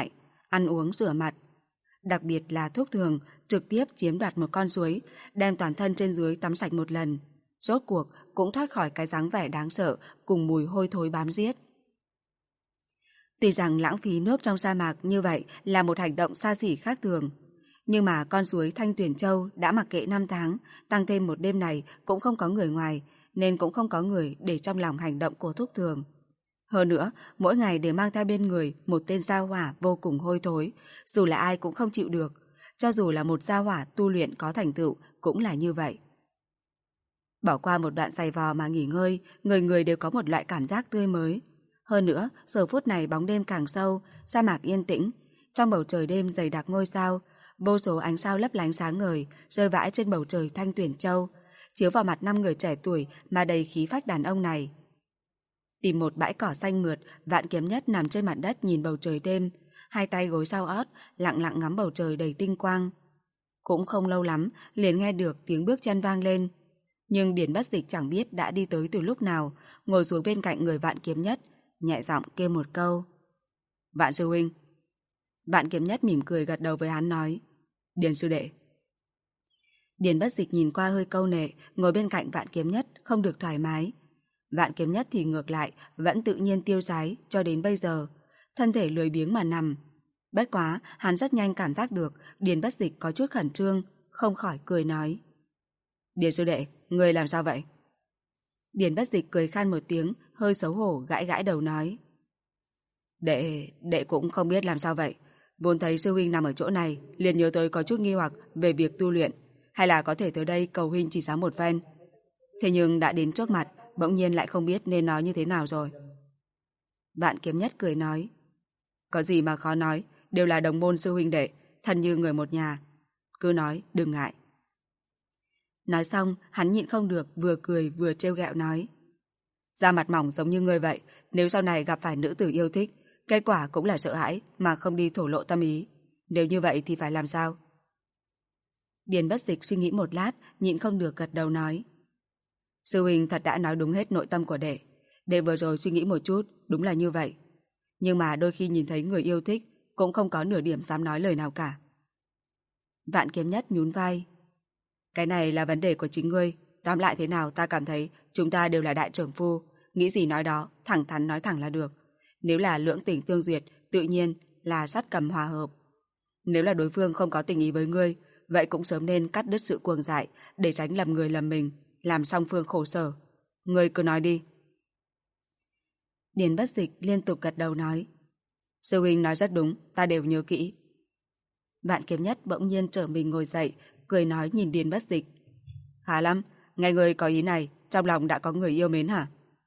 ăn uống rửa mặt. Đặc biệt là Thúc Thường trực tiếp chiếm đoạt một con suối, đem toàn thân trên dưới tắm sạch một lần. Rốt cuộc cũng thoát khỏi cái dáng vẻ đáng sợ cùng mùi hôi thối bám giết. Tuy rằng lãng phí nước trong sa mạc như vậy là một hành động xa xỉ khác thường, nhưng mà con suối Thanh Tuyền Châu đã mặc kệ 5 tháng, tăng thêm một đêm này cũng không có người ngoài, nên cũng không có người để trong lòng hành động của Thúc Thường. Hơn nữa, mỗi ngày đều mang theo bên người một tên gia hỏa vô cùng hôi thối, dù là ai cũng không chịu được, cho dù là một gia hỏa tu luyện có thành tựu cũng là như vậy. Bỏ qua một đoạn giày vò mà nghỉ ngơi, người người đều có một loại cảm giác tươi mới. Hơn nữa, giờ phút này bóng đêm càng sâu, sa mạc yên tĩnh, trong bầu trời đêm dày đặc ngôi sao, vô số ánh sao lấp lánh sáng ngời rơi vãi trên bầu trời Thanh Tuyền Châu, chiếu vào mặt 5 người trẻ tuổi mà đầy khí phách đàn ông này. Tìm một bãi cỏ xanh mượt, Vạn Kiếm Nhất nằm trên mặt đất nhìn bầu trời đêm, hai tay gối sau ót, lặng lặng ngắm bầu trời đầy tinh quang. Cũng không lâu lắm, liền nghe được tiếng bước chân vang lên. Nhưng Điền Bất Dịch chẳng biết đã đi tới từ lúc nào, ngồi xuống bên cạnh người Vạn Kiếm Nhất, nhẹ giọng kêu một câu. Vạn sư huynh. Vạn Kiếm Nhất mỉm cười gật đầu với hắn nói. Điền sư đệ. Điền Bất Dịch nhìn qua hơi câu nệ, ngồi bên cạnh Vạn Kiếm Nhất không được thoải mái. Vạn Kiếm Nhất thì ngược lại, vẫn tự nhiên tiêu sái cho đến bây giờ, thân thể lười biếng mà nằm. Bất quá, hắn rất nhanh cảm giác được Điền Bất Dịch có chút khẩn trương, không khỏi cười nói. Điền sư đệ, người làm sao vậy? Điền Bất Dịch cười khan một tiếng, hơi xấu hổ gãi gãi đầu nói. Đệ cũng không biết làm sao vậy. Vốn thấy sư huynh nằm ở chỗ này, liền nhớ tới có chút nghi hoặc về việc tu luyện, hay là có thể tới đây cầu huynh chỉ giáo một phen. Thế nhưng đã đến trước mặt, bỗng nhiên lại không biết nên nói như thế nào rồi. Vạn Kiếm Nhất cười nói. Có gì mà khó nói, đều là đồng môn sư huynh đệ, thân như người một nhà. Cứ nói, đừng ngại. Nói xong, hắn nhịn không được, vừa cười vừa trêu ghẹo nói. Da mặt mỏng giống như ngươi vậy, nếu sau này gặp phải nữ tử yêu thích, kết quả cũng là sợ hãi mà không đi thổ lộ tâm ý. Nếu như vậy thì phải làm sao? Điền Bất Dịch suy nghĩ một lát, nhịn không được gật đầu nói. Sư huynh thật đã nói đúng hết nội tâm của đệ. Đệ vừa rồi suy nghĩ một chút, đúng là như vậy. Nhưng mà đôi khi nhìn thấy người yêu thích, cũng không có nửa điểm dám nói lời nào cả. Vạn Kiếm Nhất nhún vai. Cái này là vấn đề của chính ngươi. Tóm lại thế nào ta cảm thấy chúng ta đều là đại trưởng phu, nghĩ gì nói đó, thẳng thắn nói thẳng là được. Nếu là lưỡng tình tương duyệt, tự nhiên là sát cầm hòa hợp. Nếu là đối phương không có tình ý với ngươi, vậy cũng sớm nên cắt đứt sự cuồng dại, để tránh lầm người lầm mình, làm song phương khổ sở. Ngươi cứ nói đi. Điền Bất Dịch liên tục gật đầu nói. Sư huynh nói rất đúng, ta đều nhớ kỹ. Vạn Kiếm Nhất bỗng nhiên trở mình ngồi dậy, cười nói nhìn Điền Bất Dịch. Khá lắm, nghe ngươi có ý này, trong lòng đã có người yêu mến hả?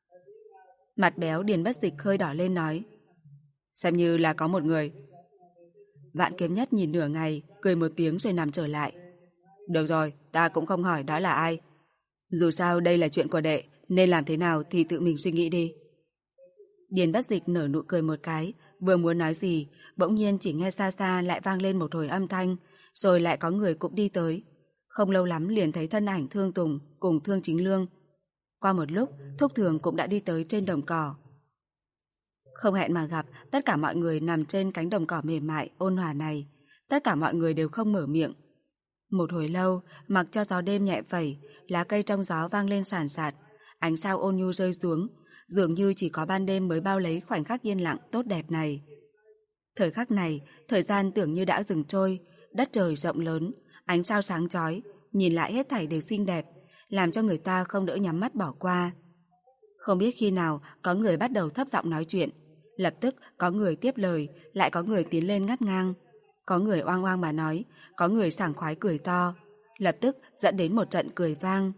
Mặt béo Điền Bất Dịch hơi đỏ lên nói. Xem như là có một người. Vạn Kiếm Nhất nhìn nửa ngày, cười một tiếng rồi nằm trở lại. Được rồi, ta cũng không hỏi đó là ai. Dù sao đây là chuyện của đệ, nên làm thế nào thì tự mình suy nghĩ đi. Điền Bất Dịch nở nụ cười một cái, vừa muốn nói gì, bỗng nhiên chỉ nghe xa xa lại vang lên một hồi âm thanh, rồi lại có người cũng đi tới. Không lâu lắm liền thấy thân ảnh Thương Tùng cùng Thương Chính Lương. Qua một lúc, Thúc Thường cũng đã đi tới trên đồng cỏ. Không hẹn mà gặp, tất cả mọi người nằm trên cánh đồng cỏ mềm mại, ôn hòa này. Tất cả mọi người đều không mở miệng. Một hồi lâu, mặc cho gió đêm nhẹ phẩy, lá cây trong gió vang lên sàn sạt, ánh sao ôn nhu rơi xuống, dường như chỉ có ban đêm mới bao lấy khoảnh khắc yên lặng tốt đẹp này. Thời khắc này, thời gian tưởng như đã dừng trôi, đất trời rộng lớn, ánh sao sáng chói, nhìn lại hết thảy đều xinh đẹp, làm cho người ta không đỡ nhắm mắt bỏ qua. Không biết khi nào có người bắt đầu thấp giọng nói chuyện, lập tức có người tiếp lời, lại có người tiến lên ngắt ngang. Có người oang oang mà nói, có người sảng khoái cười to, lập tức dẫn đến một trận cười vang.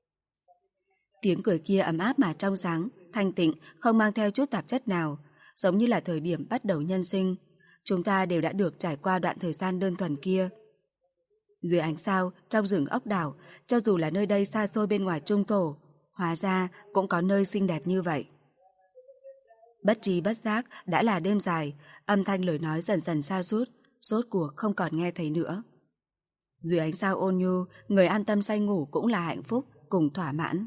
Tiếng cười kia ấm áp mà trong sáng, thanh tịnh, không mang theo chút tạp chất nào, giống như là thời điểm bắt đầu nhân sinh. Chúng ta đều đã được trải qua đoạn thời gian đơn thuần kia. Dưới ánh sao, trong rừng ốc đảo, cho dù là nơi đây xa xôi bên ngoài trung thổ, hóa ra cũng có nơi xinh đẹp như vậy. Bất tri bất giác đã là đêm dài, âm thanh lời nói dần dần sa sút, rốt cuộc không còn nghe thấy nữa. Dưới ánh sao ôn nhu, người an tâm say ngủ cũng là hạnh phúc, cùng thỏa mãn.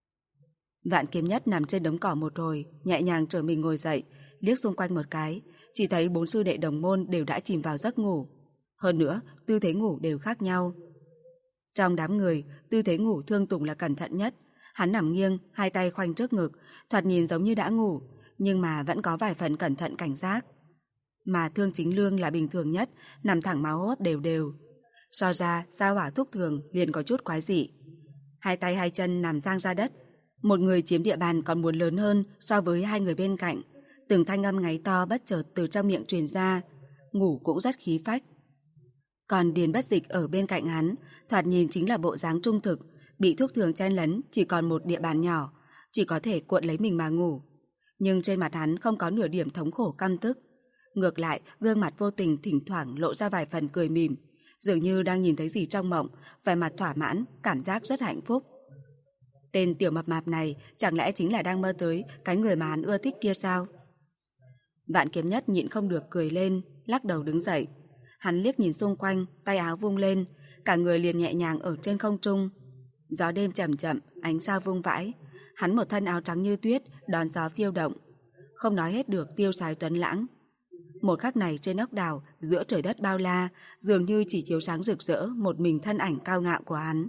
Vạn Kiếm Nhất nằm trên đống cỏ một hồi, nhẹ nhàng trở mình ngồi dậy, liếc xung quanh một cái, chỉ thấy 4 sư đệ đồng môn đều đã chìm vào giấc ngủ. Hơn nữa, tư thế ngủ đều khác nhau. Trong đám người, tư thế ngủ Thương Tùng là cẩn thận nhất. Hắn nằm nghiêng, hai tay khoanh trước ngực, thoạt nhìn giống như đã ngủ, nhưng mà vẫn có vài phần cẩn thận cảnh giác. Mà Thương Chính Lương là bình thường nhất, nằm thẳng máu hô hấp đều đều. So ra, Gia Hỏa Thúc Thường liền có chút quái dị. Hai tay hai chân nằm dang ra đất. Một người chiếm địa bàn còn muốn lớn hơn so với hai người bên cạnh. Từng thanh âm ngáy to bất chợt từ trong miệng truyền ra, ngủ cũng rất khí phách. Còn Điền Bất Dịch ở bên cạnh hắn, thoạt nhìn chính là bộ dáng trung thực, bị Thúc Thường chen lấn chỉ còn một địa bàn nhỏ, chỉ có thể cuộn lấy mình mà ngủ. Nhưng trên mặt hắn không có nửa điểm thống khổ căm tức. Ngược lại, gương mặt vô tình thỉnh thoảng lộ ra vài phần cười mỉm, dường như đang nhìn thấy gì trong mộng, vẻ mặt thỏa mãn, cảm giác rất hạnh phúc. Tên tiểu mập mạp này chẳng lẽ chính là đang mơ tới cái người mà hắn ưa thích kia sao? Vạn Kiếm Nhất nhịn không được cười lên, lắc đầu đứng dậy. Hắn liếc nhìn xung quanh, tay áo vung lên, cả người liền nhẹ nhàng ở trên không trung. Gió đêm chậm chậm, ánh sao vung vãi. Hắn một thân áo trắng như tuyết, đón gió phiêu động. Không nói hết được tiêu sái tuấn lãng. Một khắc này trên ốc đảo, giữa trời đất bao la, dường như chỉ chiếu sáng rực rỡ một mình thân ảnh cao ngạo của hắn.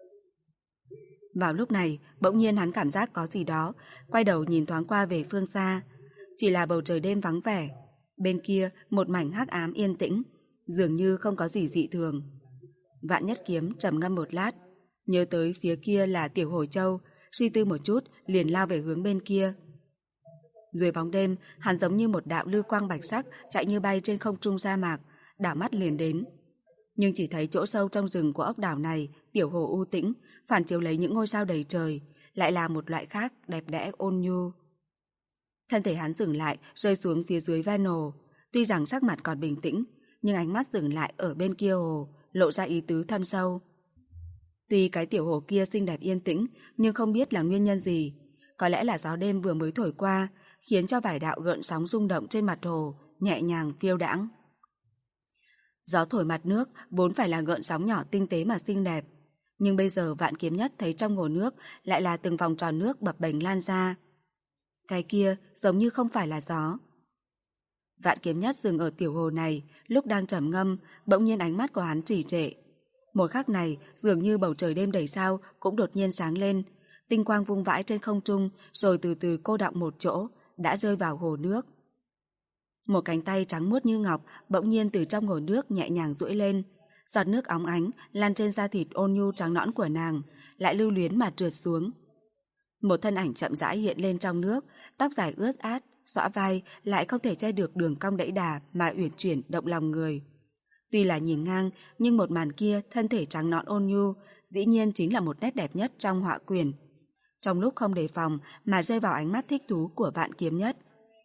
Vào lúc này, bỗng nhiên hắn cảm giác có gì đó, quay đầu nhìn thoáng qua về phương xa. Chỉ là bầu trời đêm vắng vẻ. Bên kia, một mảnh hắc ám yên tĩnh, dường như không có gì dị thường. Vạn Nhất Kiếm trầm ngâm một lát, nhớ tới phía kia là Tiểu Hồi Châu, suy tư một chút, liền lao về hướng bên kia. Dưới bóng đêm, hắn giống như một đạo lưu quang bạch sắc chạy như bay trên không trung sa mạc, đảo mắt liền đến. Nhưng chỉ thấy chỗ sâu trong rừng của ốc đảo này, tiểu hồ u tĩnh, phản chiếu lấy những ngôi sao đầy trời, lại là một loại khác đẹp đẽ ôn nhu. Thân thể hắn dừng lại, rơi xuống phía dưới ven hồ. Tuy rằng sắc mặt còn bình tĩnh, nhưng ánh mắt dừng lại ở bên kia hồ, lộ ra ý tứ thâm sâu. Tuy cái tiểu hồ kia xinh đẹp yên tĩnh, nhưng không biết là nguyên nhân gì. Có lẽ là gió đêm vừa mới thổi qua, khiến cho vài đạo gợn sóng rung động trên mặt hồ, nhẹ nhàng phiêu đãng. Gió thổi mặt nước vốn phải là gợn sóng nhỏ tinh tế mà xinh đẹp, nhưng bây giờ Vạn Kiếm Nhất thấy trong hồ nước lại là từng vòng tròn nước bập bềnh lan ra. Cái kia giống như không phải là gió. Vạn Kiếm Nhất dừng ở tiểu hồ này, lúc đang trầm ngâm, bỗng nhiên ánh mắt của hắn trì trệ. Một khắc này, dường như bầu trời đêm đầy sao cũng đột nhiên sáng lên, tinh quang vung vãi trên không trung, rồi từ từ cô đọng một chỗ, đã rơi vào hồ nước. Một cánh tay trắng muốt như ngọc bỗng nhiên từ trong hồ nước nhẹ nhàng duỗi lên, giọt nước óng ánh lan trên da thịt ôn nhu trắng nõn của nàng, lại lưu luyến mà trượt xuống. Một thân ảnh chậm rãi hiện lên trong nước, tóc dài ướt át, xõa vai lại không thể che được đường cong đẫy đà mà uyển chuyển động lòng người. Tuy là nhìn ngang, nhưng một màn kia thân thể trắng nõn ôn nhu, dĩ nhiên chính là một nét đẹp nhất trong họa quyển. Trong lúc không đề phòng mà rơi vào ánh mắt thích thú của Vạn Kiếm Nhất.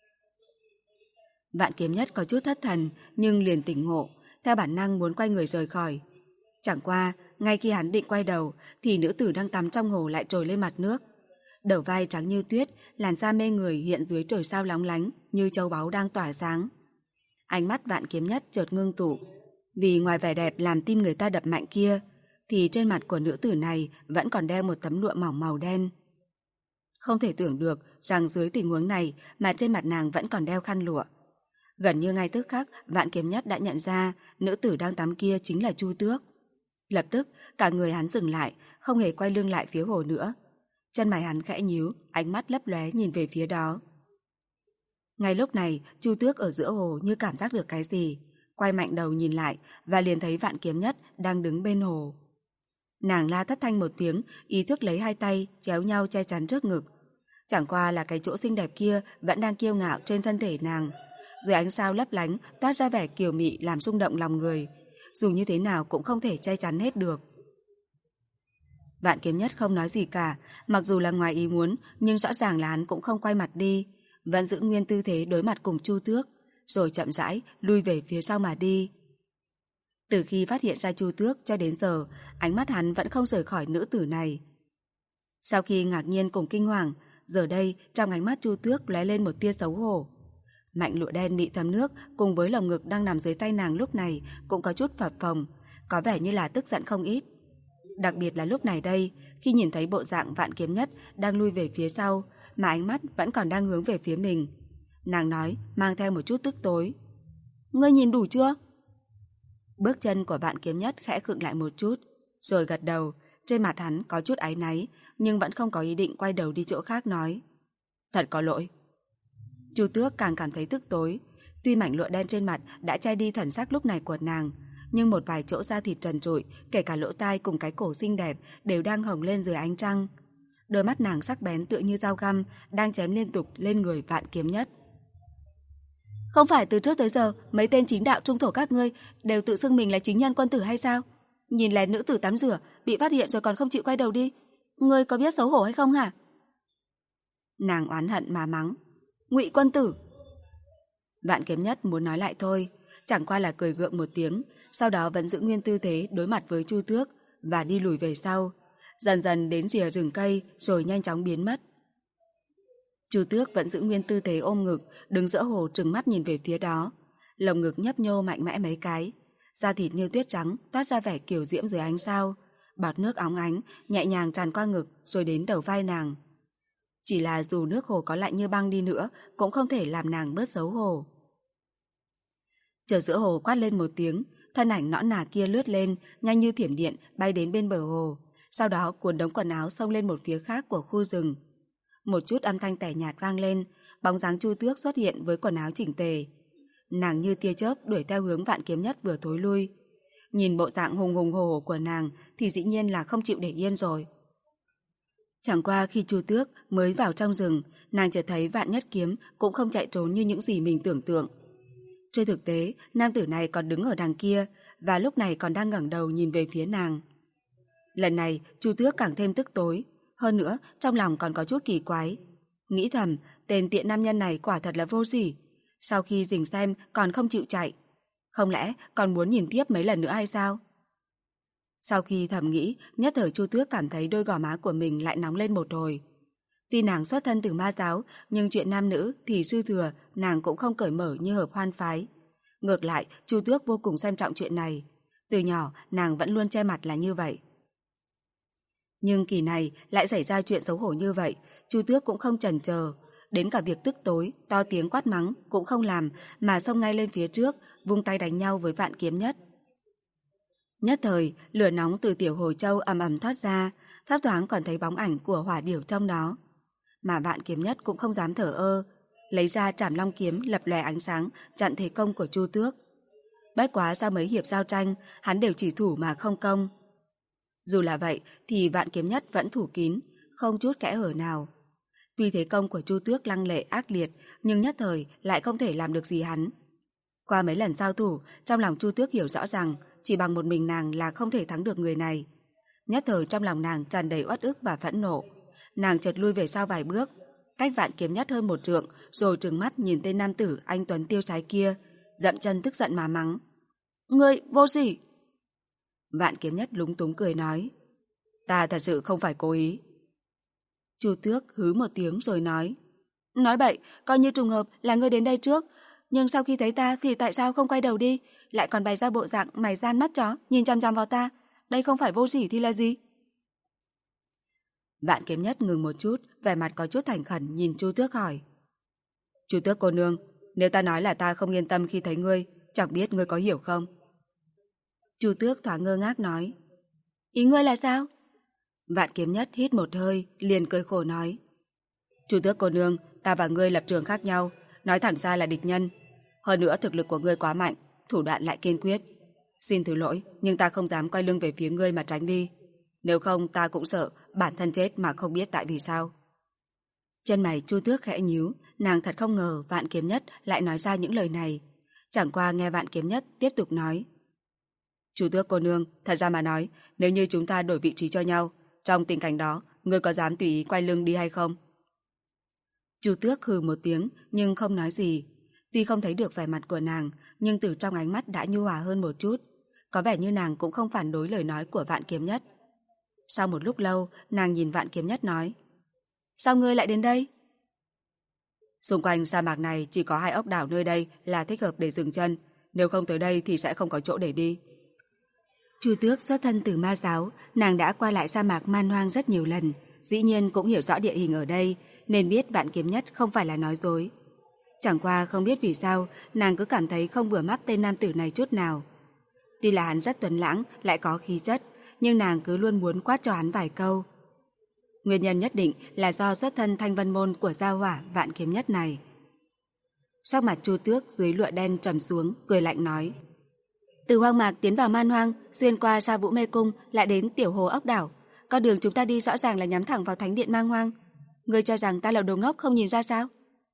Vạn Kiếm Nhất có chút thất thần, nhưng liền tỉnh ngộ, theo bản năng muốn quay người rời khỏi. Chẳng qua, ngay khi hắn định quay đầu, thì nữ tử đang tắm trong hồ lại trồi lên mặt nước. Đầu vai trắng như tuyết, làn da mê người hiện dưới trời sao lóng lánh, như châu báu đang tỏa sáng. Ánh mắt Vạn Kiếm Nhất chợt ngưng tụ, vì ngoài vẻ đẹp làm tim người ta đập mạnh kia, thì trên mặt của nữ tử này vẫn còn đeo một tấm lụa mỏng màu đen. Không thể tưởng được rằng dưới tình huống này mà trên mặt nàng vẫn còn đeo khăn lụa. Gần như ngay tức khắc, Vạn Kiếm Nhất đã nhận ra nữ tử đang tắm kia chính là Chu Tước. Lập tức, cả người hắn dừng lại, không hề quay lưng lại phía hồ nữa. Chân mày hắn khẽ nhíu, ánh mắt lấp lóe nhìn về phía đó. Ngay lúc này, Chu Tước ở giữa hồ như cảm giác được cái gì, quay mạnh đầu nhìn lại và liền thấy Vạn Kiếm Nhất đang đứng bên hồ. Nàng la thất thanh một tiếng, ý thức lấy hai tay chéo nhau che chắn trước ngực. Chẳng qua là cái chỗ xinh đẹp kia vẫn đang kiêu ngạo trên thân thể nàng. Dưới ánh sao lấp lánh toát ra vẻ kiều mị làm rung động lòng người, dù như thế nào cũng không thể che chắn hết được. Vạn Kiếm Nhất không nói gì cả, mặc dù là ngoài ý muốn, nhưng rõ ràng là hắn cũng không quay mặt đi, vẫn giữ nguyên tư thế đối mặt cùng Chu Tước, rồi chậm rãi lui về phía sau mà đi. Từ khi phát hiện ra Chu Tước cho đến giờ, ánh mắt hắn vẫn không rời khỏi nữ tử này. Sau khi ngạc nhiên cùng kinh hoàng, giờ đây trong ánh mắt Chu Tước lóe lên một tia xấu hổ. Mảnh lụa đen bị thấm nước cùng với lồng ngực đang nằm dưới tay nàng lúc này cũng có chút phập phồng, có vẻ như là tức giận không ít. Đặc biệt là lúc này đây, khi nhìn thấy bộ dạng Vạn Kiếm Nhất đang lui về phía sau, mà ánh mắt vẫn còn đang hướng về phía mình. Nàng nói mang theo một chút tức tối. Ngươi nhìn đủ chưa? Bước chân của Vạn Kiếm Nhất khẽ khựng lại một chút, rồi gật đầu. Trên mặt hắn có chút áy náy, nhưng vẫn không có ý định quay đầu đi chỗ khác nói. Thật có lỗi. Chu Tước càng cảm thấy tức tối. Tuy mảnh lụa đen trên mặt đã che đi thần sắc lúc này của nàng, nhưng một vài chỗ da thịt trần trụi, kể cả lỗ tai cùng cái cổ xinh đẹp đều đang hồng lên dưới ánh trăng. Đôi mắt nàng sắc bén tựa như dao găm đang chém liên tục lên người Vạn Kiếm Nhất. Không phải từ trước tới giờ mấy tên chính đạo trung thổ các ngươi đều tự xưng mình là chính nhân quân tử hay sao? Nhìn lén nữ tử tắm rửa, bị phát hiện rồi còn không chịu quay đầu đi. Ngươi có biết xấu hổ hay không hả? Nàng oán hận mà mắng. Ngụy quân tử! Vạn Kiếm Nhất muốn nói lại thôi, chẳng qua là cười gượng một tiếng, sau đó vẫn giữ nguyên tư thế đối mặt với Chu Tước và đi lùi về sau, dần dần đến rìa rừng cây rồi nhanh chóng biến mất. Chu Tước vẫn giữ nguyên tư thế ôm ngực, đứng giữa hồ trừng mắt nhìn về phía đó, lồng ngực nhấp nhô mạnh mẽ mấy cái, da thịt như tuyết trắng toát ra vẻ kiều diễm dưới ánh sao, bọt nước óng ánh nhẹ nhàng tràn qua ngực rồi đến đầu vai nàng. Chỉ là dù nước hồ có lạnh như băng đi nữa cũng không thể làm nàng bớt xấu hổ. Chợt giữa hồ quát lên một tiếng, thân ảnh nõn nà kia lướt lên, nhanh như thiểm điện bay đến bên bờ hồ, sau đó cuốn đống quần áo xông lên một phía khác của khu rừng. Một chút âm thanh tẻ nhạt vang lên, bóng dáng Chu Tước xuất hiện với quần áo chỉnh tề. Nàng như tia chớp đuổi theo hướng Vạn Kiếm Nhất vừa thối lui. Nhìn bộ dạng hùng hùng hồ hồ của nàng thì dĩ nhiên là không chịu để yên rồi. Chẳng qua khi Chu Tước mới vào trong rừng, nàng chợt thấy Vạn Nhất Kiếm cũng không chạy trốn như những gì mình tưởng tượng. Trên thực tế, nam tử này còn đứng ở đằng kia và lúc này còn đang ngẩng đầu nhìn về phía nàng. Lần này, Chu Tước càng thêm tức tối, hơn nữa trong lòng còn có chút kỳ quái. Nghĩ thầm, tên tiện nam nhân này quả thật là vô sỉ. Sau khi rình xem còn không chịu chạy. Không lẽ còn muốn nhìn tiếp mấy lần nữa hay sao? Sau khi thầm nghĩ, nhất thời Chu Tước cảm thấy đôi gò má của mình lại nóng lên một hồi. Tuy nàng xuất thân từ ma giáo, nhưng chuyện nam nữ thì sư thừa nàng cũng không cởi mở như hợp hoan phái. Ngược lại, Chu Tước vô cùng xem trọng chuyện này. Từ nhỏ, nàng vẫn luôn che mặt là như vậy. Nhưng kỳ này lại xảy ra chuyện xấu hổ như vậy, Chu Tước cũng không chần chờ, đến cả việc tức tối, to tiếng quát mắng cũng không làm, mà xông ngay lên phía trước, vung tay đánh nhau với Vạn Kiếm Nhất. Nhất thời, lửa nóng từ tiểu hồi châu ầm ầm thoát ra, thấp thoáng còn thấy bóng ảnh của hỏa điểu trong đó. Mà Vạn Kiếm Nhất cũng không dám thở ơ, lấy ra Trảm Long kiếm lập lòe ánh sáng chặn thế công của Chu Tước. Bất quá sau mấy hiệp giao tranh, hắn đều chỉ thủ mà không công. Dù là vậy thì Vạn Kiếm Nhất vẫn thủ kín, không chút kẽ hở nào. Tuy thế công của Chu Tước lăng lệ ác liệt, nhưng nhất thời lại không thể làm được gì hắn. Qua mấy lần giao thủ, trong lòng Chu Tước hiểu rõ rằng chỉ bằng một mình nàng là không thể thắng được người này. Nhất thời trong lòng nàng tràn đầy uất ức và phẫn nộ. Nàng chợt lui về sau vài bước, cách Vạn Kiếm Nhất hơn một trượng, rồi trừng mắt nhìn tên nam tử anh tuấn tiêu sái kia, dậm chân tức giận mà mắng. Ngươi vô sỉ! Vạn Kiếm Nhất lúng túng cười nói. Ta thật sự không phải cố ý. Chu Tước hứ một tiếng rồi nói. Nói bậy, coi như trùng hợp là ngươi đến đây trước, nhưng sau khi thấy ta thì tại sao không quay đầu đi, lại còn bày ra bộ dạng mày gian mắt chó, nhìn chằm chằm vào ta. Đây không phải vô sỉ thì là gì? Vạn Kiếm Nhất ngừng một chút, vẻ mặt có chút thành khẩn nhìn Chu Tước hỏi. Chu Tước cô nương, nếu ta nói là ta không yên tâm khi thấy ngươi, chẳng biết ngươi có hiểu không? Chu Tước thoáng ngơ ngác nói. Ý ngươi là sao? Vạn Kiếm Nhất hít một hơi, liền cười khổ nói. Chu Tước cô nương, ta và ngươi lập trường khác nhau, nói thẳng ra là địch nhân. Hơn nữa thực lực của ngươi quá mạnh, thủ đoạn lại kiên quyết. Xin thứ lỗi, nhưng ta không dám quay lưng về phía ngươi mà tránh đi. Nếu không ta cũng sợ bản thân chết mà không biết tại vì sao. Chân mày Chu Tước khẽ nhíu, nàng thật không ngờ Vạn Kiếm Nhất lại nói ra những lời này. Chẳng qua nghe Vạn Kiếm Nhất tiếp tục nói. Chu Tước cô nương, thật ra mà nói, nếu như chúng ta đổi vị trí cho nhau, trong tình cảnh đó, ngươi có dám tùy ý quay lưng đi hay không? Chu Tước hừ một tiếng nhưng không nói gì. Tuy không thấy được vẻ mặt của nàng, nhưng từ trong ánh mắt đã nhu hòa hơn một chút. Có vẻ như nàng cũng không phản đối lời nói của Vạn Kiếm Nhất. Sau một lúc lâu, nàng nhìn Vạn Kiếm Nhất nói. Sao ngươi lại đến đây? Xung quanh sa mạc này chỉ có 2 ốc đảo nơi đây là thích hợp để dừng chân. Nếu không tới đây thì sẽ không có chỗ để đi. Chu Tước xuất thân từ ma giáo, nàng đã qua lại sa mạc man hoang rất nhiều lần, dĩ nhiên cũng hiểu rõ địa hình ở đây, nên biết Vạn Kiếm Nhất không phải là nói dối. Chẳng qua không biết vì sao, nàng cứ cảm thấy không vừa mắt tên nam tử này chút nào. Tuy là hắn rất tuấn lãng, lại có khí chất, nhưng nàng cứ luôn muốn quát cho hắn vài câu. Nguyên nhân nhất định là do xuất thân thanh vân môn của gia hỏa Vạn Kiếm Nhất này. Sắc mặt Chu Tước dưới lụa đen trầm xuống, cười lạnh nói: từ hoang mạc tiến vào man hoang, xuyên qua Sa Vũ Mê Cung, lại đến Tiểu Hồ Ốc Đảo. Con đường chúng ta đi rõ ràng là nhắm thẳng vào thánh điện man hoang. Ngươi cho rằng ta là đồ ngốc không nhìn ra sao?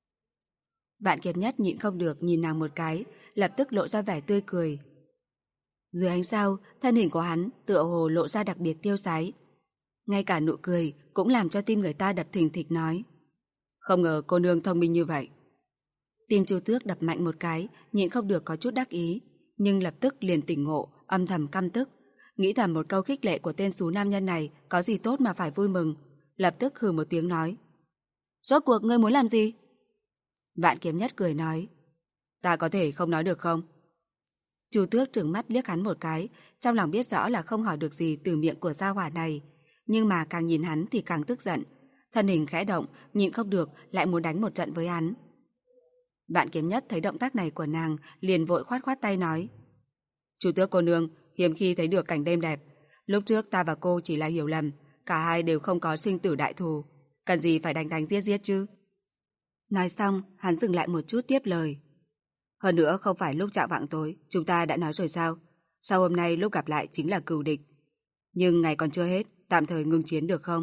Vạn Kiếm Nhất nhịn không được nhìn nàng một cái, lập tức lộ ra vẻ tươi cười. Dưới ánh sao, thân hình của hắn tựa hồ lộ ra đặc biệt tiêu sái. Ngay cả nụ cười cũng làm cho tim người ta đập thình thịch nói: không ngờ cô nương thông minh như vậy. Tim Chu Tước đập mạnh một cái, nhịn không được có chút đắc ý, nhưng lập tức liền tỉnh ngộ, âm thầm căm tức, nghĩ thầm một câu khích lệ của tên xú nam nhân này có gì tốt mà phải vui mừng, lập tức hừ một tiếng nói: rốt cuộc ngươi muốn làm gì? Vạn Kiếm Nhất cười nói: ta có thể không nói được không? Chu Tước trừng mắt liếc hắn một cái, trong lòng biết rõ là không hỏi được gì từ miệng của gia hỏa này, nhưng mà càng nhìn hắn thì càng tức giận, thân hình khẽ động, nhịn không được lại muốn đánh một trận với hắn. Vạn Kiếm Nhất thấy động tác này của nàng, liền vội khoát khoát tay nói: Chu Tước cô nương, hiếm khi thấy được cảnh đêm đẹp. Lúc trước ta và cô chỉ là hiểu lầm, cả hai đều không có sinh tử đại thù, cần gì phải đánh đánh giết giết chứ? Nói xong, hắn dừng lại một chút tiếp lời: hơn nữa không phải lúc chạng vạng tối, chúng ta đã nói rồi sao? Sau hôm nay lúc gặp lại chính là cừu địch. Nhưng ngày còn chưa hết, tạm thời ngưng chiến được không?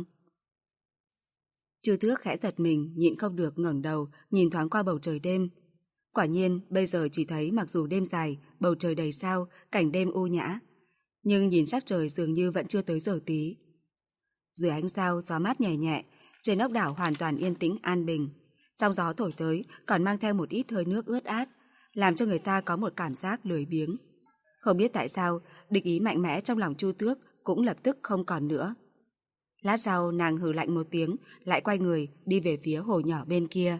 Chu Tước khẽ giật mình, nhịn không được ngẩng đầu, nhìn thoáng qua bầu trời đêm. Quả nhiên, bây giờ chỉ thấy mặc dù đêm dài, bầu trời đầy sao, cảnh đêm u nhã, nhưng nhìn sắc trời dường như vẫn chưa tới giờ tí. Dưới ánh sao, gió mát nhẹ nhẹ, trên ốc đảo hoàn toàn yên tĩnh an bình. Trong gió thổi tới, còn mang theo một ít hơi nước ướt át, làm cho người ta có một cảm giác lười biếng. Không biết tại sao, địch ý mạnh mẽ trong lòng Chu Tước cũng lập tức không còn nữa. Lát sau nàng hừ lạnh một tiếng, lại quay người đi về phía hồ nhỏ bên kia.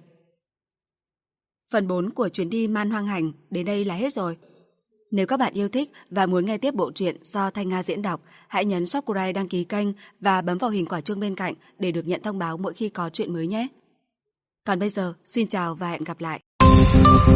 Phần 4 của chuyến đi Man Hoang Hành đến đây là hết rồi. Nếu các bạn yêu thích và muốn nghe tiếp bộ truyện do Thanh Nga diễn đọc, hãy nhấn subscribe, đăng ký kênh và bấm vào hình quả chuông bên cạnh để được nhận thông báo mỗi khi có chuyện mới nhé. Còn bây giờ, xin chào và hẹn gặp lại.